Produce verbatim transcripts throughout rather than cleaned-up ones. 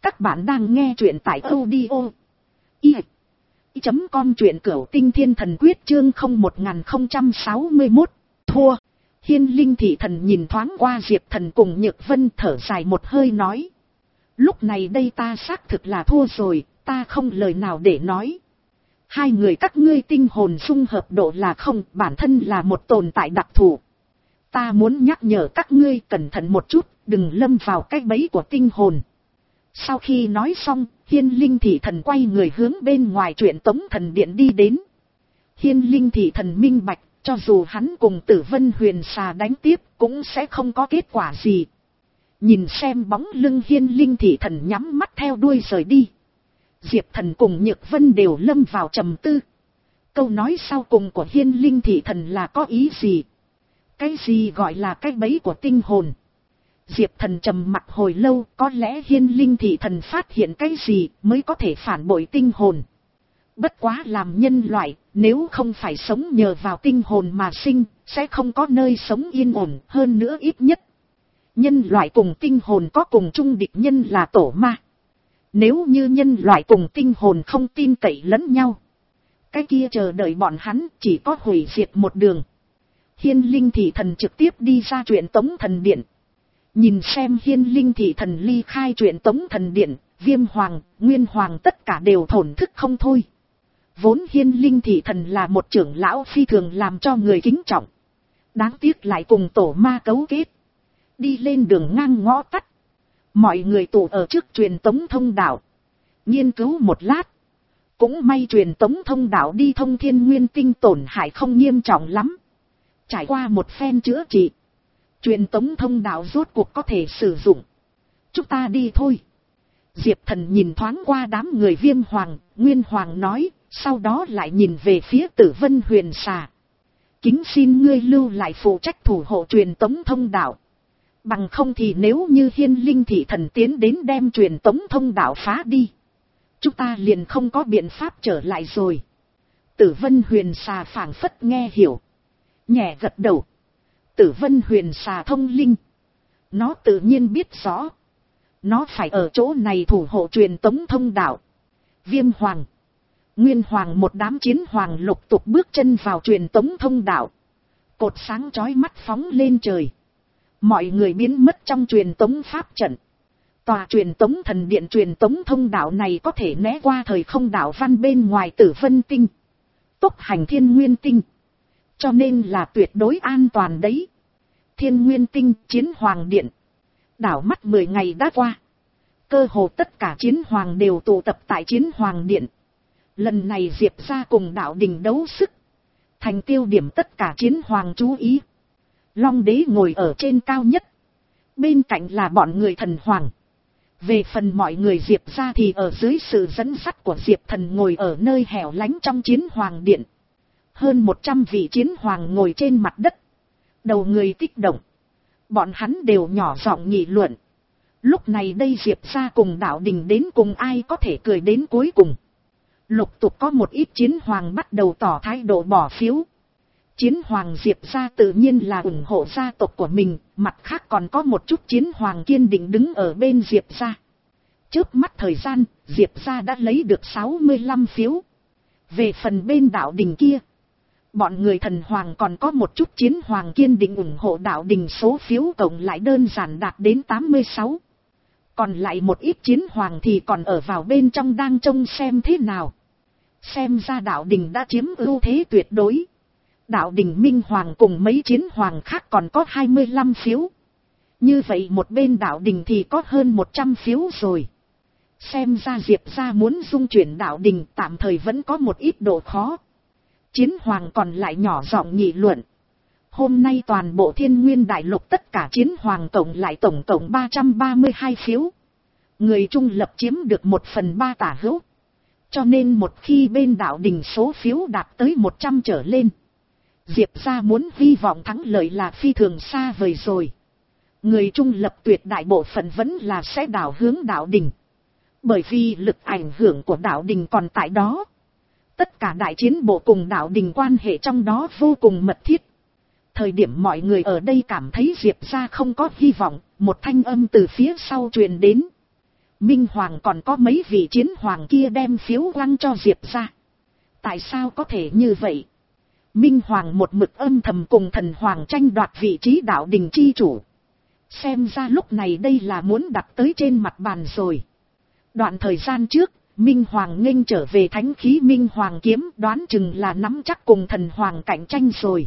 Các bạn đang nghe truyện tại audio i chấm com, truyện cửu tinh thiên thần quyết chương không một không sáu mốt. Thua. Hiên Linh thị thần nhìn thoáng qua Diệp Thần cùng Nhược Vân, thở dài một hơi nói. Lúc này đây ta xác thực là thua rồi, ta không lời nào để nói. Hai người các ngươi tinh hồn dung hợp độ là không, bản thân là một tồn tại đặc thù. Ta muốn nhắc nhở các ngươi cẩn thận một chút, đừng lâm vào cái bẫy của tinh hồn. Sau khi nói xong, Hiên Linh thị thần quay người hướng bên ngoài Truyện Tống thần điện đi đến. Hiên Linh thị thần minh bạch, cho dù hắn cùng Tử Vân Huyền Xà đánh tiếp cũng sẽ không có kết quả gì. Nhìn xem bóng lưng Hiên Linh thị thần nhắm mắt theo đuôi rời đi. Diệp Thần cùng Nhược Vân đều lâm vào trầm tư. Câu nói sau cùng của Hiên Linh thị thần là có ý gì? Cái gì gọi là cái bẫy của tinh hồn? Diệp Thần trầm mặt hồi lâu, có lẽ Hiên Linh thị thần phát hiện cái gì mới có thể phản bội tinh hồn. Bất quá làm nhân loại, nếu không phải sống nhờ vào tinh hồn mà sinh, sẽ không có nơi sống yên ổn. Hơn nữa ít nhất, nhân loại cùng tinh hồn có cùng chung địch nhân là tổ ma. Nếu như nhân loại cùng tinh hồn không tin cậy lẫn nhau, cái kia chờ đợi bọn hắn chỉ có hủy diệt một đường. Hiên Linh thị thần trực tiếp đi ra Truyện Tống thần điện. Nhìn xem Hiên Linh thị thần ly khai Truyện Tống thần điện, Viêm Hoàng, Nguyên Hoàng tất cả đều thổn thức không thôi. Vốn Hiên Linh thị thần là một trưởng lão phi thường làm cho người kính trọng. Đáng tiếc lại cùng tổ ma cấu kết. Đi lên đường ngang ngõ tắt. Mọi người tụ ở trước Truyện Tống thông đạo. Nghiên cứu một lát. Cũng may Truyện Tống thông đạo đi thông Thiên Nguyên Tinh tổn hại không nghiêm trọng lắm. Trải qua một phen chữa trị, Truyện Tống thông đạo rốt cuộc có thể sử dụng. Chúng ta đi thôi. Diệp Thần nhìn thoáng qua đám người Viêm Hoàng, Nguyên Hoàng nói, sau đó lại nhìn về phía Tử Vân Huyền Xà. Kính xin ngươi lưu lại phụ trách thủ hộ Truyện Tống thông đạo. Bằng không thì nếu như Hiên Linh thị thần tiến đến đem Truyện Tống thông đạo phá đi, chúng ta liền không có biện pháp trở lại rồi. Tử Vân Huyền Xà phảng phất nghe hiểu, nhẹ gật đầu. Tử Vân Huyền Xà thông linh, nó tự nhiên biết rõ, nó phải ở chỗ này thủ hộ Truyện Tống thông đạo. Viêm Hoàng, Nguyên Hoàng một đám chiến hoàng lục tục bước chân vào Truyện Tống thông đạo. Cột sáng chói mắt phóng lên trời. Mọi người biến mất trong Truyện Tống pháp trận. Tòa Truyện Tống thần điện Truyện Tống thông đạo này có thể né qua thời không đạo văn bên ngoài Tử Vân Tinh, tốc hành Thiên Nguyên Tinh, cho nên là tuyệt đối an toàn đấy. Thiên Nguyên Tinh, Chiến Hoàng Điện. Đảo mắt mười ngày đã qua. Cơ hồ tất cả chiến hoàng đều tụ tập tại Chiến Hoàng Điện. Lần này Diệp ra cùng đạo đình đấu sức, thành tiêu điểm tất cả chiến hoàng chú ý. Long đế ngồi ở trên cao nhất, bên cạnh là bọn người thần hoàng. Về phần mọi người Diệp ra thì ở dưới sự dẫn dắt của Diệp Thần ngồi ở nơi hẻo lánh trong Chiến Hoàng Điện. Hơn một trăm vị chiến hoàng ngồi trên mặt đất, đầu người kích động. Bọn hắn đều nhỏ giọng nghị luận. Lúc này đây Diệp ra cùng đạo đình đến cùng ai có thể cười đến cuối cùng. Lục tục có một ít chiến hoàng bắt đầu tỏ thái độ bỏ phiếu. Chiến hoàng Diệp ra tự nhiên là ủng hộ gia tộc của mình, mặt khác còn có một chút chiến hoàng kiên định đứng ở bên Diệp ra. Trước mắt thời gian, Diệp ra đã lấy được sáu mươi lăm phiếu. Về phần bên đạo đình kia, bọn người thần hoàng còn có một chút chiến hoàng kiên định ủng hộ đạo đình, số phiếu cộng lại đơn giản đạt đến tám mươi sáu. Còn lại một ít chiến hoàng thì còn ở vào bên trong đang trông xem thế nào. Xem ra đạo đình đã chiếm ưu thế tuyệt đối. Đạo đình Minh Hoàng cùng mấy chiến hoàng khác còn có hai mươi lăm phiếu. Như vậy một bên đạo đình thì có hơn một trăm phiếu rồi. Xem ra Diệp ra muốn dung chuyển đạo đình tạm thời vẫn có một ít độ khó. Chiến hoàng còn lại nhỏ giọng nghị luận. Hôm nay toàn bộ Thiên Nguyên đại lục tất cả chiến hoàng tổng lại tổng tổng ba trăm ba mươi hai phiếu. Người trung lập chiếm được một phần ba tả hữu. Cho nên một khi bên đạo đình số phiếu đạt tới một trăm trở lên, Diệp ra muốn hy vọng thắng lợi là phi thường xa vời rồi. Người trung lập tuyệt đại bộ phận vẫn là sẽ đảo hướng đạo đình. Bởi vì lực ảnh hưởng của đạo đình còn tại đó. Tất cả đại chiến bộ cùng đạo đình quan hệ trong đó vô cùng mật thiết. Thời điểm mọi người ở đây cảm thấy Diệp ra không có hy vọng, một thanh âm từ phía sau truyền đến. Minh Hoàng còn có mấy vị chiến hoàng kia đem phiếu quăng cho Diệp ra. Tại sao có thể như vậy? Minh Hoàng một mực âm thầm cùng Thần Hoàng tranh đoạt vị trí đạo đình chi chủ. Xem ra lúc này đây là muốn đặt tới trên mặt bàn rồi. Đoạn thời gian trước, Minh Hoàng nghênh trở về thánh khí Minh Hoàng kiếm, đoán chừng là nắm chắc cùng Thần Hoàng cạnh tranh rồi.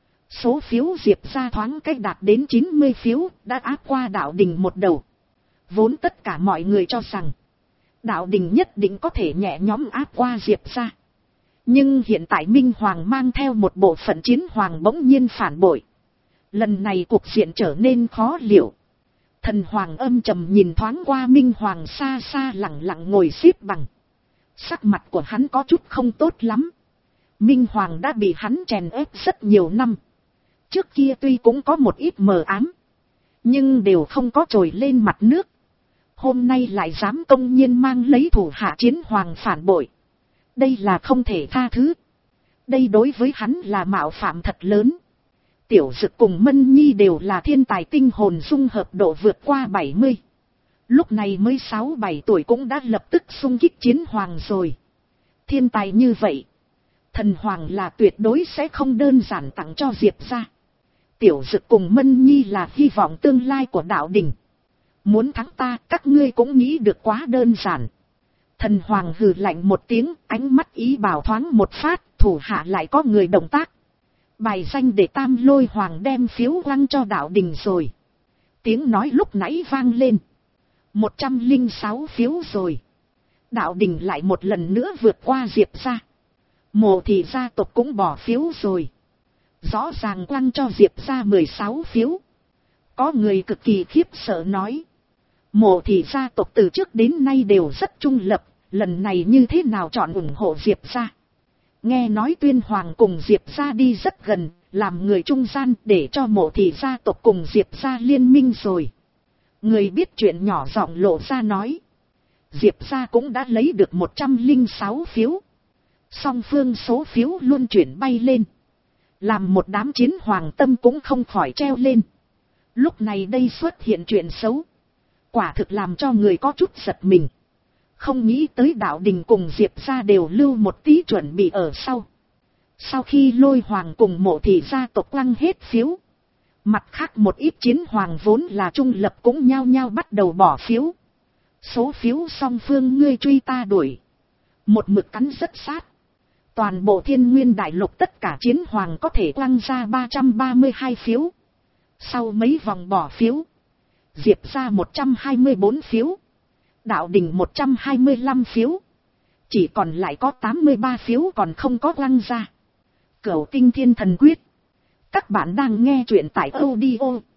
Số phiếu Diệp ra thoáng cách đạt đến chín mươi phiếu, đã áp qua đạo đình một đầu. Vốn tất cả mọi người cho rằng đạo đình nhất định có thể nhẹ nhõm áp qua Diệp ra. Nhưng hiện tại Minh Hoàng mang theo một bộ phận chiến hoàng bỗng nhiên phản bội. Lần này cuộc diện trở nên khó liệu. Thần Hoàng âm trầm nhìn thoáng qua Minh Hoàng xa xa lặng lặng ngồi xếp bằng. Sắc mặt của hắn có chút không tốt lắm. Minh Hoàng đã bị hắn chèn ép rất nhiều năm. Trước kia tuy cũng có một ít mờ ám, nhưng đều không có trồi lên mặt nước. Hôm nay lại dám công nhiên mang lấy thủ hạ chiến hoàng phản bội. Đây là không thể tha thứ. Đây đối với hắn là mạo phạm thật lớn. Tiểu Dực cùng Mân Nhi đều là thiên tài tinh hồn dung hợp độ vượt qua bảy mươi. Lúc này mới sáu bảy tuổi cũng đã lập tức xung kích chiến hoàng rồi. Thiên tài như vậy, Thần Hoàng là tuyệt đối sẽ không đơn giản tặng cho Diệp ra. Tiểu Dực cùng Mân Nhi là hy vọng tương lai của đạo đình. Muốn thắng ta, các ngươi cũng nghĩ được quá đơn giản. Thần Hoàng hừ lạnh một tiếng, ánh mắt ý bảo thoáng một phát, thủ hạ lại có người động tác. Bài danh để Tam Lôi Hoàng đem phiếu quăng cho đạo đình rồi. Tiếng nói lúc nãy vang lên. một trăm lẻ sáu phiếu rồi. Đạo đình lại một lần nữa vượt qua Diệp ra. Mộ Thị gia tộc cũng bỏ phiếu rồi. Rõ ràng quăng cho Diệp ra mười sáu phiếu. Có người cực kỳ khiếp sợ nói. Mộ Thị gia tộc từ trước đến nay đều rất trung lập, lần này như thế nào chọn ủng hộ Diệp ra. Nghe nói Tuyên Hoàng cùng Diệp ra đi rất gần, làm người trung gian để cho Mộ Thị gia tộc cùng Diệp ra liên minh rồi. Người biết chuyện nhỏ giọng lộ ra nói. Diệp ra cũng đã lấy được một trăm lẻ sáu phiếu. Song phương số phiếu luôn chuyển bay lên. Làm một đám chiến hoàng tâm cũng không khỏi treo lên. Lúc này đây xuất hiện chuyện xấu. Quả thực làm cho người có chút giật mình. Không nghĩ tới đạo đình cùng Diệp ra đều lưu một tí chuẩn bị ở sau. Sau khi Lôi Hoàng cùng Mộ Thị gia tộc quăng hết phiếu. Mặt khác một ít chiến hoàng vốn là trung lập cũng nhao nhao bắt đầu bỏ phiếu. Số phiếu song phương ngươi truy ta đuổi. Một mực cắn rất sát. Toàn bộ Thiên Nguyên đại lục tất cả chiến hoàng có thể quăng ra ba trăm ba mươi hai phiếu. Sau mấy vòng bỏ phiếu, Diệp ra một trăm hai mươi bốn phiếu. Đạo đình một trăm hai mươi lăm phiếu. Chỉ còn lại có tám mươi ba phiếu còn không có quăng ra. Cửu Tinh Thiên Thần Quyết. Các bạn đang nghe truyện tại audio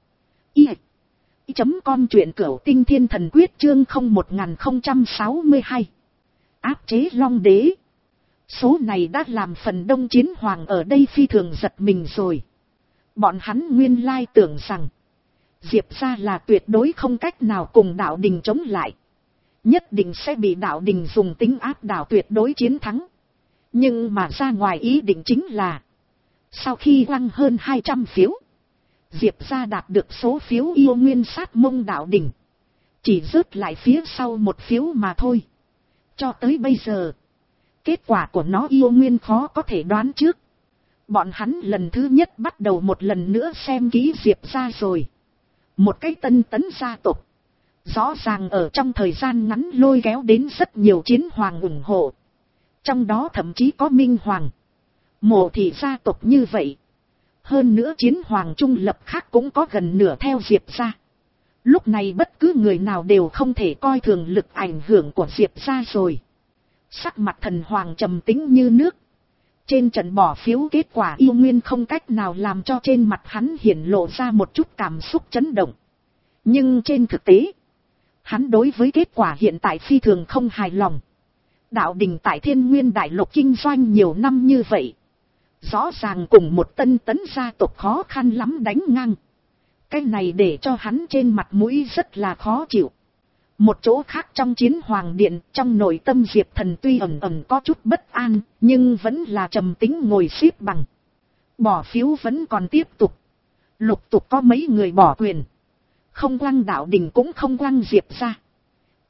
i chấm com truyện Cửu Tinh Thiên Thần Quyết chương không một không sáu hai. Áp chế Long Đế. Số này đã làm phần đông chiến hoàng ở đây phi thường giật mình rồi. Bọn hắn nguyên lai tưởng rằng Diệp ra là tuyệt đối không cách nào cùng đạo đình chống lại. Nhất định sẽ bị đạo đình dùng tính áp đảo tuyệt đối chiến thắng. Nhưng mà ra ngoài ý định chính là sau khi quăng hơn hai trăm phiếu, Diệp ra đạt được số phiếu yêu nguyên sát mông đạo đình. Chỉ rớt lại phía sau một phiếu mà thôi. Cho tới bây giờ, kết quả của nó yêu nguyên khó có thể đoán trước. Bọn hắn lần thứ nhất bắt đầu một lần nữa xem kỹ Diệp ra rồi. Một cái tân tấn gia tộc. Rõ ràng ở trong thời gian ngắn lôi kéo đến rất nhiều chiến hoàng ủng hộ. Trong đó thậm chí có Minh Hoàng, Mộ Thị gia tộc như vậy. Hơn nữa chiến hoàng trung lập khác cũng có gần nửa theo Diệp ra. Lúc này bất cứ người nào đều không thể coi thường lực ảnh hưởng của Diệp ra rồi. Sắc mặt Thần Hoàng trầm tĩnh như nước. Trên trận bỏ phiếu kết quả yêu nguyên không cách nào làm cho trên mặt hắn hiển lộ ra một chút cảm xúc chấn động. Nhưng trên thực tế, hắn đối với kết quả hiện tại phi thường không hài lòng. Đạo đình tại Thiên Nguyên đại lục kinh doanh nhiều năm như vậy. Rõ ràng cùng một tân tấn gia tộc khó khăn lắm đánh ngang. Cái này để cho hắn trên mặt mũi rất là khó chịu. Một chỗ khác trong chiến hoàng điện, trong nội tâm Diệp Thần tuy ẩn ẩn có chút bất an, nhưng vẫn là trầm tĩnh ngồi xếp bằng. Bỏ phiếu vẫn còn tiếp tục. Lục tục có mấy người bỏ quyền. Không quăng đạo đình cũng không quăng Diệp ra.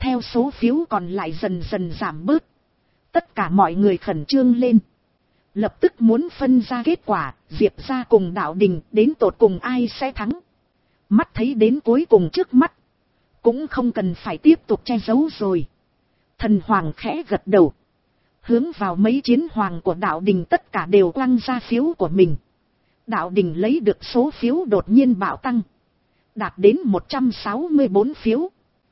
theo số phiếu còn lại dần dần giảm bớt. Tất cả mọi người khẩn trương lên. Lập tức muốn phân ra kết quả, Diệp ra cùng Đạo Đình đến tột cùng ai sẽ thắng. Mắt thấy đến cuối cùng trước mắt. Cũng không cần phải tiếp tục che giấu rồi. Thần Hoàng khẽ gật đầu. Hướng vào mấy chiến hoàng của Đạo Đình tất cả đều quăng ra phiếu của mình. Đạo Đình lấy được số phiếu đột nhiên bạo tăng. Đạt đến một trăm sáu mươi bốn phiếu.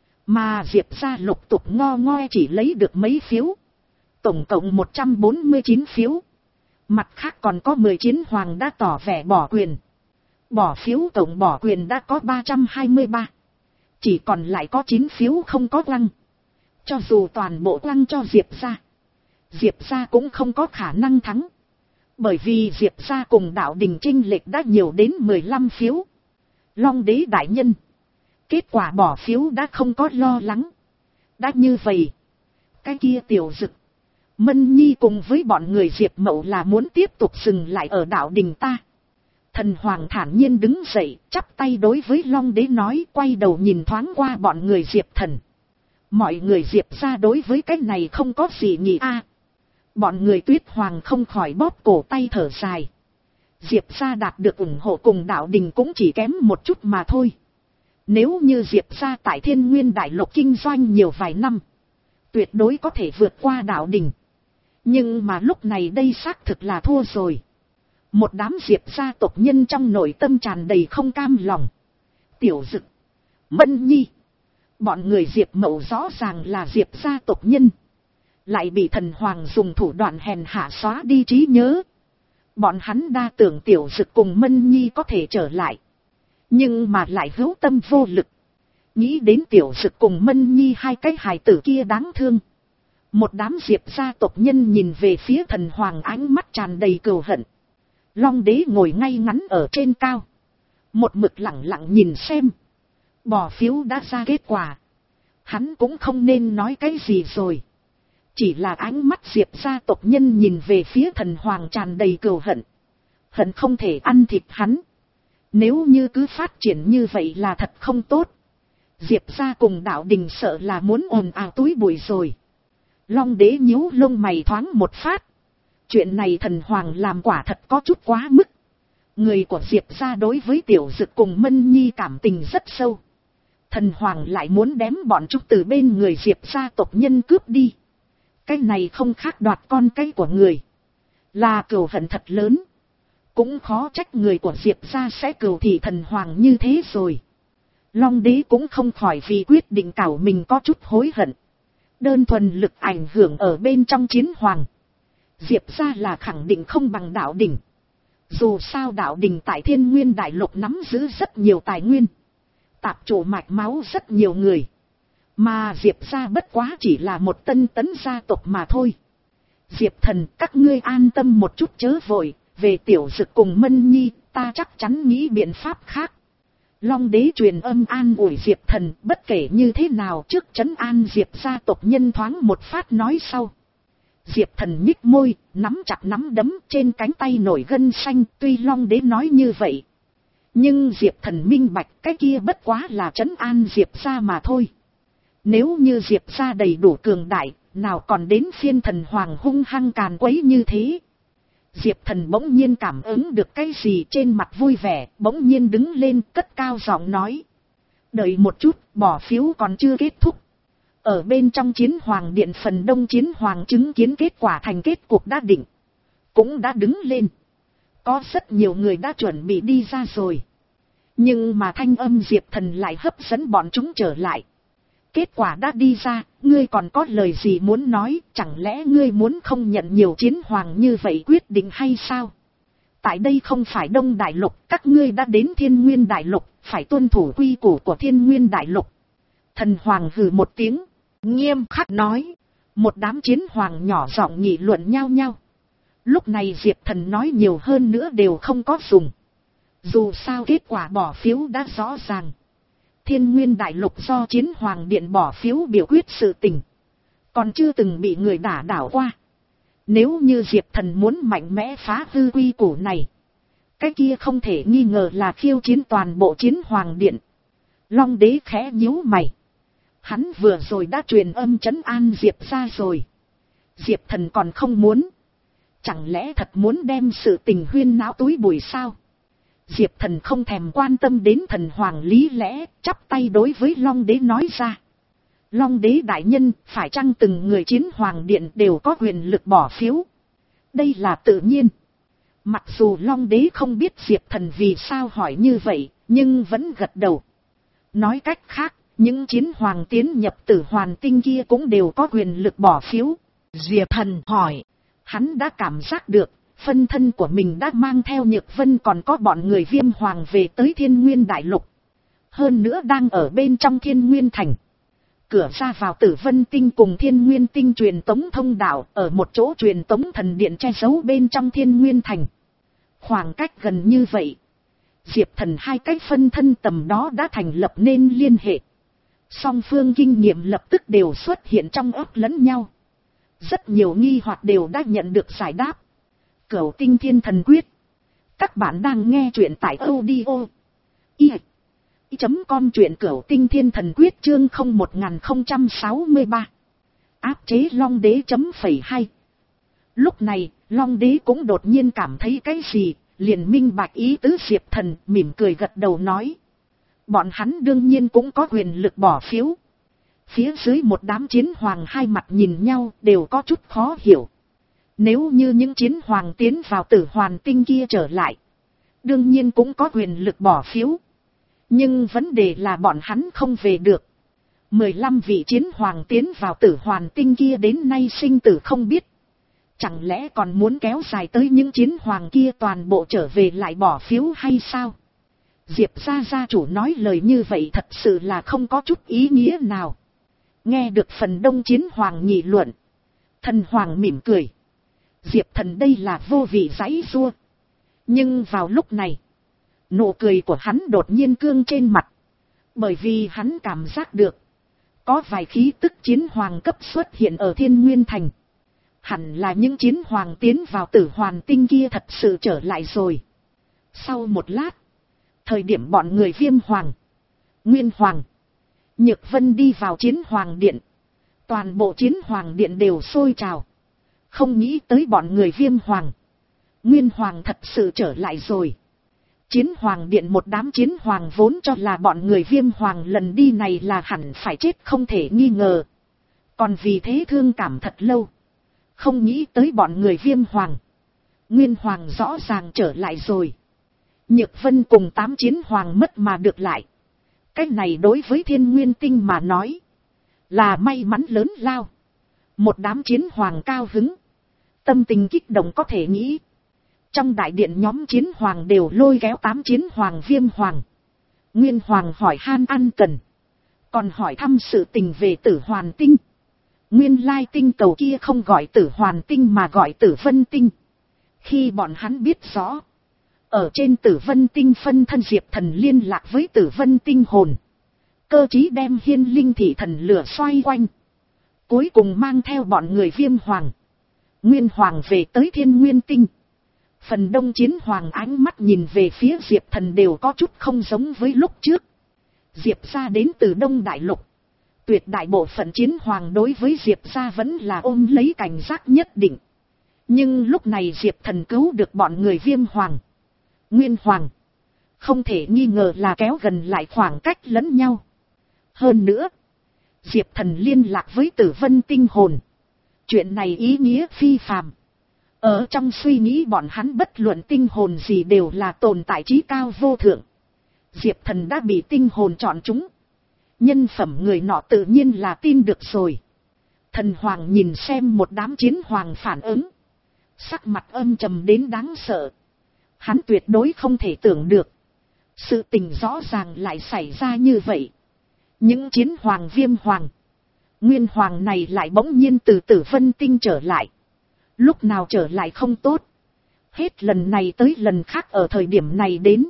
Mà Diệp ra lục tục ngo ngoe chỉ lấy được mấy phiếu. Tổng cộng một trăm bốn mươi chín phiếu. Mặt khác còn có mười chiến hoàng đã tỏ vẻ bỏ quyền. Bỏ phiếu tổng bỏ quyền đã có ba trăm hai mươi ba. Chỉ còn lại có chín phiếu không có quăng. Cho dù toàn bộ quăng cho Diệp ra, Diệp ra cũng không có khả năng thắng. Bởi vì Diệp ra cùng Đạo Đình chênh lệch đã nhiều đến mười lăm phiếu. Long đế đại nhân, kết quả bỏ phiếu đã không có lo lắng. Đã như vậy, cái kia Tiểu Dực, Mân Nhi cùng với bọn người Diệp Mậu là muốn tiếp tục dừng lại ở Đạo Đình ta. Thần Hoàng thản nhiên đứng dậy, chắp tay đối với Long đế nói, quay đầu nhìn thoáng qua bọn người Diệp Thần. Mọi người Diệp ra đối với cái này không có gì nhỉ a. Bọn người Tuyết Hoàng không khỏi bóp cổ tay thở dài. Diệp ra đạt được ủng hộ cùng Đạo Đình cũng chỉ kém một chút mà thôi. Nếu như Diệp ra tại Thiên Nguyên Đại Lục kinh doanh nhiều vài năm, tuyệt đối có thể vượt qua Đạo Đình. Nhưng mà lúc này đây xác thực là thua rồi. Một đám Diệp gia tộc nhân trong nội tâm tràn đầy không cam lòng. Tiểu Dực, Mân Nhi, bọn người Diệp Mậu rõ ràng là Diệp gia tộc nhân, lại bị Thần Hoàng dùng thủ đoạn hèn hạ xóa đi trí nhớ. Bọn hắn đa tưởng Tiểu Dực cùng Mân Nhi có thể trở lại, nhưng mà lại hữu tâm vô lực. Nghĩ đến Tiểu Dực cùng Mân Nhi hai cái hài tử kia đáng thương. Một đám Diệp gia tộc nhân nhìn về phía Thần Hoàng ánh mắt tràn đầy cừu hận. Long đế ngồi ngay ngắn ở trên cao, một mực lặng lặng nhìn xem. Bỏ phiếu đã ra kết quả, hắn cũng không nên nói cái gì rồi. Chỉ là ánh mắt Diệp gia tộc nhân nhìn về phía Thần Hoàng tràn đầy cừu hận. Hận không thể ăn thịt hắn. Nếu như cứ phát triển như vậy là thật không tốt. Diệp gia cùng Đạo Đình sợ là muốn ồn ào túi bụi rồi. Long đế nhíu lông mày thoáng một phát. Chuyện này Thần Hoàng làm quả thật có chút quá mức. Người của Diệp gia đối với Tiểu Dực cùng Mân Nhi cảm tình rất sâu. Thần Hoàng lại muốn đem bọn chúng từ bên người Diệp gia tộc nhân cướp đi. Cái này không khác đoạt con cái của người, là cừu hận thật lớn. Cũng khó trách người của Diệp gia sẽ cừu thị Thần Hoàng như thế rồi. Long đế cũng không khỏi vì quyết định cảo mình có chút hối hận. Đơn thuần lực ảnh hưởng ở bên trong chiến hoàng, Diệp gia là khẳng định không bằng Đạo Đình. Dù sao Đạo Đình tại Thiên Nguyên Đại Lục nắm giữ rất nhiều tài nguyên, tạp chủ mạch máu rất nhiều người. Mà Diệp gia bất quá chỉ là một tân tấn gia tộc mà thôi. Diệp Thần, các ngươi an tâm một chút chớ vội. Về Tiểu Dực cùng Mân Nhi, ta chắc chắn nghĩ biện pháp khác. Long đế truyền âm an ủi Diệp Thần, bất kể như thế nào trước trấn an Diệp gia tộc nhân thoáng một phát nói sau. Diệp Thần nhích môi, nắm chặt nắm đấm, trên cánh tay nổi gân xanh. Tuy Long đế nói như vậy, nhưng Diệp Thần minh bạch cái kia bất quá là trấn an Diệp gia mà thôi. Nếu như Diệp gia đầy đủ cường đại, nào còn đến phiên Thần Hoàng hung hăng càn quấy như thế. Diệp Thần bỗng nhiên cảm ứng được cái gì trên mặt vui vẻ, bỗng nhiên đứng lên cất cao giọng nói. Đợi một chút, bỏ phiếu còn chưa kết thúc. Ở bên trong chiến hoàng điện phần đông chiến hoàng chứng kiến kết quả thành kết cục đã định, cũng đã đứng lên. Có rất nhiều người đã chuẩn bị đi ra rồi. Nhưng mà thanh âm Diệp Thần lại hấp dẫn bọn chúng trở lại. Kết quả đã đi ra, ngươi còn có lời gì muốn nói, chẳng lẽ ngươi muốn không nhận nhiều chiến hoàng như vậy quyết định hay sao? Tại đây không phải Đông Đại Lục, các ngươi đã đến Thiên Nguyên Đại Lục, phải tuân thủ quy củ của Thiên Nguyên Đại Lục. Thần Hoàng hừ một tiếng, nghiêm khắc nói. Một đám chiến hoàng nhỏ giọng nghị luận nhau nhau. Lúc này Diệp Thần nói nhiều hơn nữa đều không có dùng. Dù sao kết quả bỏ phiếu đã rõ ràng. Thiên Nguyên Đại Lục do chiến hoàng điện bỏ phiếu biểu quyết sự tình, còn chưa từng bị người đả đảo qua. Nếu như Diệp Thần muốn mạnh mẽ phá hư quy củ này, cái kia không thể nghi ngờ là khiêu chiến toàn bộ chiến hoàng điện. Long đế khẽ nhíu mày. Hắn vừa rồi đã truyền âm trấn an Diệp ra rồi. Diệp Thần còn không muốn. Chẳng lẽ thật muốn đem sự tình huyên náo túi bụi sao? Diệp Thần không thèm quan tâm đến thần hoàng lý lẽ, chắp tay đối với Long Đế nói ra. Long Đế đại nhân, phải chăng từng người chiến hoàng điện đều có quyền lực bỏ phiếu? Đây là tự nhiên. Mặc dù Long Đế không biết Diệp Thần vì sao hỏi như vậy, nhưng vẫn gật đầu. Nói cách khác, những chiến hoàng tiến nhập Tử Hoàn Tinh kia cũng đều có quyền lực bỏ phiếu. Diệp Thần hỏi, hắn đã cảm giác được, phân thân của mình đã mang theo Nhược Vân còn có bọn người Viêm Hoàng về tới Thiên Nguyên Đại Lục. Hơn nữa đang ở bên trong Thiên Nguyên Thành. Cửa ra vào Tử Vân Tinh cùng Thiên Nguyên Tinh truyền tống thông đạo ở một chỗ truyền tống thần điện che giấu bên trong Thiên Nguyên Thành. Khoảng cách gần như vậy. Diệp Thần hai cái phân thân tầm đó đã thành lập nên liên hệ. Song phương kinh nghiệm lập tức đều xuất hiện trong óc lẫn nhau. Rất nhiều nghi hoặc đều đã nhận được giải đáp. Cửu Tinh Thiên Thần Quyết. Các bạn đang nghe truyện tại audio i chấm com truyện Cửu Tinh Thiên Thần Quyết chương không một không sáu ba. Áp chế Long Đế chấm phẩy hai. Lúc này, Long Đế cũng đột nhiên cảm thấy cái gì, liền minh bạch ý tứ Diệp Thần, mỉm cười gật đầu nói. Bọn hắn đương nhiên cũng có quyền lực bỏ phiếu. Phía dưới một đám chiến hoàng hai mặt nhìn nhau đều có chút khó hiểu. Nếu như những chiến hoàng tiến vào Tử Hoàn Tinh kia trở lại, đương nhiên cũng có quyền lực bỏ phiếu. Nhưng vấn đề là bọn hắn không về được. mười lăm vị chiến hoàng tiến vào Tử Hoàn Tinh kia đến nay sinh tử không biết. Chẳng lẽ còn muốn kéo dài tới những chiến hoàng kia toàn bộ trở về lại bỏ phiếu hay sao? Diệp gia gia chủ nói lời như vậy thật sự là không có chút ý nghĩa nào. Nghe được phần đông chiến hoàng nghị luận. Thần hoàng mỉm cười. Diệp Thần đây là vô vị giãy giụa. Nhưng vào lúc này, nụ cười của hắn đột nhiên cương trên mặt. Bởi vì hắn cảm giác được, có vài khí tức chiến hoàng cấp xuất hiện ở Thiên Nguyên Thành. Hẳn là những chiến hoàng tiến vào Tử Hoàn Tinh kia thật sự trở lại rồi. Sau một lát, thời điểm bọn người Viêm Hoàng, Nguyên Hoàng, Nhược Vân đi vào chiến hoàng điện. Toàn bộ chiến hoàng điện đều sôi trào. Không nghĩ tới bọn người Viêm Hoàng, Nguyên Hoàng thật sự trở lại rồi. Chiến hoàng điện một đám chiến hoàng vốn cho là bọn người Viêm Hoàng lần đi này là hẳn phải chết không thể nghi ngờ. Còn vì thế thương cảm thật lâu. Không nghĩ tới bọn người Viêm Hoàng, Nguyên Hoàng rõ ràng trở lại rồi. Nhược Vân cùng tám chiến hoàng mất mà được lại. Cái này đối với Thiên Nguyên Tinh mà nói, là may mắn lớn lao. Một đám chiến hoàng cao hứng. Tâm tình kích động có thể nghĩ. Trong đại điện nhóm chiến hoàng đều lôi kéo tám chiến hoàng Viêm Hoàng, Nguyên Hoàng hỏi han ăn cần. Còn hỏi thăm sự tình về Tử Hoàn Tinh. Nguyên lai tinh cầu kia không gọi Tử Hoàn Tinh mà gọi Tử Vân Tinh. Khi bọn hắn biết rõ, ở trên Tử Vân Tinh phân thân Diệp Thần liên lạc với Tử Vân Tinh hồn. Cơ trí đem Hiên Linh thị thần lửa xoay quanh. Cuối cùng mang theo bọn người Viêm Hoàng, Nguyên Hoàng về tới Thiên Nguyên Tinh. Phần đông chiến hoàng ánh mắt nhìn về phía Diệp Thần đều có chút không giống với lúc trước. Diệp gia đến từ Đông Đại Lục. Tuyệt đại bộ phận chiến hoàng đối với Diệp gia vẫn là ôm lấy cảnh giác nhất định. Nhưng lúc này Diệp Thần cứu được bọn người Viêm Hoàng, Nguyên Hoàng, không thể nghi ngờ là kéo gần lại khoảng cách lẫn nhau. Hơn nữa, Diệp Thần liên lạc với Tử Vân Tinh hồn. Chuyện này ý nghĩa phi phàm. Ở trong suy nghĩ bọn hắn bất luận tinh hồn gì đều là tồn tại trí cao vô thượng. Diệp Thần đã bị tinh hồn chọn chúng. Nhân phẩm người nọ tự nhiên là tin được rồi. Thần Hoàng nhìn xem một đám chiến hoàng phản ứng. Sắc mặt âm trầm đến đáng sợ. Hắn tuyệt đối không thể tưởng được. Sự tình rõ ràng lại xảy ra như vậy. Những chiến hoàng Viêm Hoàng, Nguyên Hoàng này lại bỗng nhiên từ Tử Vân Tinh trở lại. Lúc nào trở lại không tốt. Hết lần này tới lần khác ở thời điểm này đến.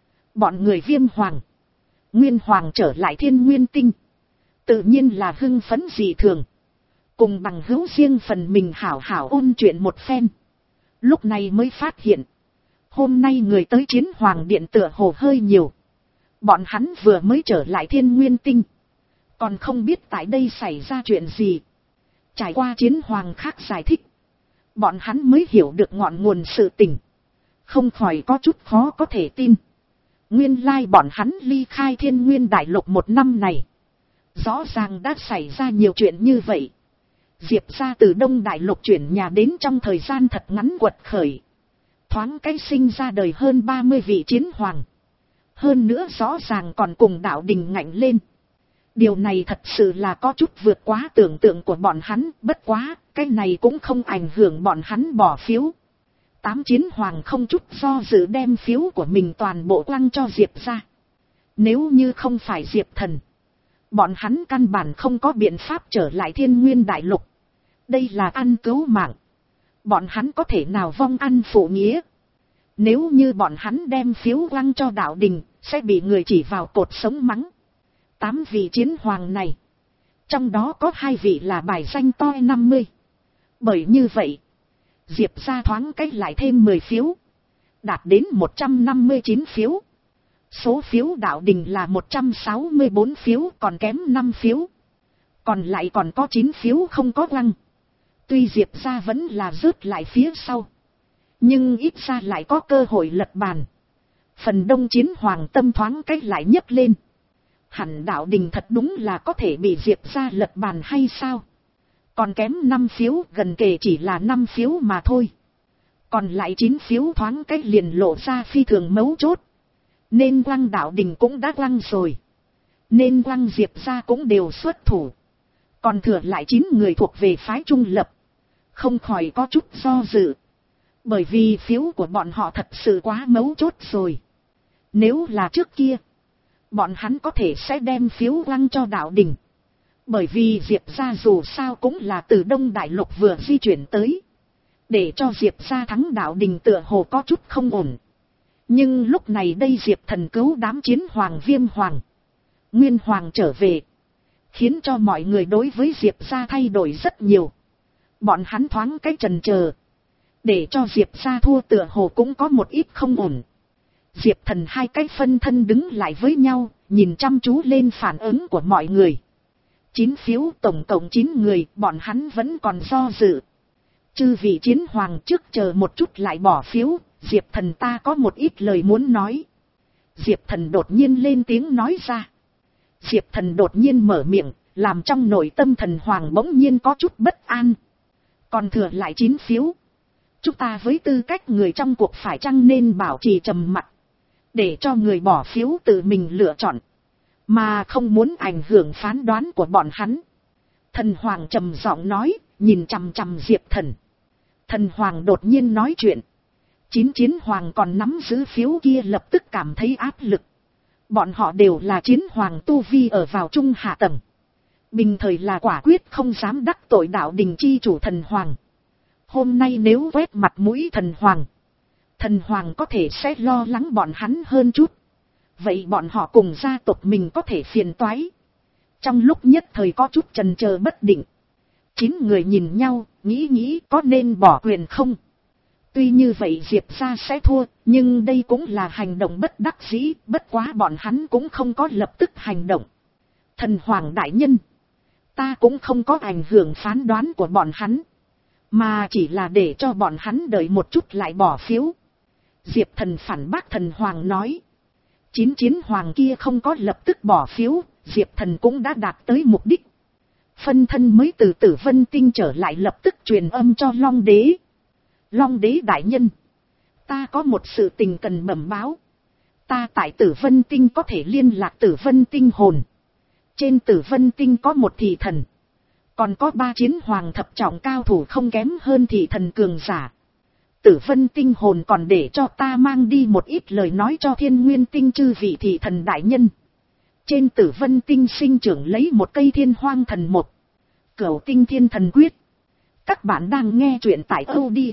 Bọn người Viêm Hoàng, Nguyên Hoàng trở lại Thiên Nguyên Tinh. Tự nhiên là hưng phấn dị thường. Cùng bằng hữu riêng phần mình hảo hảo ôn chuyện một phen. Lúc này mới phát hiện. Hôm nay người tới chiến hoàng điện tựa hồ hơi nhiều. Bọn hắn vừa mới trở lại Thiên Nguyên Tinh. Còn không biết tại đây xảy ra chuyện gì. Trải qua chiến hoàng khác giải thích, bọn hắn mới hiểu được ngọn nguồn sự tình. Không khỏi có chút khó có thể tin. Nguyên lai bọn hắn ly khai Thiên Nguyên Đại Lục một năm này, rõ ràng đã xảy ra nhiều chuyện như vậy. Diệp gia từ Đông Đại Lục chuyển nhà đến trong thời gian thật ngắn quật khởi. Thoáng cái sinh ra đời hơn ba mươi vị chiến hoàng. Hơn nữa rõ ràng còn cùng đạo đình ngạnh lên. Điều này thật sự là có chút vượt quá tưởng tượng của bọn hắn. Bất quá, cái này cũng không ảnh hưởng bọn hắn bỏ phiếu. Tám chiến hoàng không chút do dự đem phiếu của mình toàn bộ quăng cho Diệp gia. Nếu như không phải Diệp Thần, bọn hắn căn bản không có biện pháp trở lại Thiên Nguyên Đại Lục. Đây là ăn cứu mạng. Bọn hắn có thể nào vong ăn phụ nghĩa. Nếu như bọn hắn đem phiếu quăng cho đạo đình, sẽ bị người chỉ vào cột sống mắng. Tám vị chiến hoàng này, trong đó có hai vị là bài danh toi năm mươi. Bởi như vậy, Diệp gia thoáng cách lại thêm mười phiếu, đạt đến một trăm năm mươi chín phiếu. Số phiếu đạo đình là một trăm sáu mươi bốn phiếu, còn kém năm phiếu. Còn lại còn có chín phiếu không có quăng. Tuy Diệp gia vẫn là rớt lại phía sau, nhưng ít ra lại có cơ hội lật bàn. Phần đông chiến hoàng tâm thoáng cách lại nhấc lên. Hẳn đạo đình thật đúng là có thể bị Diệp gia lật bàn hay sao? Còn kém năm phiếu, gần kề chỉ là năm phiếu mà thôi. Còn lại chín phiếu thoáng cách liền lộ ra phi thường mấu chốt. Nên quăng đạo đình cũng đã quăng rồi. Nên quăng Diệp gia cũng đều xuất thủ. Còn thừa lại chín người thuộc về phái trung lập. Không khỏi có chút do dự. Bởi vì phiếu của bọn họ thật sự quá mấu chốt rồi. Nếu là trước kia, bọn hắn có thể sẽ đem phiếu quăng cho đạo đình. Bởi vì Diệp gia dù sao cũng là từ Đông Đại Lục vừa di chuyển tới. Để cho Diệp gia thắng đạo đình tựa hồ có chút không ổn. Nhưng lúc này đây Diệp Thần cứu đám chiến hoàng Viêm Hoàng, Nguyên Hoàng trở về, khiến cho mọi người đối với Diệp gia thay đổi rất nhiều. Bọn hắn thoáng cái chần chờ, để cho Diệp gia thua tựa hồ cũng có một ít không ổn. Diệp Thần hai cái phân thân đứng lại với nhau, nhìn chăm chú lên phản ứng của mọi người. Chín phiếu, tổng cộng chín người, bọn hắn vẫn còn do dự. Chư vị chiến hoàng trước chờ một chút lại bỏ phiếu, Diệp Thần ta có một ít lời muốn nói. Diệp Thần đột nhiên lên tiếng nói ra. Diệp Thần đột nhiên mở miệng, làm trong nội tâm thần hoàng bỗng nhiên có chút bất an. Còn thừa lại chín phiếu. Chúng ta với tư cách người trong cuộc phải chăng nên bảo trì trầm mặc, để cho người bỏ phiếu tự mình lựa chọn, mà không muốn ảnh hưởng phán đoán của bọn hắn. Thần hoàng trầm giọng nói, nhìn chằm chằm Diệp Thần. Thần hoàng đột nhiên nói chuyện. Chín chiến hoàng còn nắm giữ phiếu kia lập tức cảm thấy áp lực. Bọn họ đều là chiến hoàng tu vi ở vào trung hạ tầng. Bình thời là quả quyết không dám đắc tội đạo đình chi chủ thần hoàng. Hôm nay nếu quét mặt mũi thần hoàng, thần hoàng có thể sẽ lo lắng bọn hắn hơn chút. Vậy bọn họ cùng gia tộc mình có thể phiền toái. Trong lúc nhất thời có chút chần chờ bất định. Chín người nhìn nhau, nghĩ nghĩ có nên bỏ quyền không? Tuy như vậy Diệp gia sẽ thua, nhưng đây cũng là hành động bất đắc dĩ, bất quá bọn hắn cũng không có lập tức hành động. Thần hoàng đại nhân, ta cũng không có ảnh hưởng phán đoán của bọn hắn, mà chỉ là để cho bọn hắn đợi một chút lại bỏ phiếu. Diệp Thần phản bác thần hoàng nói. Chín chiến hoàng kia không có lập tức bỏ phiếu, Diệp Thần cũng đã đạt tới mục đích. Phân thân mới từ Tử Vân Tinh trở lại lập tức truyền âm cho Long Đế. Long Đế đại nhân, ta có một sự tình cần bẩm báo. Ta tại Tử Vân Tinh có thể liên lạc Tử Vân Tinh hồn. Trên Tử Vân Tinh có một thị thần, còn có ba chiến hoàng thập trọng cao thủ không kém hơn thị thần cường giả. Tử Vân Tinh hồn còn để cho ta mang đi một ít lời nói cho Thiên Nguyên Tinh chư vị thị thần đại nhân. Trên Tử Vân Tinh sinh trưởng lấy một cây thiên hoang thần một, Cửu Tinh Thiên Thần Quyết. Các bạn đang nghe truyện tại audio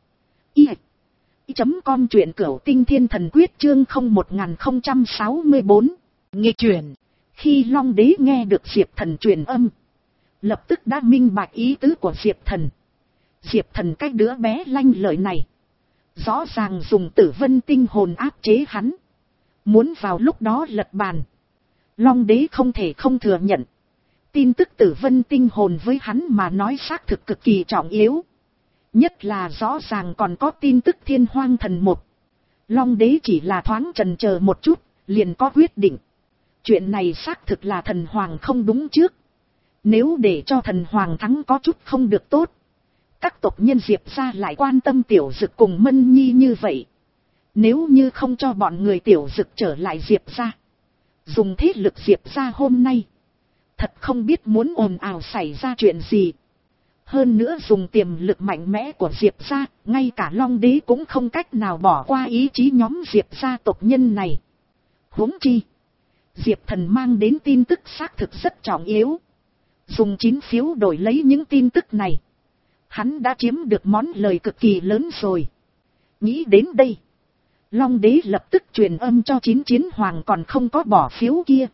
i chấm com, truyện Cửu Tinh Thiên Thần Quyết chương không một không sáu bốn. Nghịch chuyển. Khi Long Đế nghe được Diệp Thần truyền âm, lập tức đã minh bạch ý tứ của Diệp Thần. Diệp Thần cái đứa bé lanh lợi này, rõ ràng dùng Tử Vân Tinh hồn áp chế hắn, muốn vào lúc đó lật bàn. Long Đế không thể không thừa nhận, Tin tức tử vân tinh hồn với hắn mà nói xác thực cực kỳ trọng yếu. Nhất là rõ ràng còn có tin tức thiên hoang thần một. Long đế chỉ là thoáng chần chờ một chút, liền có quyết định. Chuyện này xác thực là thần hoàng không đúng trước. Nếu để cho thần hoàng thắng có chút không được tốt. Các tộc nhân Diệp gia lại quan tâm tiểu dực cùng Mân Nhi như vậy. Nếu như không cho bọn người tiểu dực trở lại Diệp gia. Dùng thế lực Diệp gia hôm nay. Thật không biết muốn ồn ào xảy ra chuyện gì. Hơn nữa dùng tiềm lực mạnh mẽ của Diệp gia, ngay cả Long đế cũng không cách nào bỏ qua ý chí nhóm Diệp gia tộc nhân này. Huống chi, Diệp Thần mang đến tin tức xác thực rất trọng yếu. Dùng chín phiếu đổi lấy những tin tức này. Hắn đã chiếm được món lời cực kỳ lớn rồi. Nghĩ đến đây, Long đế lập tức truyền âm cho chín chiến hoàng còn không có bỏ phiếu kia.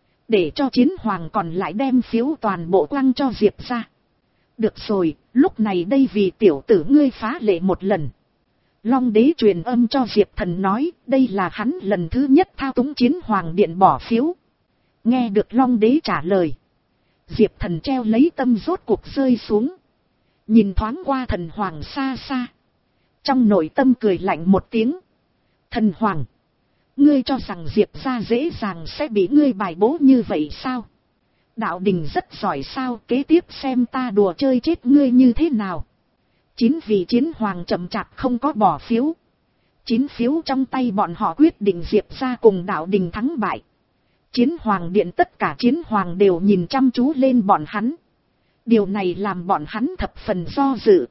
Để cho chiến hoàng còn lại đem phiếu toàn bộ quăng cho Diệp gia. Được rồi, lúc này đây vì tiểu tử ngươi phá lệ một lần. Long đế truyền âm cho Diệp Thần nói, đây là hắn lần thứ nhất thao túng chiến hoàng điện bỏ phiếu. Nghe được Long đế trả lời. Diệp Thần treo lấy tâm rốt cuộc rơi xuống. Nhìn thoáng qua thần hoàng xa xa. Trong nội tâm cười lạnh một tiếng. Thần hoàng, ngươi cho rằng Diệp gia dễ dàng sẽ bị ngươi bài bố như vậy sao? Đạo đình rất giỏi sao, kế tiếp xem ta đùa chơi chết ngươi như thế nào. Chín vị chiến hoàng chậm chạp không có bỏ phiếu. Chín phiếu trong tay bọn họ quyết định Diệp gia cùng đạo đình thắng bại. Chiến hoàng điện tất cả chiến hoàng đều nhìn chăm chú lên bọn hắn. Điều này làm bọn hắn thập phần do dự.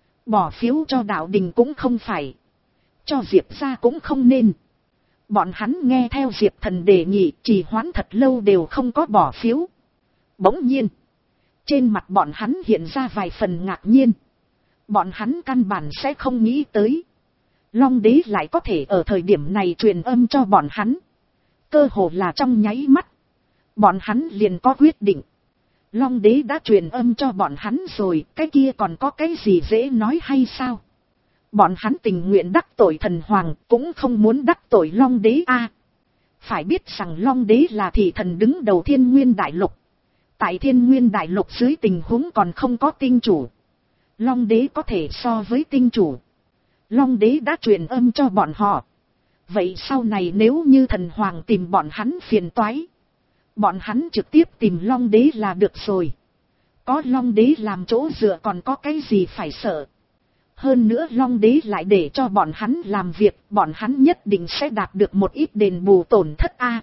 Bỏ phiếu cho đạo đình cũng không phải. Cho Diệp gia cũng không nên. Bọn hắn nghe theo Diệp Thần đề nghị, trì hoãn thật lâu đều không có bỏ phiếu. Bỗng nhiên, trên mặt bọn hắn hiện ra vài phần ngạc nhiên. Bọn hắn căn bản sẽ không nghĩ tới. Long đế lại có thể ở thời điểm này truyền âm cho bọn hắn. Cơ hồ là trong nháy mắt. Bọn hắn liền có quyết định. Long đế đã truyền âm cho bọn hắn rồi, cái kia còn có cái gì dễ nói hay sao? Bọn hắn tình nguyện đắc tội thần hoàng, cũng không muốn đắc tội Long đế a. Phải biết rằng Long đế là thị thần đứng đầu Thiên Nguyên Đại Lục. Tại Thiên Nguyên Đại Lục dưới tình huống còn không có tinh chủ. Long đế có thể so với tinh chủ. Long đế đã truyền âm cho bọn họ. Vậy sau này nếu như thần hoàng tìm bọn hắn phiền toái, bọn hắn trực tiếp tìm Long đế là được rồi. Có Long đế làm chỗ dựa còn có cái gì phải sợ. Hơn nữa Long đế lại để cho bọn hắn làm việc, bọn hắn nhất định sẽ đạt được một ít đền bù tổn thất a.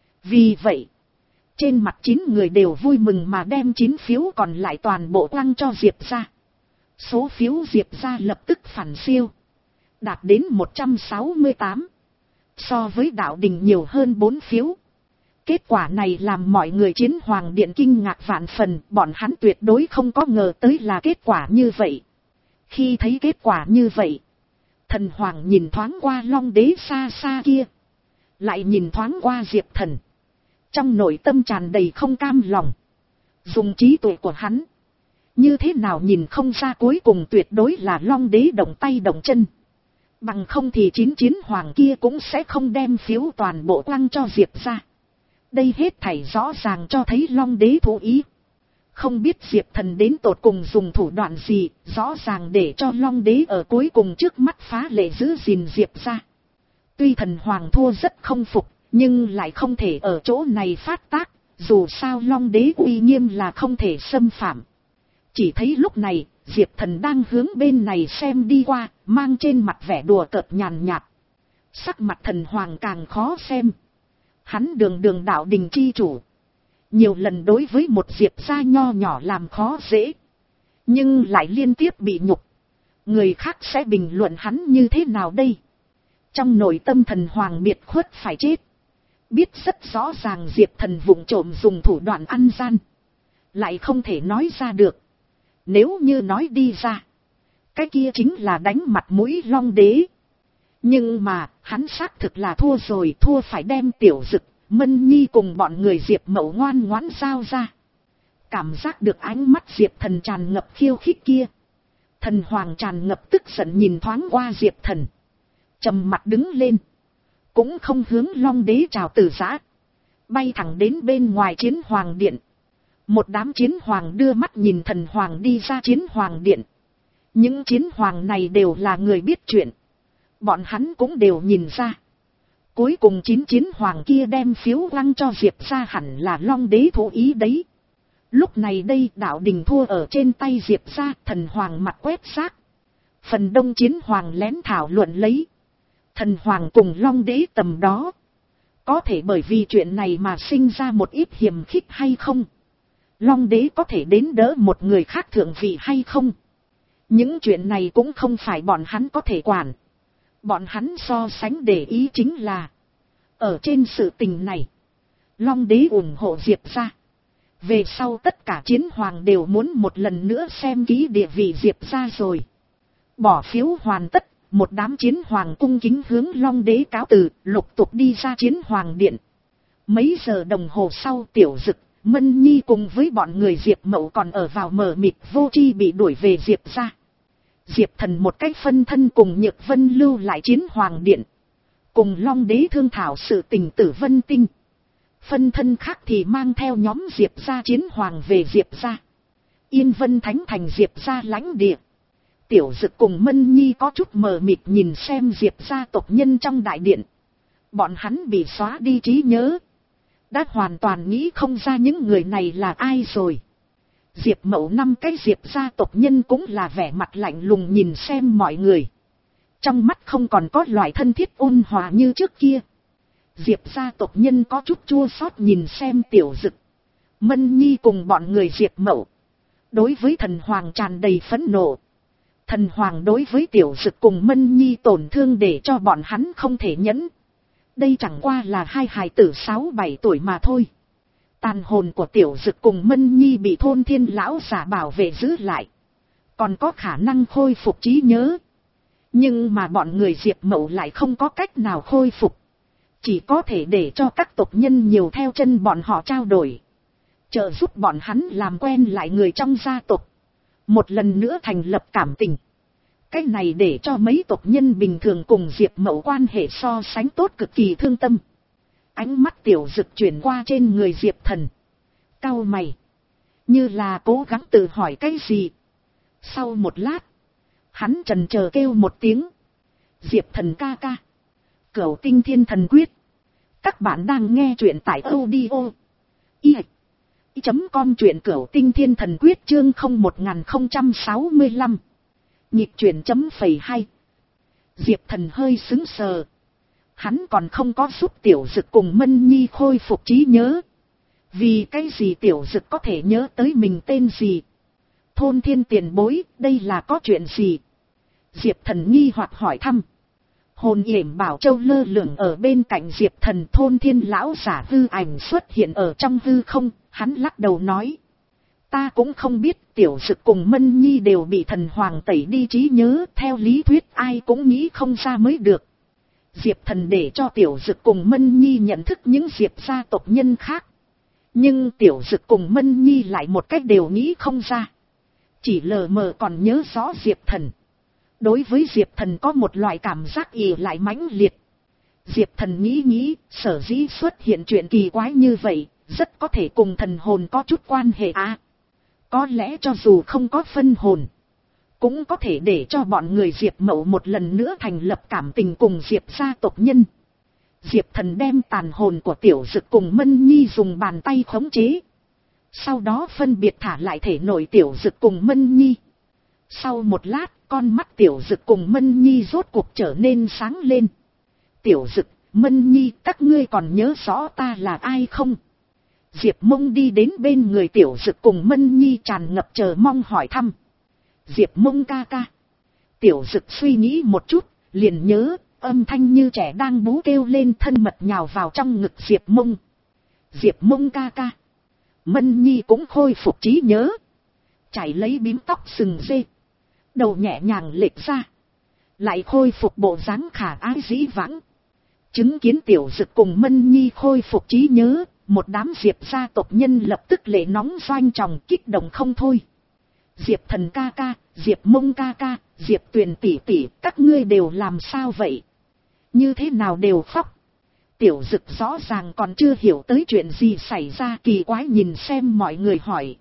Vì vậy, trên mặt chín người đều vui mừng mà đem chín phiếu còn lại toàn bộ quăng cho Diệp gia. Số phiếu Diệp gia lập tức phản siêu, đạt đến một trăm sáu mươi tám. So với đạo đình nhiều hơn bốn phiếu. Kết quả này làm mọi người chiến hoàng điện kinh ngạc vạn phần, bọn hắn tuyệt đối không có ngờ tới là kết quả như vậy. Khi thấy kết quả như vậy, thần hoàng nhìn thoáng qua Long đế xa xa kia, lại nhìn thoáng qua Diệp Thần. Trong nội tâm tràn đầy không cam lòng. Dùng trí tuệ của hắn, như thế nào nhìn không ra cuối cùng tuyệt đối là Long đế động tay động chân. Bằng không thì chín chiến hoàng kia cũng sẽ không đem phiếu toàn bộ quăng cho Diệp ra. Đây hết thảy rõ ràng cho thấy Long đế thú ý. Không biết Diệp Thần đến tột cùng dùng thủ đoạn gì, rõ ràng để cho Long đế ở cuối cùng trước mắt phá lệ giữ gìn Diệp ra. Tuy thần hoàng thua rất không phục, nhưng lại không thể ở chỗ này phát tác, dù sao Long đế uy nghiêm là không thể xâm phạm. Chỉ thấy lúc này, Diệp Thần đang hướng bên này xem đi qua, mang trên mặt vẻ đùa cợt nhàn nhạt. Sắc mặt thần hoàng càng khó xem. Hắn đường đường đạo đình chi chủ. Nhiều lần đối với một Diệp gia nho nhỏ làm khó dễ. Nhưng lại liên tiếp bị nhục. Người khác sẽ bình luận hắn như thế nào đây? Trong nội tâm thần hoàng biệt khuất phải chết. Biết rất rõ ràng Diệp Thần vụng trộm dùng thủ đoạn ăn gian. Lại không thể nói ra được. Nếu như nói đi ra, cái kia chính là đánh mặt mũi Long đế. Nhưng mà, hắn xác thực là thua rồi, thua phải đem tiểu dực, Mân Nhi cùng bọn người Diệp Mậu ngoan ngoãn giao ra. Cảm giác được ánh mắt Diệp Thần tràn ngập khiêu khích kia. Thần hoàng tràn ngập tức giận nhìn thoáng qua Diệp Thần. Trầm mặt đứng lên. Cũng không hướng Long đế chào từ giã. Bay thẳng đến bên ngoài chiến hoàng điện. Một đám chiến hoàng đưa mắt nhìn thần hoàng đi ra chiến hoàng điện. Những chiến hoàng này đều là người biết chuyện. Bọn hắn cũng đều nhìn ra. Cuối cùng chín chiến hoàng kia đem phiếu lăng cho Diệp ra hẳn là Long đế thú ý đấy. Lúc này đây đạo đình thua ở trên tay Diệp ra, thần hoàng mặt quét xác. Phần đông chiến hoàng lén thảo luận lấy. Thần hoàng cùng Long đế tầm đó. Có thể bởi vì chuyện này mà sinh ra một ít hiềm khích hay không? Long đế có thể đến đỡ một người khác thượng vị hay không? Những chuyện này cũng không phải bọn hắn có thể quản. Bọn hắn so sánh để ý chính là. Ở trên sự tình này. Long đế ủng hộ Diệp ra. Về sau tất cả chiến hoàng đều muốn một lần nữa xem kỹ địa vị Diệp ra rồi. Bỏ phiếu hoàn tất. Một đám chiến hoàng cung kính hướng Long đế cáo từ, lục tục đi ra chiến hoàng điện. Mấy giờ đồng hồ sau Tiểu Dực, Mân Nhi cùng với bọn người Diệp Mậu còn ở vào mờ mịt vô tri bị đuổi về Diệp ra. Diệp Thần một cách phân thân cùng Nhược Vân lưu lại chiến hoàng điện. Cùng Long đế thương thảo sự tình Tử Vân Tinh. Phân thân khác thì mang theo nhóm Diệp ra chiến hoàng về Diệp ra. Yên Vân Thánh thành Diệp ra lãnh địa. Tiểu Dực cùng Mân Nhi có chút mờ mịt nhìn xem Diệp gia tộc nhân trong đại điện. Bọn hắn bị xóa đi trí nhớ. Đã hoàn toàn nghĩ không ra những người này là ai rồi. Diệp Mậu năm cái Diệp gia tộc nhân cũng là vẻ mặt lạnh lùng nhìn xem mọi người. Trong mắt không còn có loại thân thiết ôn hòa như trước kia. Diệp gia tộc nhân có chút chua xót nhìn xem Tiểu Dực, Mân Nhi cùng bọn người Diệp Mậu. Đối với thần hoàng tràn đầy phẫn nộ. Thần hoàng đối với Tiểu Dực cùng Mân Nhi tổn thương để cho bọn hắn không thể nhẫn. Đây chẳng qua là hai hài tử sáu bảy tuổi mà thôi. Tàn hồn của Tiểu Dực cùng Mân Nhi bị thôn thiên lão giả bảo vệ giữ lại. Còn có khả năng khôi phục trí nhớ. Nhưng mà bọn người Diệp Mậu lại không có cách nào khôi phục. Chỉ có thể để cho các tộc nhân nhiều theo chân bọn họ trao đổi. Trợ giúp bọn hắn làm quen lại người trong gia tộc. Một lần nữa thành lập cảm tình. Cái này để cho mấy tộc nhân bình thường cùng Diệp Mậu quan hệ so sánh tốt cực kỳ thương tâm. Ánh mắt Tiểu Dực chuyển qua trên người Diệp Thần. Cau mày. Như là cố gắng tự hỏi cái gì. Sau một lát. Hắn trần chờ kêu một tiếng. Diệp Thần ca ca. Cửu Tinh Thiên Thần Quyết. Các bạn đang nghe truyện tại audio. Y. Chấm com truyện Cửu Tinh Thiên Thần Quyết chương không một không sáu lăm. Nhịp truyện chấm phẩy hai. Diệp Thần hơi sững sờ. Hắn còn không có giúp Tiểu Dực cùng Mân Nhi khôi phục trí nhớ. Vì cái gì Tiểu Dực có thể nhớ tới mình tên gì? Thôn Thiên tiền bối, đây là có chuyện gì? Diệp Thần nghi hoặc hỏi thăm. Hồn yểm bảo châu lơ lửng ở bên cạnh Diệp Thần, thôn thiên lão giả hư ảnh xuất hiện ở trong hư không, hắn lắc đầu nói. Ta cũng không biết, Tiểu Dực cùng Mân Nhi đều bị thần hoàng tẩy đi trí nhớ, theo lý thuyết ai cũng nghĩ không ra mới được. Diệp Thần để cho Tiểu Dực cùng Mân Nhi nhận thức những Diệp gia tộc nhân khác. Nhưng Tiểu Dực cùng Mân Nhi lại một cách đều nghĩ không ra. Chỉ lờ mờ còn nhớ rõ Diệp Thần. Đối với Diệp Thần có một loại cảm giác ì lại mãnh liệt. Diệp Thần nghĩ nghĩ, sở dĩ xuất hiện chuyện kỳ quái như vậy, rất có thể cùng thần hồn có chút quan hệ à. Có lẽ cho dù không có phân hồn, cũng có thể để cho bọn người Diệp Mậu một lần nữa thành lập cảm tình cùng Diệp gia tộc nhân. Diệp Thần đem tàn hồn của Tiểu Dực cùng Mân Nhi dùng bàn tay khống chế. Sau đó phân biệt thả lại thể nội Tiểu Dực cùng Mân Nhi. Sau một lát, con mắt Tiểu Dực cùng Mân Nhi rốt cuộc trở nên sáng lên. Tiểu Dực, Mân Nhi, các ngươi còn nhớ rõ ta là ai không? Diệp Mông đi đến bên người Tiểu Dực cùng Mân Nhi tràn ngập chờ mong hỏi thăm. Diệp Mông ca ca. Tiểu Dực suy nghĩ một chút, liền nhớ, âm thanh như trẻ đang bú kêu lên, thân mật nhào vào trong ngực Diệp Mông. Diệp Mông ca ca. Mân Nhi cũng khôi phục trí nhớ. Chảy lấy bím tóc sừng dê. Đầu nhẹ nhàng lệch ra. Lại khôi phục bộ dáng khả ái dĩ vãng. Chứng kiến Tiểu Dực cùng Mân Nhi khôi phục trí nhớ. Một đám Diệp gia tộc nhân lập tức lệ nóng doanh tròng, kích động không thôi. Diệp Thần ca ca, Diệp Mông ca ca, Diệp Tuyền tỷ tỷ, các ngươi đều làm sao vậy? Như thế nào đều khóc? Tiểu Dực rõ ràng còn chưa hiểu tới chuyện gì xảy ra, kỳ quái nhìn xem mọi người hỏi.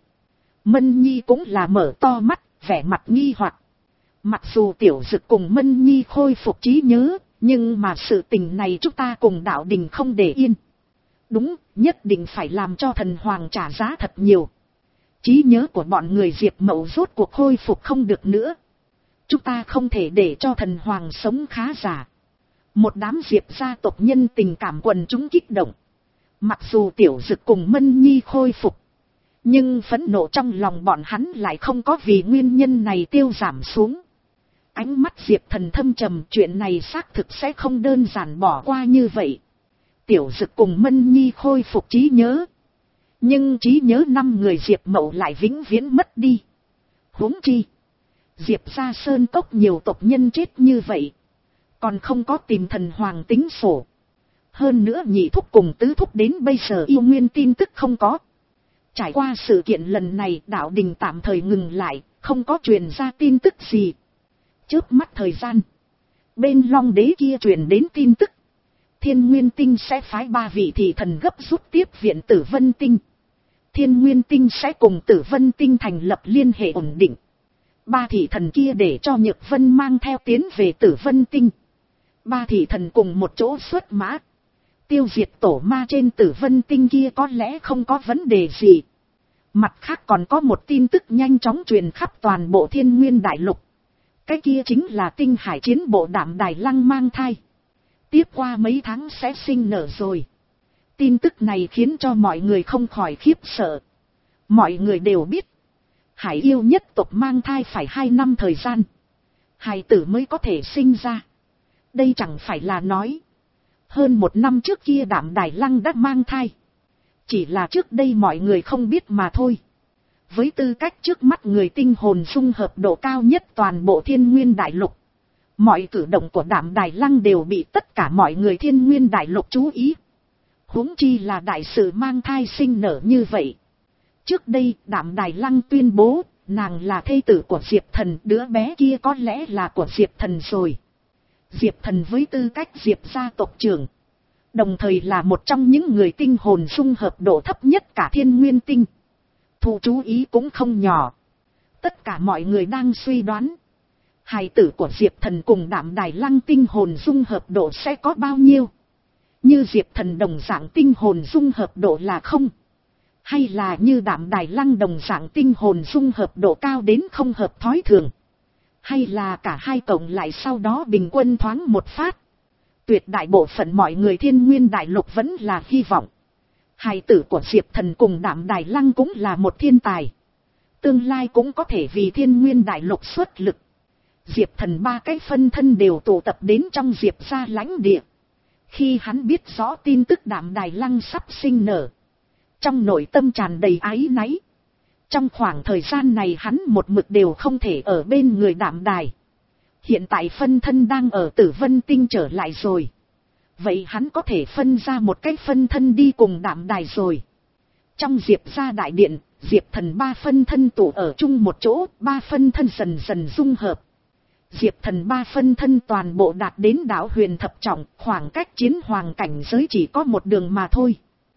Mân Nhi cũng là mở to mắt, vẻ mặt nghi hoặc. Mặc dù Tiểu Dực cùng Mân Nhi khôi phục trí nhớ, nhưng mà sự tình này chúng ta cùng đạo đình không để yên. Đúng, nhất định phải làm cho thần hoàng trả giá thật nhiều. Trí nhớ của bọn người Diệp Mậu rốt cuộc khôi phục không được nữa. Chúng ta không thể để cho thần hoàng sống khá giả. Một đám Diệp gia tộc nhân tình cảm quần chúng kích động. Mặc dù Tiểu Dực cùng Mân Nhi khôi phục, nhưng phẫn nộ trong lòng bọn hắn lại không có vì nguyên nhân này tiêu giảm xuống. Ánh mắt Diệp Thần thâm trầm, chuyện này xác thực sẽ không đơn giản bỏ qua như vậy. Tiểu Dực cùng Mân Nhi khôi phục trí nhớ, nhưng trí nhớ năm người Diệp Mậu lại vĩnh viễn mất đi. Huống chi, Diệp gia sơn cốc nhiều tộc nhân chết như vậy, còn không có tìm thần hoàng tính sổ. Hơn nữa nhị thúc cùng tứ thúc đến bây giờ yêu nguyên tin tức không có. Trải qua sự kiện lần này, đạo đình tạm thời ngừng lại, không có truyền ra tin tức gì. Chớp mắt thời gian, bên Long Đế kia truyền đến tin tức, Thiên Nguyên Tinh sẽ phái ba vị thị thần gấp rút tiếp viện Tử Vân Tinh. Thiên Nguyên Tinh sẽ cùng Tử Vân Tinh thành lập liên hệ ổn định. Ba thị thần kia để cho Nhược Vân mang theo tiến về Tử Vân Tinh. Ba thị thần cùng một chỗ xuất mã, tiêu diệt tổ ma trên Tử Vân Tinh kia có lẽ không có vấn đề gì. Mặt khác còn có một tin tức nhanh chóng truyền khắp toàn bộ Thiên Nguyên Đại Lục. Cái kia chính là Tinh Hải chiến bộ Đạm Đài Lăng mang thai. Tiếp qua mấy tháng sẽ sinh nở rồi. Tin tức này khiến cho mọi người không khỏi khiếp sợ. Mọi người đều biết, hải yêu nhất tộc mang thai phải hai năm thời gian, hài tử mới có thể sinh ra. Đây chẳng phải là nói, hơn một năm trước kia Đạm Đài Lăng đã mang thai. Chỉ là trước đây mọi người không biết mà thôi. Với tư cách trước mắt người tinh hồn dung hợp độ cao nhất toàn bộ Thiên Nguyên Đại Lục, mọi cử động của Đạm Đài Lăng đều bị tất cả mọi người Thiên Nguyên Đại Lục chú ý. Huống chi là đại sự mang thai sinh nở như vậy. Trước đây Đạm Đài Lăng tuyên bố, nàng là thê tử của Diệp Thần, đứa bé kia có lẽ là của Diệp Thần rồi. Diệp Thần với tư cách Diệp gia tộc trưởng, đồng thời là một trong những người tinh hồn dung hợp độ thấp nhất cả Thiên Nguyên Tinh, thu chú ý cũng không nhỏ. Tất cả mọi người đang suy đoán, hài tử của Diệp Thần cùng Đạm Đài Lăng tinh hồn dung hợp độ sẽ có bao nhiêu. Như Diệp Thần đồng dạng tinh hồn dung hợp độ là không, hay là như Đạm Đài Lăng đồng dạng tinh hồn dung hợp độ cao đến không hợp thói thường, hay là cả hai cộng lại sau đó bình quân thoáng một phát. Tuyệt đại bộ phận mọi người Thiên Nguyên Đại Lục vẫn là hy vọng hài tử của Diệp Thần cùng Đạm Đài Lăng cũng là một thiên tài, tương lai cũng có thể vì Thiên Nguyên Đại Lục xuất lực. Diệp Thần ba cái phân thân đều tụ tập đến trong Diệp gia lãnh địa. Khi hắn biết rõ tin tức Đạm Đài Lăng sắp sinh nở, trong nội tâm tràn đầy áy náy. Trong khoảng thời gian này hắn một mực đều không thể ở bên người Đạm Đài. Hiện tại phân thân đang ở Tử Vân Tinh trở lại rồi, vậy hắn có thể phân ra một cái phân thân đi cùng Đạm Đài rồi. Trong Diệp gia đại điện, Diệp Thần ba phân thân tụ ở chung một chỗ, ba phân thân dần dần dung hợp. Diệp Thần ba phân thân toàn bộ đạt đến đạo huyền thập trọng, khoảng cách chiến hoàng cảnh giới chỉ có một đường mà thôi.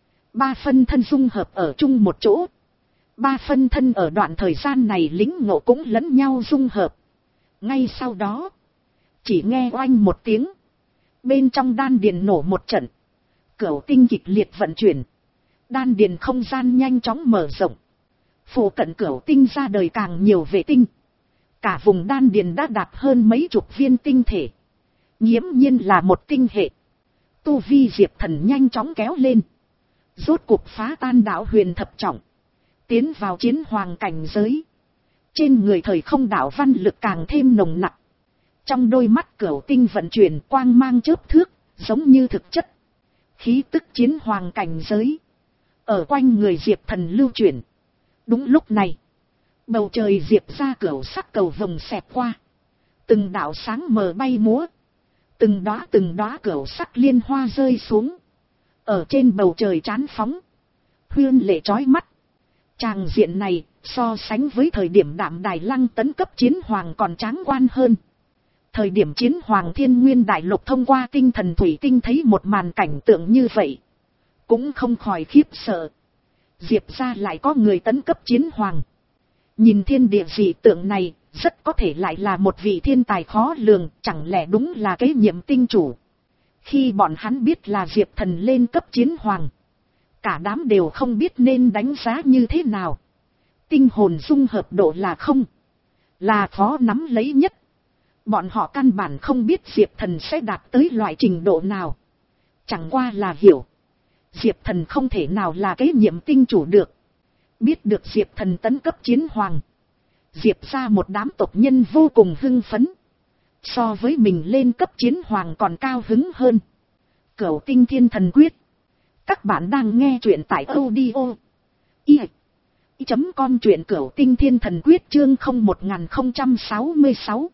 Ba phân thân dung hợp ở chung một chỗ. Ba phân thân ở đoạn thời gian này lĩnh ngộ cũng lẫn nhau dung hợp. Ngay sau đó, chỉ nghe oanh một tiếng, bên trong đan điền nổ một trận, cửu tinh kịch liệt vận chuyển, đan điền không gian nhanh chóng mở rộng. Phụ cận cửu tinh ra đời càng nhiều vệ tinh. Cả vùng đan điền đã đạt hơn mấy chục viên tinh thể, nghiễm nhiên là một tinh hệ. Tu vi Diệp Thần nhanh chóng kéo lên, rốt cuộc phá tan đạo huyền thập trọng, tiến vào chiến hoàng cảnh giới. Trên người thời không đạo văn lực càng thêm nồng nặc. Trong đôi mắt cửu tinh vận chuyển quang mang chớp thước, giống như thực chất. Khí tức chiến hoàng cảnh giới ở quanh người Diệp Thần lưu chuyển. Đúng lúc này, bầu trời Diệp ra cửu sắc cầu vồng xẹt qua, từng đạo sáng mờ bay múa, từng đóa từng đóa cửu sắc liên hoa rơi xuống, ở trên bầu trời chán phóng, huyên lệ chói mắt. Tràng diện này so sánh với thời điểm Đạm Đài Lăng tấn cấp chiến hoàng còn tráng quan hơn. Thời điểm chiến hoàng thiên nguyên đại lục thông qua tinh thần thủy tinh thấy một màn cảnh tượng như vậy, cũng không khỏi khiếp sợ. Diệp ra lại có người tấn cấp chiến hoàng. Nhìn thiên địa dị tượng này, rất có thể lại là một vị thiên tài khó lường, chẳng lẽ đúng là kế nhiệm tinh chủ. Khi bọn hắn biết là Diệp Thần lên cấp chiến hoàng, cả đám đều không biết nên đánh giá như thế nào. Tinh hồn dung hợp độ là không, là khó nắm lấy nhất. Bọn họ căn bản không biết Diệp Thần sẽ đạt tới loại trình độ nào. Chẳng qua là hiểu, Diệp Thần không thể nào là kế nhiệm tinh chủ được. Biết được Diệp Thần tấn cấp chiến hoàng, Diệp ra một đám tộc nhân vô cùng hưng phấn. So với mình lên cấp chiến hoàng còn cao hứng hơn. Cửu Tinh Thiên Thần Quyết. Các bạn đang nghe truyện tại audio i chấm com, truyện Cửu Tinh Thiên Thần Quyết chương không một không sáu sáu.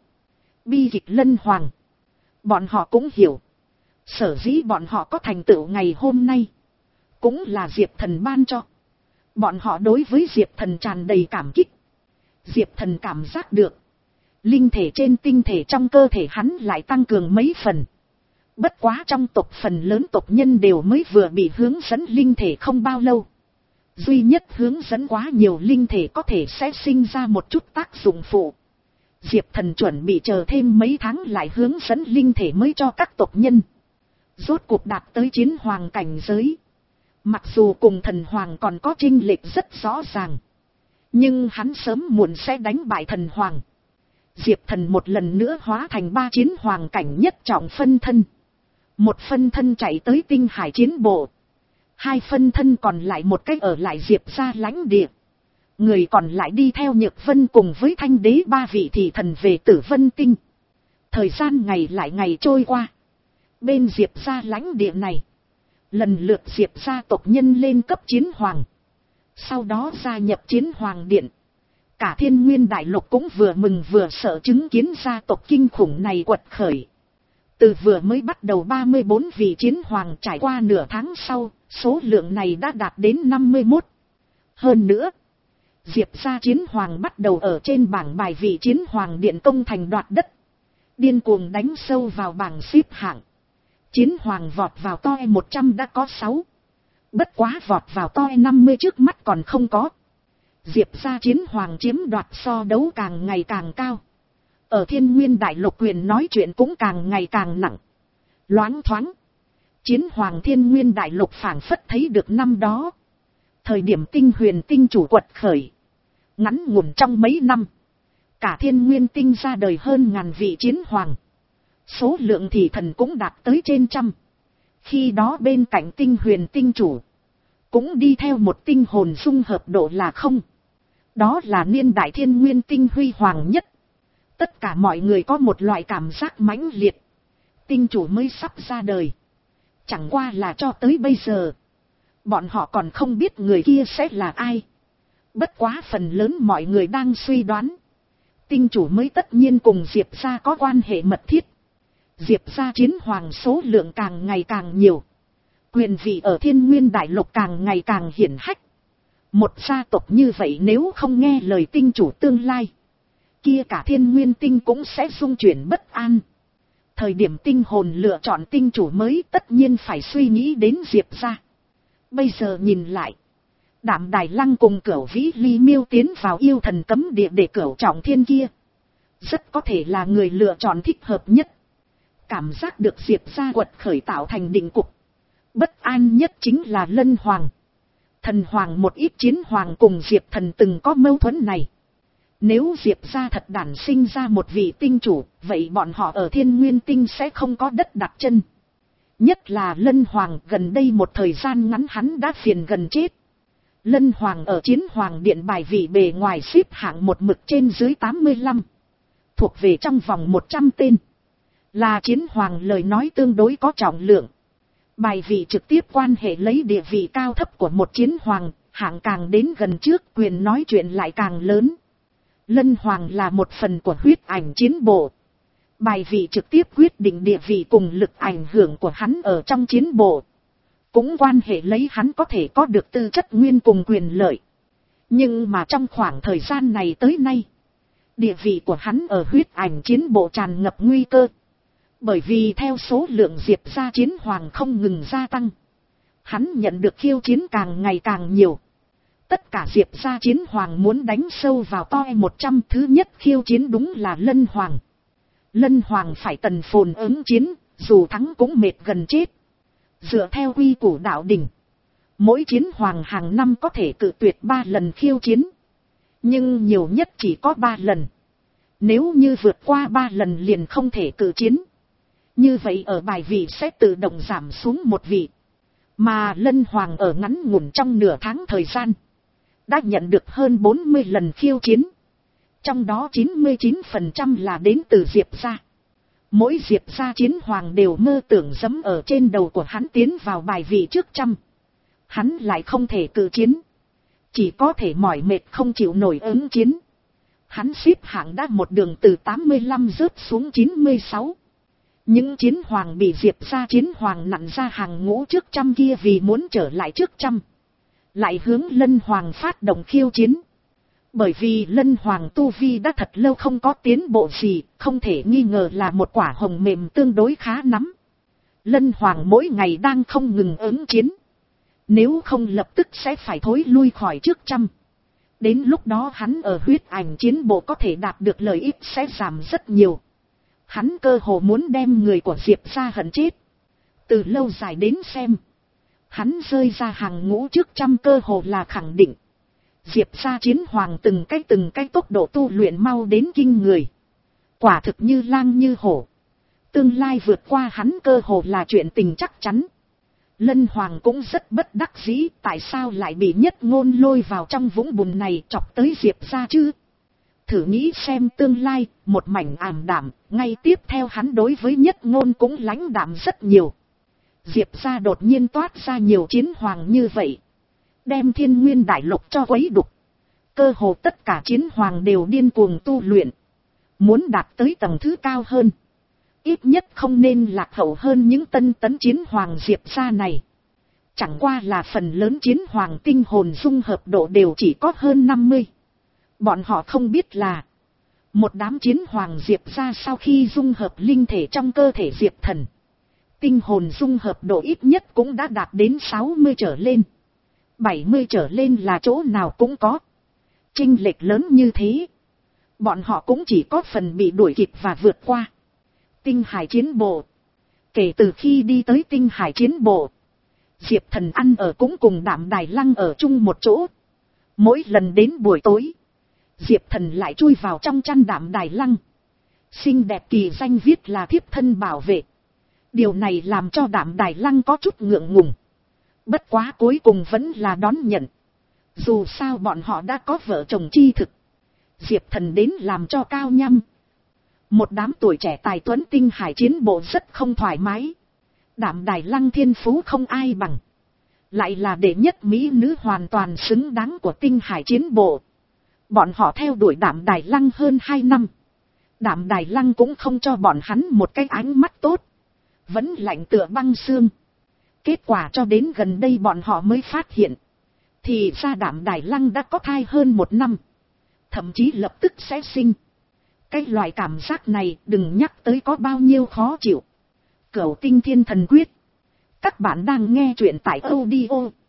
Bi kịch lân hoàng. Bọn họ cũng hiểu, sở dĩ bọn họ có thành tựu ngày hôm nay, cũng là Diệp Thần ban cho. Bọn họ đối với Diệp Thần tràn đầy cảm kích. Diệp Thần cảm giác được, linh thể trên tinh thể trong cơ thể hắn lại tăng cường mấy phần. Bất quá trong tộc phần lớn tộc nhân đều mới vừa bị hướng dẫn linh thể không bao lâu. Duy nhất hướng dẫn quá nhiều linh thể có thể sẽ sinh ra một chút tác dụng phụ. Diệp Thần chuẩn bị chờ thêm mấy tháng lại hướng dẫn linh thể mới cho các tộc nhân. Rốt cuộc đạt tới chiến hoàng cảnh giới. Mặc dù cùng thần hoàng còn có chênh lệch rất rõ ràng, nhưng hắn sớm muộn sẽ đánh bại thần hoàng. Diệp Thần một lần nữa hóa thành ba chiến hoàng cảnh nhất trọng phân thân. Một phân thân chạy tới tinh hải chiến bộ. Hai phân thân còn lại một cách ở lại Diệp ra lãnh địa. Người còn lại đi theo Nhược Vân cùng với Thanh Đế ba vị thị thần về Tử Vân Tinh. Thời gian ngày lại ngày trôi qua. Bên Diệp ra lãnh địa này, lần lượt Diệp ra tộc nhân lên cấp chiến hoàng. Sau đó gia nhập chiến hoàng điện. Cả thiên nguyên đại lục cũng vừa mừng vừa sợ chứng kiến gia tộc kinh khủng này quật khởi. Từ vừa mới bắt đầu ba mươi bốn vị chiến hoàng, trải qua nửa tháng sau, số lượng này đã đạt đến năm mươi mốt. Hơn nữa, Diệp ra chiến hoàng bắt đầu ở trên bảng bài vị chiến hoàng điện công thành đoạt đất. Điên cuồng đánh sâu vào bảng xếp hạng. Chiến hoàng vọt vào toi một trăm đã có sáu. Bất quá vọt vào toi năm mươi trước mắt còn không có. Diệp ra chiến hoàng chiếm đoạt so đấu càng ngày càng cao. Ở thiên nguyên đại lục quyền nói chuyện cũng càng ngày càng nặng. Loáng thoáng, chiến hoàng thiên nguyên đại lục phảng phất thấy được năm đó. Thời điểm tinh huyền tinh chủ quật khởi. Ngắn ngủn trong mấy năm, cả thiên nguyên tinh ra đời hơn ngàn vị chiến hoàng. Số lượng thì thần cũng đạt tới trên trăm. Khi đó bên cạnh tinh huyền tinh chủ, cũng đi theo một tinh hồn dung hợp độ là không. Đó là niên đại thiên nguyên tinh huy hoàng nhất. Tất cả mọi người có một loại cảm giác mãnh liệt. Tinh chủ mới sắp ra đời. Chẳng qua là cho tới bây giờ, bọn họ còn không biết người kia sẽ là ai. Bất quá phần lớn mọi người đang suy đoán, tinh chủ mới tất nhiên cùng Diệp ra có quan hệ mật thiết. Diệp ra chiến hoàng số lượng càng ngày càng nhiều. Quyền vị ở thiên nguyên đại lục càng ngày càng hiển hách. Một gia tộc như vậy nếu không nghe lời tinh chủ tương lai, kia cả thiên nguyên tinh cũng sẽ xung chuyển bất an. Thời điểm tinh hồn lựa chọn tinh chủ mới tất nhiên phải suy nghĩ đến Diệp ra. Bây giờ nhìn lại, Đạm Đài Lăng cùng Cửu Vĩ Ly Miêu tiến vào yêu thần cấm địa để cửu trọng thiên kia, rất có thể là người lựa chọn thích hợp nhất. Cảm giác được Diệp ra quật khởi tạo thành định cục. Bất an nhất chính là Lân Hoàng. Thần Hoàng một ít chiến hoàng cùng Diệp Thần từng có mâu thuẫn này. Nếu Diệp ra thật đản sinh ra một vị tinh chủ, vậy bọn họ ở thiên nguyên tinh sẽ không có đất đặt chân. Nhất là Lân Hoàng, gần đây một thời gian ngắn hắn đã phiền gần chết. Lân Hoàng ở chiến hoàng điện bài vị bề ngoài xếp hạng một mực trên dưới tám mươi lăm. Thuộc về trong vòng một trăm tên. Là chiến hoàng lời nói tương đối có trọng lượng. Bài vị trực tiếp quan hệ lấy địa vị cao thấp của một chiến hoàng, hạng càng đến gần trước quyền nói chuyện lại càng lớn. Lân Hoàng là một phần của huyết ảnh chiến bộ. Bài vị trực tiếp quyết định địa vị cùng lực ảnh hưởng của hắn ở trong chiến bộ. Cũng quan hệ lấy hắn có thể có được tư chất nguyên cùng quyền lợi. Nhưng mà trong khoảng thời gian này tới nay, Địa vị của hắn ở huyết ảnh chiến bộ tràn ngập nguy cơ. Bởi vì theo số lượng Diệp gia chiến hoàng không ngừng gia tăng, hắn nhận được khiêu chiến càng ngày càng nhiều. Tất cả Diệp gia chiến hoàng muốn đánh sâu vào toi một trăm, thứ nhất khiêu chiến đúng là Lân Hoàng. Lân Hoàng phải Tần Phồn ứng chiến, dù thắng cũng mệt gần chết. Dựa theo quy củ đạo đình, mỗi chiến hoàng hàng năm có thể cự tuyệt ba lần khiêu chiến. Nhưng nhiều nhất chỉ có ba lần. Nếu như vượt qua ba lần liền không thể cự chiến. Như vậy ở bài vị sẽ tự động giảm xuống một vị. Mà Lân Hoàng ở ngắn ngủn trong nửa tháng thời gian đã nhận được hơn bốn mươi lần khiêu chiến. Trong đó chín mươi chín phần trăm là đến từ Diệp gia. Mỗi Diệp gia chiến hoàng đều mơ tưởng giẫm ở trên đầu của hắn tiến vào bài vị trước trăm. Hắn lại không thể cự chiến. Chỉ có thể mỏi mệt không chịu nổi ứng chiến. Hắn xếp hạng đã một đường từ tám mươi lăm rớt xuống chín mươi sáu. Những chiến hoàng bị Diệp gia chiến hoàng nặn ra hàng ngũ trước trăm kia vì muốn trở lại trước trăm, lại hướng Lân Hoàng phát động khiêu chiến. Bởi vì Lân Hoàng tu vi đã thật lâu không có tiến bộ gì, không thể nghi ngờ là một quả hồng mềm tương đối khá nắm. Lân Hoàng mỗi ngày đang không ngừng ứng chiến. Nếu không lập tức sẽ phải thối lui khỏi trước trăm. Đến lúc đó hắn ở huyết ảnh chiến bộ có thể đạt được lợi ích sẽ giảm rất nhiều. Hắn cơ hồ muốn đem người của Diệp gia hận chết. Từ lâu dài đến xem, hắn rơi ra hàng ngũ trước trăm cơ hồ là khẳng định. Diệp gia chiến hoàng từng cái từng cái tốc độ tu luyện mau đến kinh người. Quả thực như lang như hổ. Tương lai vượt qua hắn cơ hồ là chuyện tình chắc chắn. Lân Hoàng cũng rất bất đắc dĩ, tại sao lại bị Nhất Ngôn lôi vào trong vũng bùn này chọc tới Diệp gia chứ? Thử nghĩ xem tương lai, một mảnh ảm đạm, ngay tiếp theo hắn đối với Nhất Ngôn cũng lãnh đạm rất nhiều. Diệp gia đột nhiên toát ra nhiều chiến hoàng như vậy, đem Thiên Nguyên đại lục cho quấy đục. Cơ hồ tất cả chiến hoàng đều điên cuồng tu luyện, muốn đạt tới tầng thứ cao hơn. Ít nhất không nên lạc hậu hơn những tân tấn chiến hoàng Diệp gia này. Chẳng qua là phần lớn chiến hoàng tinh hồn dung hợp độ đều chỉ có hơn năm mươi. Bọn họ không biết là một đám chiến hoàng Diệp gia sau khi dung hợp linh thể trong cơ thể Diệp Thần, tinh hồn dung hợp độ ít nhất cũng đã đạt đến sáu mươi trở lên. bảy mươi trở lên là chỗ nào cũng có. Chênh lệch lớn như thế, bọn họ cũng chỉ có phần bị đuổi kịp và vượt qua. Tinh Hải chiến bộ. Kể từ khi đi tới Tinh Hải chiến bộ, Diệp Thần ăn ở cũng cùng Đạm Đài Lăng ở chung một chỗ. Mỗi lần đến buổi tối, Diệp Thần lại chui vào trong chăn Đạm Đài Lăng. Xinh đẹp kỳ danh viết là thiếp thân bảo vệ. Điều này làm cho Đạm Đài Lăng có chút ngượng ngùng. Bất quá cuối cùng vẫn là đón nhận. Dù sao bọn họ đã có vợ chồng chi thực. Diệp Thần đến làm cho cao nhăm. Một đám tuổi trẻ tài tuấn Tinh Hải chiến bộ rất không thoải mái. Đạm Đài Lăng thiên phú không ai bằng. Lại là đệ nhất mỹ nữ hoàn toàn xứng đáng của Tinh Hải chiến bộ. Bọn họ theo đuổi Đạm Đài Lăng hơn hai năm. Đạm Đài Lăng cũng không cho bọn hắn một cái ánh mắt tốt. Vẫn lạnh tựa băng xương. Kết quả cho đến gần đây bọn họ mới phát hiện. Thì ra Đạm Đài Lăng đã có thai hơn một năm. Thậm chí lập tức sẽ sinh. Cái loại cảm giác này đừng nhắc tới có bao nhiêu khó chịu. Cửu Tinh Thiên Thần Quyết. Các bạn đang nghe truyện tại audio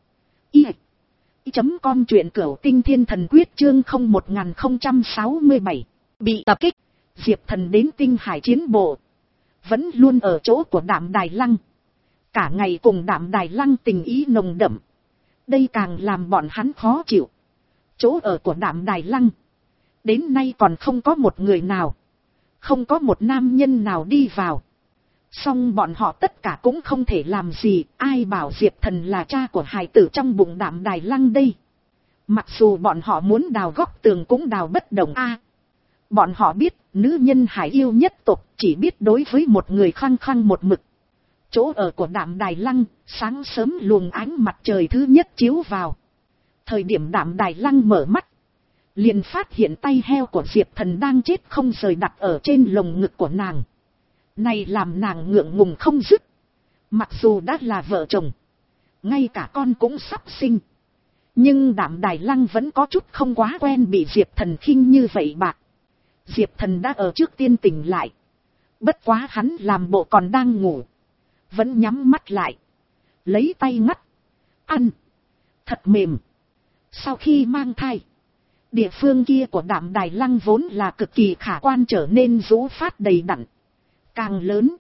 i chấm com, truyện Cửu Tinh Thiên Thần Quyết chương không một không sáu bảy. Bị tập kích. Diệp Thần đến Tinh Hải chiến bộ. Vẫn luôn ở chỗ của Đạm Đài Lăng. Cả ngày cùng Đạm Đài Lăng tình ý nồng đậm. Đây càng làm bọn hắn khó chịu. Chỗ ở của Đạm Đài Lăng đến nay còn không có một người nào, không có một nam nhân nào đi vào. Song bọn họ tất cả cũng không thể làm gì, ai bảo Diệp Thần là cha của hài tử trong bụng Đạm Đài Lăng đây. Mặc dù bọn họ muốn đào góc tường cũng đào bất động a. À, bọn họ biết, nữ nhân hải yêu nhất tộc chỉ biết đối với một người khăng khăng một mực. Chỗ ở của Đạm Đài Lăng, sáng sớm luồng ánh mặt trời thứ nhất chiếu vào. Thời điểm Đạm Đài Lăng mở mắt, liền phát hiện tay heo của Diệp Thần đang chết không rời đặt ở trên lồng ngực của nàng. Này làm nàng ngượng ngùng không dứt. Mặc dù đã là vợ chồng, ngay cả con cũng sắp sinh, nhưng Đạm Đài Lăng vẫn có chút không quá quen bị Diệp Thần khinh như vậy bạc. Diệp Thần đã ở trước tiên tỉnh lại. Bất quá hắn làm bộ còn đang ngủ. Vẫn nhắm mắt lại. Lấy tay ngắt. Ăn. Thật mềm. Sau khi mang thai. Địa phương kia của Đạm Đài Lăng vốn là cực kỳ khả quan trở nên rũ phát đầy đặn. Càng lớn.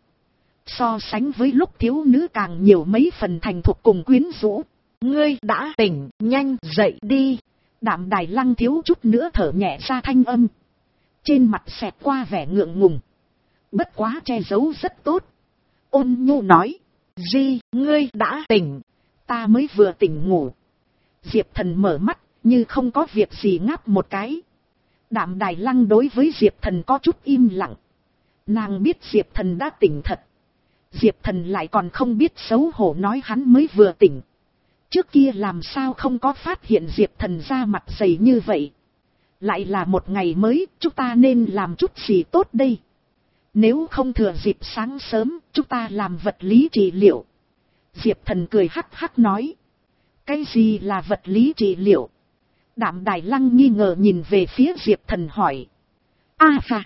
So sánh với lúc thiếu nữ càng nhiều mấy phần thành thục cùng quyến rũ. Ngươi đã tỉnh, nhanh dậy đi. Đạm Đài Lăng thiếu chút nữa thở nhẹ ra thanh âm. Trên mặt xẹt qua vẻ ngượng ngùng. Bất quá che giấu rất tốt. Ôn nhu nói. Di, ngươi đã tỉnh. Ta mới vừa tỉnh ngủ. Diệp Thần mở mắt, như không có việc gì ngáp một cái. Đạm Đài Lăng đối với Diệp Thần có chút im lặng. Nàng biết Diệp Thần đã tỉnh thật. Diệp Thần lại còn không biết xấu hổ nói hắn mới vừa tỉnh. Trước kia làm sao không có phát hiện Diệp Thần ra mặt dày như vậy. Lại là một ngày mới, chúng ta nên làm chút gì tốt đây. Nếu không thừa dịp sáng sớm, chúng ta làm vật lý trị liệu. Diệp Thần cười hắc hắc nói. Cái gì là vật lý trị liệu? Đạm Đài Lăng nghi ngờ nhìn về phía Diệp Thần hỏi. A phà,